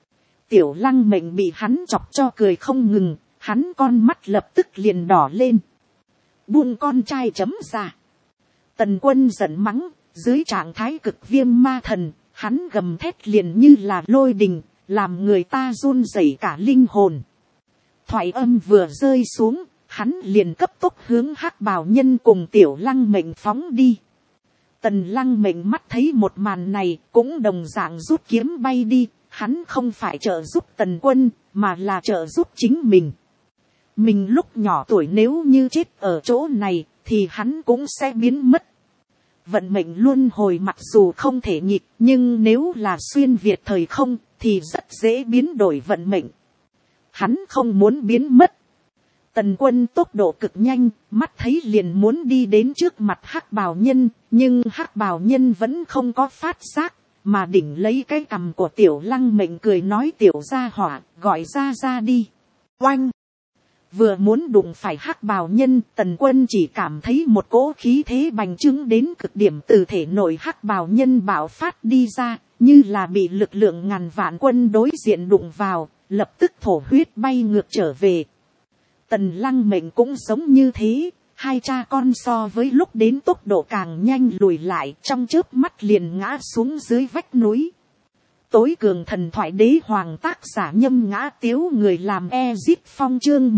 Tiểu Lăng Mệnh bị hắn chọc cho cười không ngừng, hắn con mắt lập tức liền đỏ lên. Buông con trai chấm ra. Tần Quân giận mắng, dưới trạng thái cực viêm ma thần, Hắn gầm thét liền như là lôi đình, làm người ta run rẩy cả linh hồn. Thoại âm vừa rơi xuống, hắn liền cấp tốc hướng hắc bào nhân cùng tiểu lăng mệnh phóng đi. Tần lăng mệnh mắt thấy một màn này cũng đồng dạng rút kiếm bay đi. Hắn không phải trợ giúp tần quân, mà là trợ giúp chính mình. Mình lúc nhỏ tuổi nếu như chết ở chỗ này, thì hắn cũng sẽ biến mất. Vận mệnh luân hồi mặc dù không thể nhịp, nhưng nếu là xuyên việt thời không, thì rất dễ biến đổi vận mệnh. Hắn không muốn biến mất. Tần quân tốc độ cực nhanh, mắt thấy liền muốn đi đến trước mặt hắc bào nhân, nhưng hắc bào nhân vẫn không có phát giác, mà đỉnh lấy cái cằm của tiểu lăng mệnh cười nói tiểu gia hỏa, gọi ra đi. Oanh! Vừa muốn đụng phải hắc bào nhân, tần quân chỉ cảm thấy một cỗ khí thế bành trướng đến cực điểm từ thể nội hắc bào nhân bạo phát đi ra, như là bị lực lượng ngàn vạn quân đối diện đụng vào, lập tức thổ huyết bay ngược trở về. Tần lăng mệnh cũng giống như thế, hai cha con so với lúc đến tốc độ càng nhanh lùi lại, trong chớp mắt liền ngã xuống dưới vách núi. Tối cường thần thoại đế hoàng tác giả Nhâm Ngã Tiếu, người làm Ezip Phong chương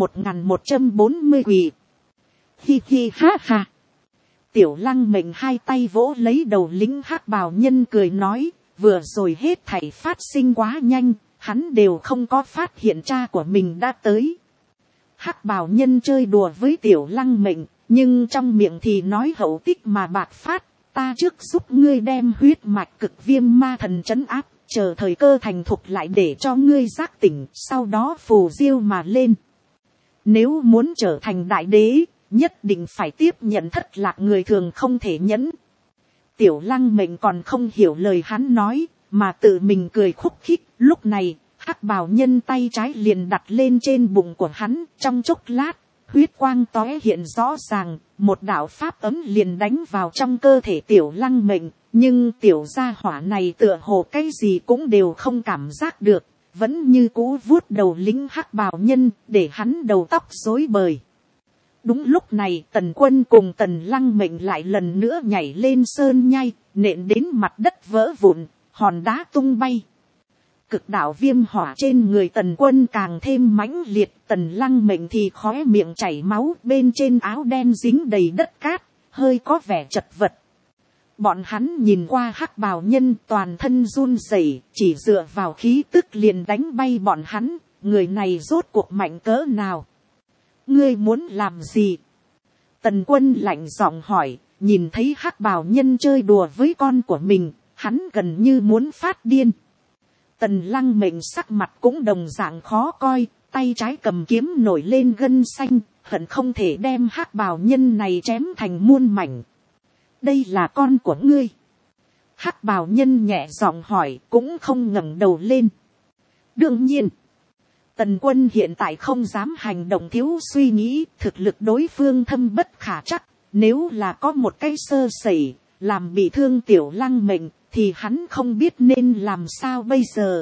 1140 quỷ. Hi hi ha ha. Tiểu lăng mệnh hai tay vỗ lấy đầu lính hắc bào nhân cười nói, vừa rồi hết thảy phát sinh quá nhanh, hắn đều không có phát hiện cha của mình đã tới. Hắc bào nhân chơi đùa với tiểu lăng mệnh, nhưng trong miệng thì nói hậu tích mà bạc phát, ta trước giúp ngươi đem huyết mạch cực viêm ma thần trấn áp, chờ thời cơ thành thục lại để cho ngươi giác tỉnh, sau đó phù diêu mà lên. Nếu muốn trở thành đại đế, nhất định phải tiếp nhận thất lạc người thường không thể nhẫn. Tiểu lăng mệnh còn không hiểu lời hắn nói, mà tự mình cười khúc khích. Lúc này, hắc bào nhân tay trái liền đặt lên trên bụng của hắn, trong chốc lát, huyết quang tóe hiện rõ ràng, một đạo pháp ấm liền đánh vào trong cơ thể tiểu lăng mệnh, nhưng tiểu gia hỏa này tựa hồ cái gì cũng đều không cảm giác được, vẫn như cũ vuốt đầu lính hắc bào nhân, để hắn đầu tóc rối bời. Đúng lúc này tần quân cùng tần lăng mệnh lại lần nữa nhảy lên sơn nhai, nện đến mặt đất vỡ vụn, hòn đá tung bay. Cực đạo viêm hỏa trên người tần quân càng thêm mãnh liệt, tần lăng mệnh thì khóe miệng chảy máu, bên trên áo đen dính đầy đất cát, hơi có vẻ chật vật. Bọn hắn nhìn qua hắc bào nhân toàn thân run rẩy, chỉ dựa vào khí tức liền đánh bay bọn hắn, người này rốt cuộc mạnh cỡ nào? Ngươi muốn làm gì? Tần quân lạnh giọng hỏi, nhìn thấy hắc bào nhân chơi đùa với con của mình, hắn gần như muốn phát điên. Tần lăng mệnh sắc mặt cũng đồng dạng khó coi, tay trái cầm kiếm nổi lên gân xanh, hận không thể đem hắc bào nhân này chém thành muôn mảnh. Đây là con của ngươi. Hắc bào nhân nhẹ giọng hỏi, cũng không ngẩng đầu lên. Đương nhiên, tần quân hiện tại không dám hành động thiếu suy nghĩ, thực lực đối phương thâm bất khả trắc, nếu là có một cái sơ sẩy, làm bị thương tiểu lăng mệnh, thì hắn không biết nên làm sao bây giờ.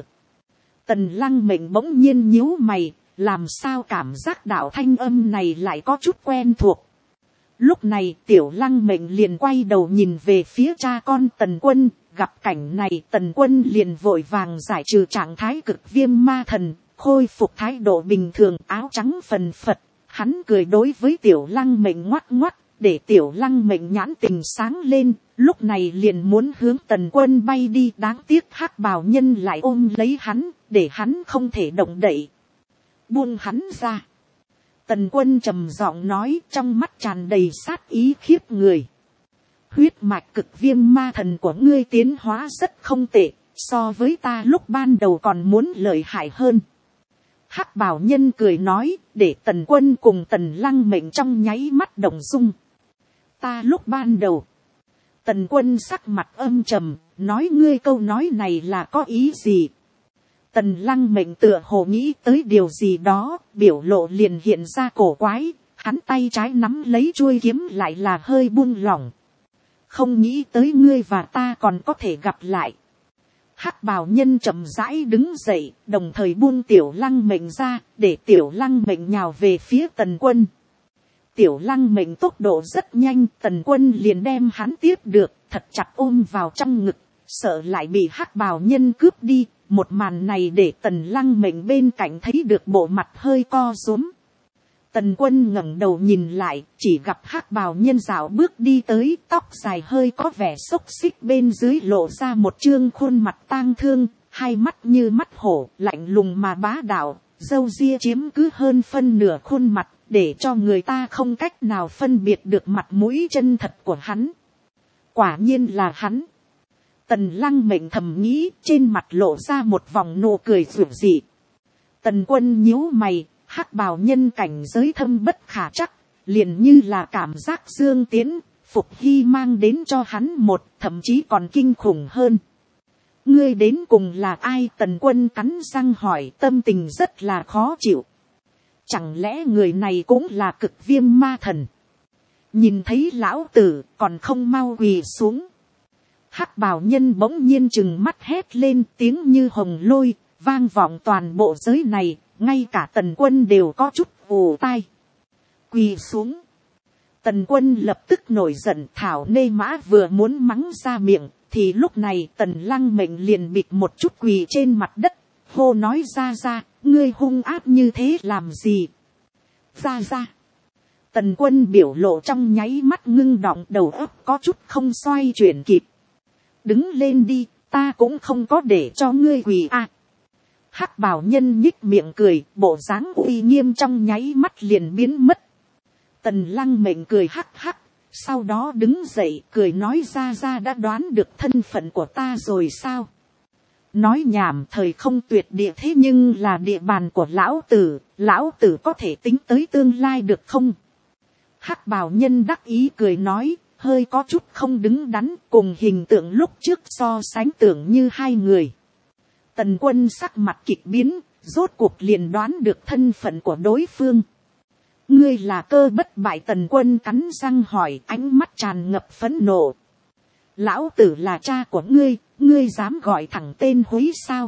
Tần lăng mệnh bỗng nhiên nhíu mày, làm sao cảm giác đạo thanh âm này lại có chút quen thuộc. Lúc này tiểu lăng mệnh liền quay đầu nhìn về phía cha con tần quân, gặp cảnh này tần quân liền vội vàng giải trừ trạng thái cực viêm ma thần, khôi phục thái độ bình thường, áo trắng phần phật. Hắn cười đối với tiểu lăng mệnh ngoắc ngoắc, để tiểu lăng mệnh nhãn tình sáng lên, lúc này liền muốn hướng tần quân bay đi, đáng tiếc hắc bào nhân lại ôm lấy hắn, để hắn không thể động đậy. Buông hắn ra. Tần quân trầm giọng nói, trong mắt tràn đầy sát ý khiếp người. Huyết mạch cực viêm ma thần của ngươi tiến hóa rất không tệ, so với ta lúc ban đầu còn muốn lợi hại hơn. Hắc bào nhân cười nói, để tần quân cùng tần lăng mệnh trong nháy mắt động dung. Ta lúc ban đầu. Tần quân sắc mặt âm trầm, nói ngươi câu nói này là có ý gì? Tần lăng mệnh tựa hồ nghĩ tới điều gì đó, biểu lộ liền hiện ra cổ quái, hắn tay trái nắm lấy chuôi kiếm lại là hơi buông lỏng. Không nghĩ tới ngươi và ta còn có thể gặp lại. Hắc bào nhân chậm rãi đứng dậy, đồng thời buông tiểu lăng mệnh ra, để tiểu lăng mệnh nhào về phía tần quân. Tiểu lăng mệnh tốc độ rất nhanh, tần quân liền đem hắn tiếp được, thật chặt ôm vào trong ngực, sợ lại bị hắc bào nhân cướp đi. Một màn này để Tần Lăng Mệnh bên cạnh thấy được bộ mặt hơi co rúm. Tần Quân ngẩng đầu nhìn lại, chỉ gặp hắc bào nhân dạo bước đi tới, tóc dài hơi có vẻ xốc xích, bên dưới lộ ra một trương khuôn mặt tang thương, hai mắt như mắt hổ, lạnh lùng mà bá đạo, râu ria chiếm cứ hơn phân nửa khuôn mặt, để cho người ta không cách nào phân biệt được mặt mũi chân thật của hắn. Quả nhiên là hắn. Tần Lăng Mệnh thầm nghĩ, trên mặt lộ ra một vòng nụ cười rủ dị. Tần Quân nhíu mày, hắc bào nhân cảnh giới thâm bất khả chắc, liền như là cảm giác dương tiến, Phục Hy mang đến cho hắn một, thậm chí còn kinh khủng hơn. Ngươi đến cùng là ai? Tần Quân cắn răng hỏi, tâm tình rất là khó chịu. Chẳng lẽ người này cũng là Cực Viêm ma thần? Nhìn thấy lão tử còn không mau quỳ xuống. Hắc bào nhân bỗng nhiên trừng mắt hét lên, tiếng như hồng lôi, vang vọng toàn bộ giới này, ngay cả Tần Quân đều có chút ù tai. Quỳ xuống. Tần Quân lập tức nổi giận, thảo nê mã vừa muốn mắng ra miệng, thì lúc này Tần Lăng Mệnh liền bịt một chút quỳ trên mặt đất, hô nói ra, ngươi hung ác như thế làm gì? Ra. Tần Quân biểu lộ trong nháy mắt ngưng đọng, đầu óc có chút không xoay chuyển kịp. Đứng lên đi, ta cũng không có để cho ngươi quỳ à. Hắc bào nhân nhích miệng cười, bộ dáng uy nghiêm trong nháy mắt liền biến mất. Tần Lăng Mệnh cười hắc hắc, sau đó đứng dậy cười nói ra đã đoán được thân phận của ta rồi sao? Nói nhảm, thời không tuyệt địa thế nhưng là địa bàn của lão tử có thể tính tới tương lai được không? Hắc bào nhân đắc ý cười nói, hơi có chút không đứng đắn, cùng hình tượng lúc trước so sánh tưởng như hai người. Tần Quân sắc mặt kịch biến, rốt cuộc liền đoán được thân phận của đối phương. Ngươi là Cơ Bất Bại? Tần Quân cắn răng hỏi, ánh mắt tràn ngập phẫn nộ. Lão tử là cha của ngươi, ngươi dám gọi thẳng tên húy sao?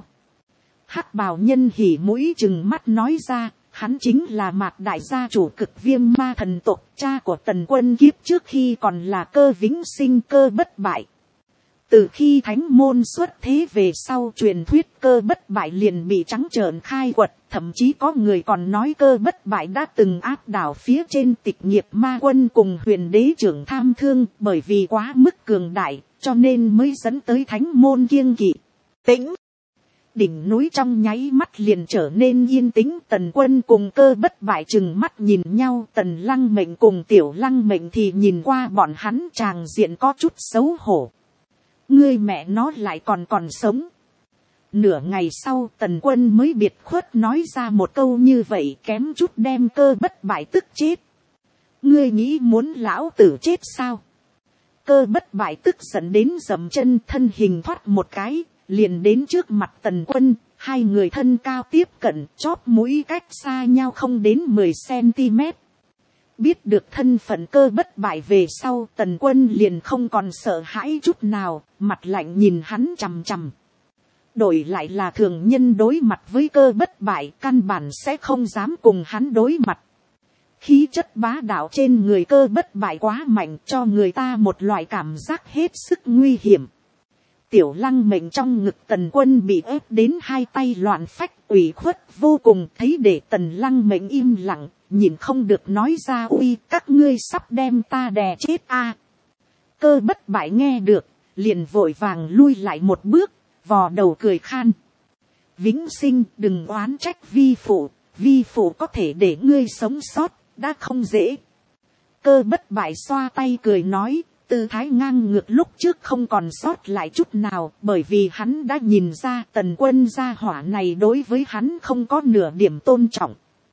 Hắc bào nhân hỉ mũi chừng mắt nói ra, hắn chính là Mạc đại gia chủ Cực Viêm ma thần tộc, cha của Tần Quân kiếp trước khi còn là Cơ Vĩnh Sinh, Cơ Bất Bại. Từ khi thánh môn xuất thế về sau, truyền thuyết Cơ Bất Bại liền bị trắng trợn khai quật, thậm chí có người còn nói Cơ Bất Bại đã từng áp đảo phía trên Tịch Nghiệp ma quân cùng Huyền đế trưởng Tham Thương, bởi vì quá mức cường đại, cho nên mới dẫn tới thánh môn kiêng kỵ. Tĩnh. Đỉnh núi trong nháy mắt liền trở nên yên tĩnh. Tần Quân cùng Cơ Bất Bại chừng mắt nhìn nhau, Tần Lăng Mệnh cùng Tiểu Lăng Mệnh thì nhìn qua bọn hắn, tràng diện có chút xấu hổ. Ngươi mẹ nó lại còn sống. Nửa ngày sau Tần Quân mới biệt khuất nói ra một câu như vậy, kém chút đem Cơ Bất Bại tức chết. Ngươi nghĩ muốn lão tử chết sao? Cơ Bất Bại tức giận đến dậm chân, thân hình thoát một cái, liền đến trước mặt Tần Quân, hai người thân cao tiếp cận, chóp mũi cách xa nhau không đến 10 cm. Biết được thân phận Cơ Bất Bại về sau, Tần Quân liền không còn sợ hãi chút nào, mặt lạnh nhìn hắn chằm chằm. Đổi lại là thường nhân đối mặt với Cơ Bất Bại, căn bản sẽ không dám cùng hắn đối mặt. Khí chất bá đạo trên người Cơ Bất Bại quá mạnh, cho người ta một loại cảm giác hết sức nguy hiểm. Tiểu Lăng Mệnh trong ngực Tần Quân bị ép đến hai tay loạn phách, ủy khuất vô cùng, thấy để Tần Lăng Mệnh im lặng, nhìn không được nói ra, uy, các ngươi sắp đem ta đè chết a. Cơ Bất Bại nghe được, liền vội vàng lui lại một bước, vò đầu cười khan. Vĩnh Sinh, đừng oán trách vi phụ có thể để ngươi sống sót, đã không dễ. Cơ Bất Bại xoa tay cười nói, tư thái ngang ngược lúc trước không còn sót lại chút nào, bởi vì hắn đã nhìn ra Tần Quân gia hỏa này đối với hắn không có nửa điểm tôn trọng.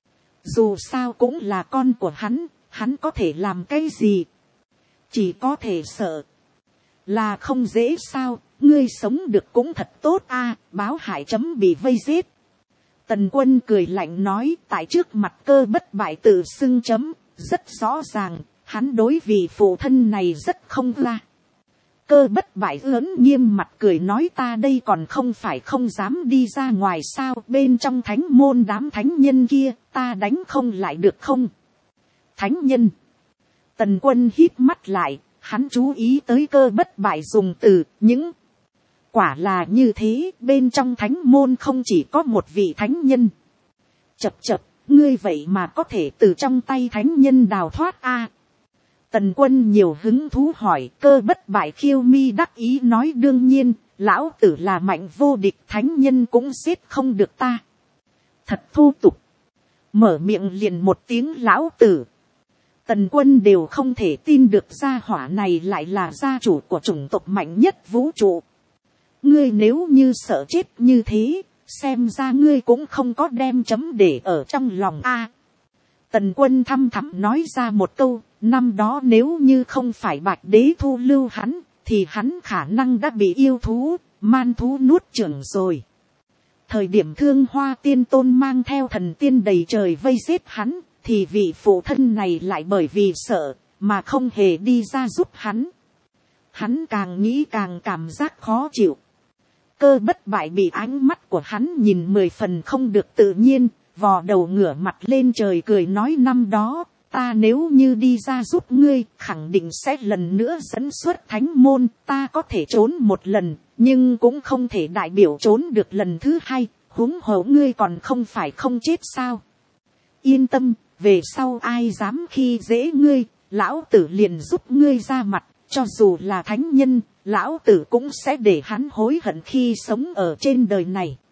Dù sao cũng là con của hắn có thể làm cái gì? Chỉ có thể sợ. Là không dễ sao, ngươi sống được cũng thật tốt a, báo hại chấm bị vây giết. Tần Quân cười lạnh nói, tại trước mặt Cơ Bất Bại tự xưng chấm, rất rõ ràng, hắn đối vị phụ thân này rất không la. Cơ Bất Bại lớn nghiêm mặt cười nói, ta đây còn không phải không dám đi ra ngoài sao, bên trong thánh môn đám thánh nhân kia, ta đánh không lại được không? Thánh nhân. Tần Quân hít mắt lại, hắn chú ý tới Cơ Bất Bại dùng từ những. Quả là như thế, bên trong thánh môn không chỉ có một vị thánh nhân. Chập chập, ngươi vậy mà có thể từ trong tay thánh nhân đào thoát a? Tần Quân nhiều hứng thú hỏi. Cơ Bất Bại khiêu mi đắc ý nói đương nhiên, lão tử là mạnh vô địch, thánh nhân cũng giết không được ta. Thật thô tục. Mở miệng liền một tiếng lão tử. Tần Quân đều không thể tin được gia hỏa này lại là gia chủ của chủng tộc mạnh nhất vũ trụ. Ngươi nếu như sợ chết như thế, xem ra ngươi cũng không có đem chấm để ở trong lòng a. Tần Quân thăm thẳm nói ra một câu, năm đó nếu như không phải Bạch Đế thu lưu hắn, thì hắn khả năng đã bị yêu thú, man thú nuốt chửng rồi. Thời điểm Thương Hoa Tiên Tôn mang theo thần tiên đầy trời vây giết hắn, thì vị phụ thân này lại bởi vì sợ, mà không hề đi ra giúp hắn. Hắn càng nghĩ càng cảm giác khó chịu. Cơ Bất Bại bị ánh mắt của hắn nhìn 10 phần không được tự nhiên, vò đầu ngửa mặt lên trời cười nói năm đó, ta nếu như đi ra giúp ngươi, khẳng định sẽ lần nữa dẫn xuất thánh môn, ta có thể trốn một lần, nhưng cũng không thể đại biểu trốn được lần thứ hai, huống hồ ngươi còn không phải không chết sao. Yên tâm, về sau ai dám khi dễ ngươi, lão tử liền giúp ngươi ra mặt, cho dù là thánh nhân, lão tử cũng sẽ để hắn hối hận khi sống ở trên đời này.